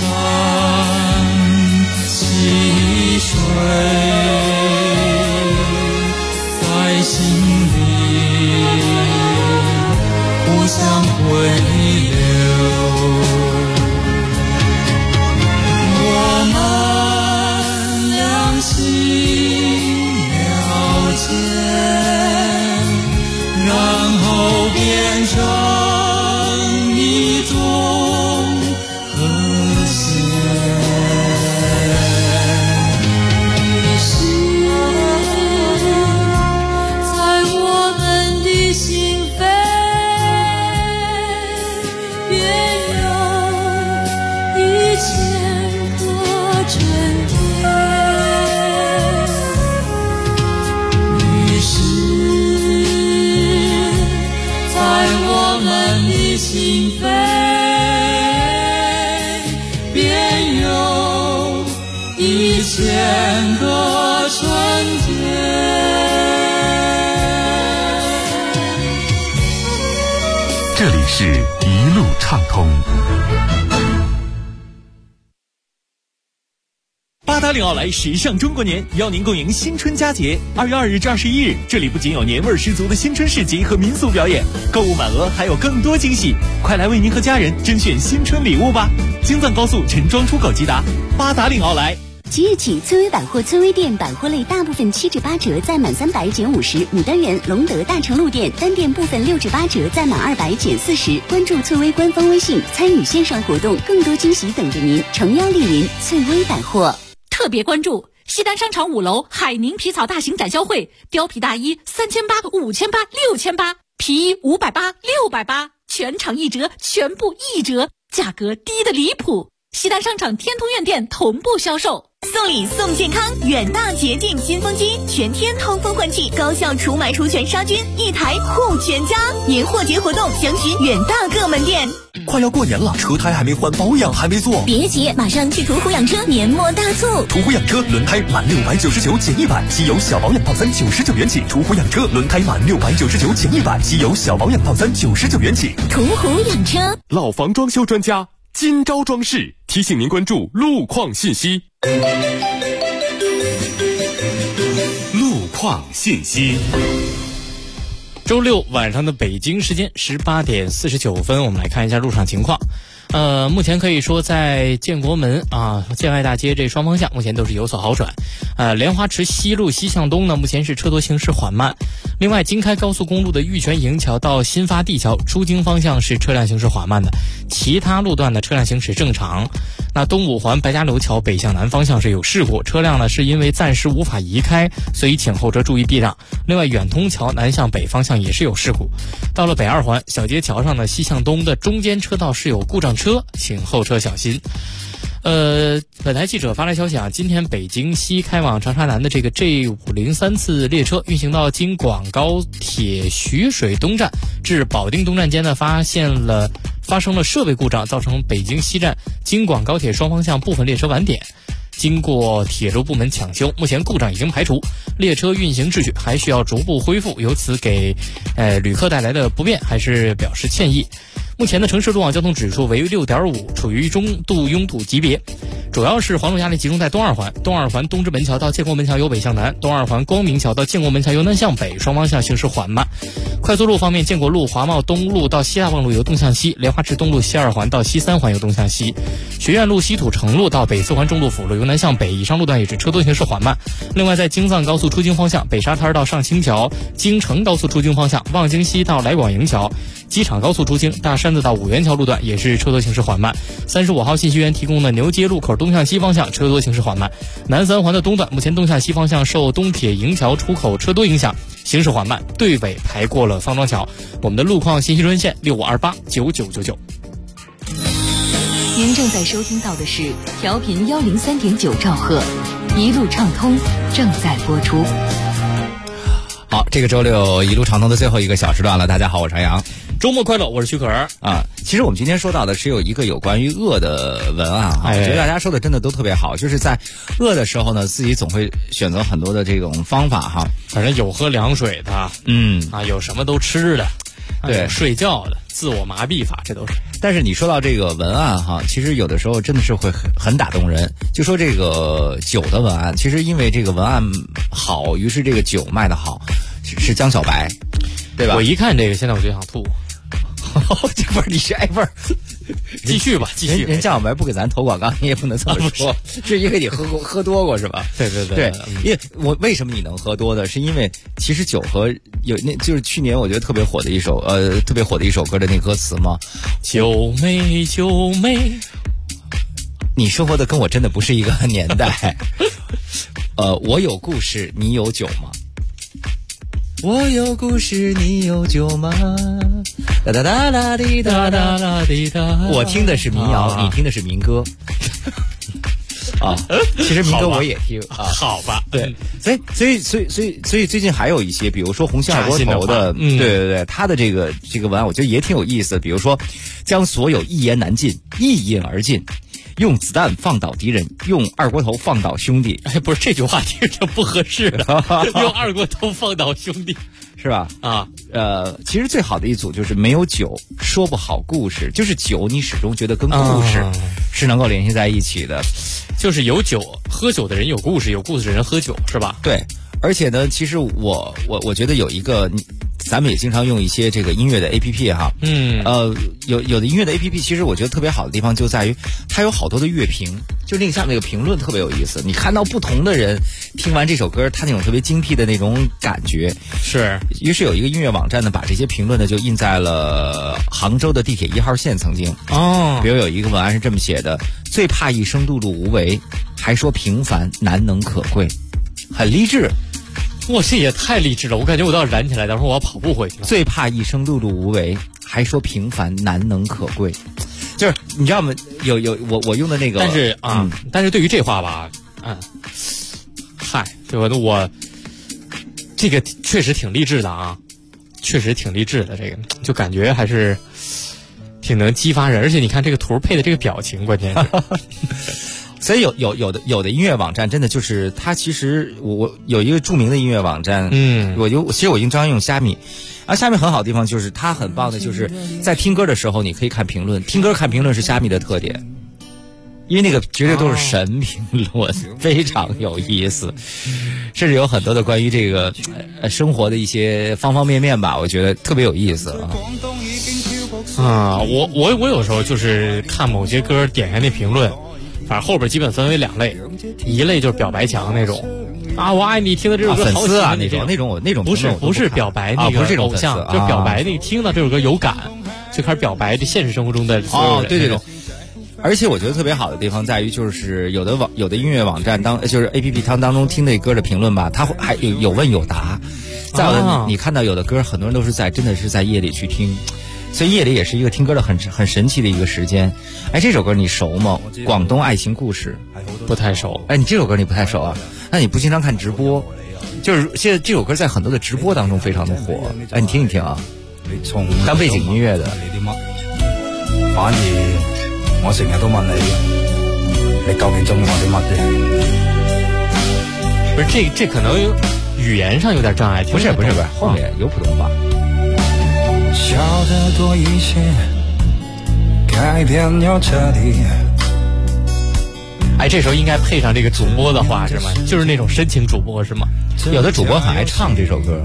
潺溪水在心里互相回流。我们两心了解，然后变成一种和谐。你的心在这里是一路畅通。 八达岭奥莱时尚中国年邀您共迎新春佳节，2月2日至21日，这里不仅有年味十足的新春市集和民俗表演，购物满额还有更多惊喜，快来为您和家人甄选新春礼物吧！京藏高速陈庄出口即达，八达岭奥莱。 即日起，村威百货村威店百货类大部分7至8折，再满300减50；牡丹园、隆德大成路店单店部分6至8折，再满200减40。关注村威官方微信，参与线上活动，更多惊喜等着您！诚邀莅临村威百货。 特别关注西单商场5楼海宁皮草大型展销会，貂皮大衣3800、5800、6800，皮衣580、680，全场1折，全部1折，价格低得离谱。西单商场天通苑店同步销售。 送礼送健康，远大洁净新风机，全天通风换气，高效除螨除醛杀菌，1台护全家。年货节活动详询远大各门店。 快要过年了，车胎还没换，保养还没做， 别急，马上去途虎养车年末大促。 途虎养车轮胎满699减100，稀有小保养套餐99元起。途虎养车轮胎满699减100，稀有小保养套餐99元起。 途虎养车， 老房装修专家金招装饰提醒您关注路况信息。路况信息。 周六晚上的北京时间18点49分，我们来看一下路上情况。目前可以说在建国门建外大街这双方向目前都是有所好转。莲花池西路西向东呢，目前是车多行驶缓慢。另外，京开高速公路的玉泉营桥到新发地桥出京方向是车辆行驶缓慢的，其他路段的车辆行驶正常。那东五环白家楼桥北向南方向是有事故，车辆呢是因为暂时无法移开，所以请后车注意避让。另外，远通桥南向北方向也是有事故。到了北二环小街桥上的西向东的中间车道是有故障车，请后车小心。本台记者发来消息今天北京西开往长沙南的这个 G503次列车运行到京广高铁徐水东站至保定东站间呢，发生了设备故障，造成北京西站京广高铁双方向部分列车晚点。经过铁路部门抢修，目前故障已经排除，列车运行秩序还需要逐步恢复，由此给旅客带来的不便还是表示歉意。目前的城市路网交通指数为6.5，处于中度拥堵级别，主要是环路压力集中在东二环，东二环东直门桥到建国门桥由北向南，东二环光明桥到建国门桥由南向北，双方向行驶缓慢。快速路方面，建国路华贸东路到西大望路由东向西，莲花池东路西二环到西三环由东向西，学院路西土城路到北四环中路辅路由南向北，以上路段也是车多行驶缓慢。另外，在京藏高速出京方向，北沙滩到上清桥，京承高速出京方向，望京西到来广营桥，机场高速出京大山子到五元桥路段也是车多行驶缓慢。35号信息源提供的牛街路口东向西方向车多行驶缓慢。南三环的东段目前东向西方向受东铁营桥出口车多影响，行驶缓慢，队尾排过了方庄桥。我们的路况信息专线65289999。 您正在收听到的是调频103.9兆赫，一路畅通正在播出。 好，这个周六一路畅通的最后一个小时段了。大家好，我是杨洋。 周末快乐，我是徐可儿其实我们今天说到的是有一个有关于饿的文案我觉得大家说的真的都特别好，就是在饿的时候呢，自己总会选择很多的这种方法反正有喝凉水的，有什么都吃的， 对， 睡觉的，自我麻痹法，这都是。 但是你说到这个文案其实有的时候真的是会很打动人。就说这个酒的文案，其实因为这个文案好，于是这个酒卖得好，是江小白，对吧？ 我一看这个，现在我就想吐。 这不是你是不是？ 继续吧，继续。 人江小白不给咱投广告，你也不能这么说，是因为你喝多过是吧？ 对。 因为为什么你能喝多的？是因为其实酒和就是去年我觉得特别火的一首歌的那歌词嘛， 酒妹酒妹。 你生活的跟我真的不是一个年代。我有故事，你有酒吗？我有故事，你有酒吗？哒哒哒哒滴哒哒哒滴哒。我听的是民谣，你听的是民歌。其实民歌我也听好吧， 对，所以最近还有一些，比如说红星二锅头的，对，他的这个文案，我觉得也挺有意思的。比如说，将所有一言难尽，一饮而尽。用子弹放倒敌人，用二锅头放倒兄弟。 不是这句话听着不合适的。用二锅头放倒兄弟， 是吧？ 啊， 其实最好的一组就是没有酒说不好故事，就是酒你始终觉得跟故事是能够联系在一起的， 就是有酒喝酒的人有故事，有故事的人喝酒，是吧？ 对，而且呢，其实我觉得有一个，咱们也经常用一些这个音乐的 APP 哈，有的音乐的 APP， 其实我觉得特别好的地方就在于它有好多的乐评，就那个下面那个评论特别有意思，你看到不同的人听完这首歌，他那种特别精辟的那种感觉， 是。 于是有一个音乐网站呢，把这些评论呢就印在了杭州的地铁1号线曾经。比如有一个文案是这么写的：最怕一生碌碌无为，还说平凡难能可贵，很励志。 哇，这也太励志了！我感觉我都要燃起来，等会儿我要跑步回去了。 最怕一生碌碌无为，还说平凡难能可贵，就是你知道吗？我用的那个， 但是但是对于这话吧，对吧？我这个确实挺励志的啊，确实挺励志的，这个就感觉还是挺能激发人，而且你看这个图配的这个表情，关键是。 所以有的音乐网站真的就是它，其实我有一个著名的音乐网站，其实我经常用虾米，而虾米很好的地方就是它很棒的，就是在听歌的时候你可以看评论，听歌看评论是虾米的特点，因为那个绝对都是神评论，非常有意思，甚至有很多的关于这个生活的一些方方面面吧，我觉得特别有意思我有时候就是看某些歌，点开那评论。反正后边基本分为2类，一类就是表白墙那种，我爱你，听的这首歌好喜欢那种不是表白那个偶像，就表白那个听到这首歌有感，就开始表白这现实生活中的所有人。 对。而且我觉得特别好的地方在于，就是有的音乐网站就是 APP 当中听那歌的评论吧，它还有问有答。再有的你看到有的歌，很多人都是真的是在夜里去听。所以夜里也是一个听歌的很神奇的一个时间。这首歌你熟吗？广东爱情故事。 不太熟。 你这首歌你不太熟啊？那你不经常看直播？就是现在这首歌在很多的直播当中非常的火。你听一听啊，当背景音乐的。 反而我成日都問你究竟中意我啲乜嘢？不是这可能语言上有点障碍。 不是，后面有普通话。 笑得多一些，改变要彻底。 这时候应该配上这个主播的话是吗？就是那种深情主播是吗？ 有的主播很爱唱这首歌。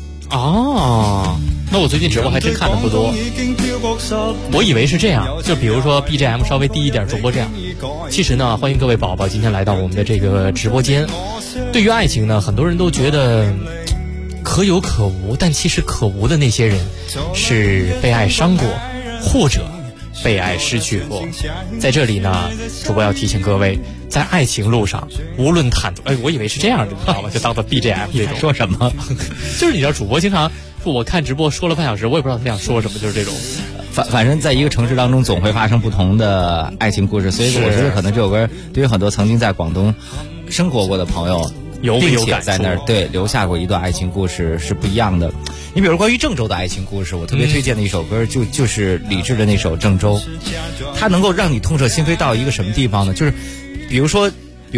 那我最近直播还真看的不多。我以为是这样，就比如说 BGM 稍微低一点，主播这样。其实呢，欢迎各位宝宝今天来到我们的这个直播间。对于爱情呢，很多人都觉得可有可无，但其实可无的那些人是被爱伤过，或者被爱失去过。在这里呢，主播要提醒各位，在爱情路上无论坦途，我以为是这样的，你知道吗？就当做 BGM 这种。 说什么？ 就是你知道主播经常说我看直播说了半小时，我也不知道他想说什么，就是这种。 反正在一个城市当中总会发生不同的爱情故事，所以我觉得可能这首歌对于很多曾经在广东生活过的朋友，并且在那儿留下过一段爱情故事是不一样的。你比如关于郑州的爱情故事，我特别推荐的一首歌就是李志的那首《郑州》，它能够让你痛彻心扉到一个什么地方呢？就是比如说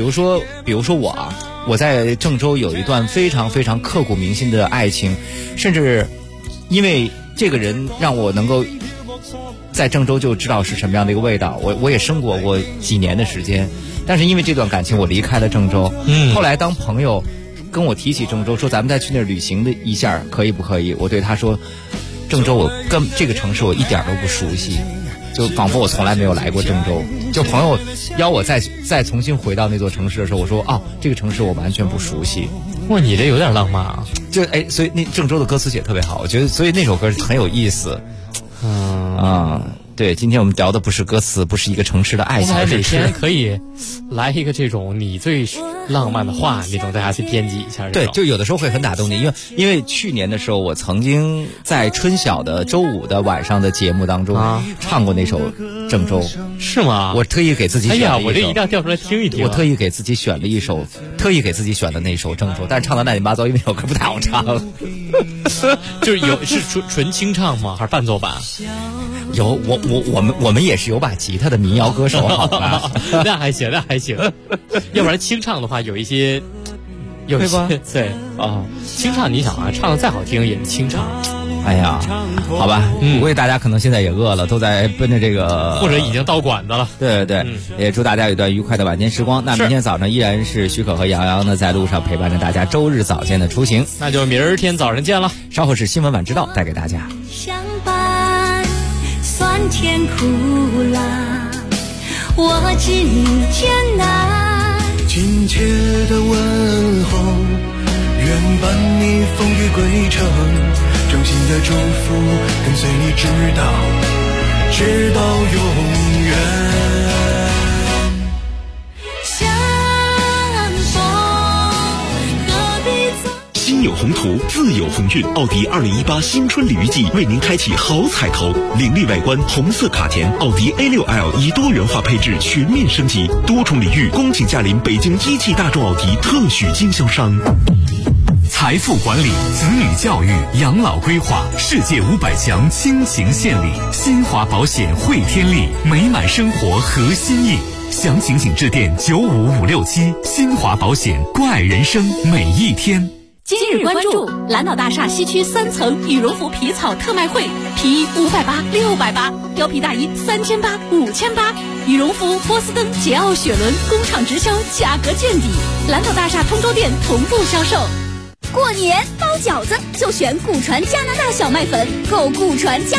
我在郑州有一段非常非常刻骨铭心的爱情，甚至因为这个人让我能够在郑州就知道是什么样的一个味道。我也生活过几年的时间，但是因为这段感情我离开了郑州。后来当朋友跟我提起郑州，说咱们再去那儿旅行的一下可以不可以，我对他说，郑州我跟这个城市我一点都不熟悉，就仿佛我从来没有来过郑州。就朋友邀我再重新回到那座城市的时候，我说这个城市我完全不熟悉。 哇，你这有点浪漫啊！ 所以那郑州的歌词写特别好，我觉得所以那首歌很有意思。对，今天我们聊的不是歌词，不是一个城市的爱情， 而是哪天可以来一个这种你最浪漫的话那种，大家去编辑一下。 对，就有的时候会很打动你，因为去年的时候，我曾经在春晓的周五的晚上的节目当中唱过那首《郑州》， 是吗？ 我特意给自己选了一首， 我这一定要调出来听一听。 我特意给自己选了一首，特意给自己选的那首《郑州》，但是唱的乱七八糟，因为那首歌不太好唱。 就是是纯清唱吗？还是伴奏版？ 有我们也是有把吉他的民谣歌手，好吧？ 那还行。要不然清唱的话，有一些有对吧？ 对啊，清唱你想啊，唱的再好听也是清唱。 哎呀，好吧，我估计大家可能现在也饿了，都在奔着这个， 或者已经到馆子了。 对对对，也祝大家有一段愉快的晚间时光。那明天早上依然是许可和杨洋呢在路上陪伴着大家周日早间的出行。 那就明儿天早上见了。 稍后是新闻晚知道带给大家。 相伴，酸甜苦辣，我知你艰难。亲切的问候，愿伴你风雨归程。衷心的祝福跟随你直到永远。相逢何必曾。 心有宏图，自有鸿运。奥迪2018新春鲤鱼季为您开启好彩头，凌厉外观，红色卡钿，奥迪 A6L 以多元化配置全面升级，多重礼遇，恭请驾临北京一汽大众奥迪特许经销商。 财富管理、子女教育、养老规划，世界500强倾情献礼，新华保险汇天利，美满生活核心意。详情请致电95567，新华保险，关爱人生每一天。 今日关注蓝岛大厦西区3层羽绒服皮草特卖会，皮衣580、680，貂皮大衣3800、5800，羽绒服波司登、捷奥、雪伦工厂直销，价格见底。蓝岛大厦通州店同步销售。 过年包饺子就选顾传加拿大小麦粉，购顾传加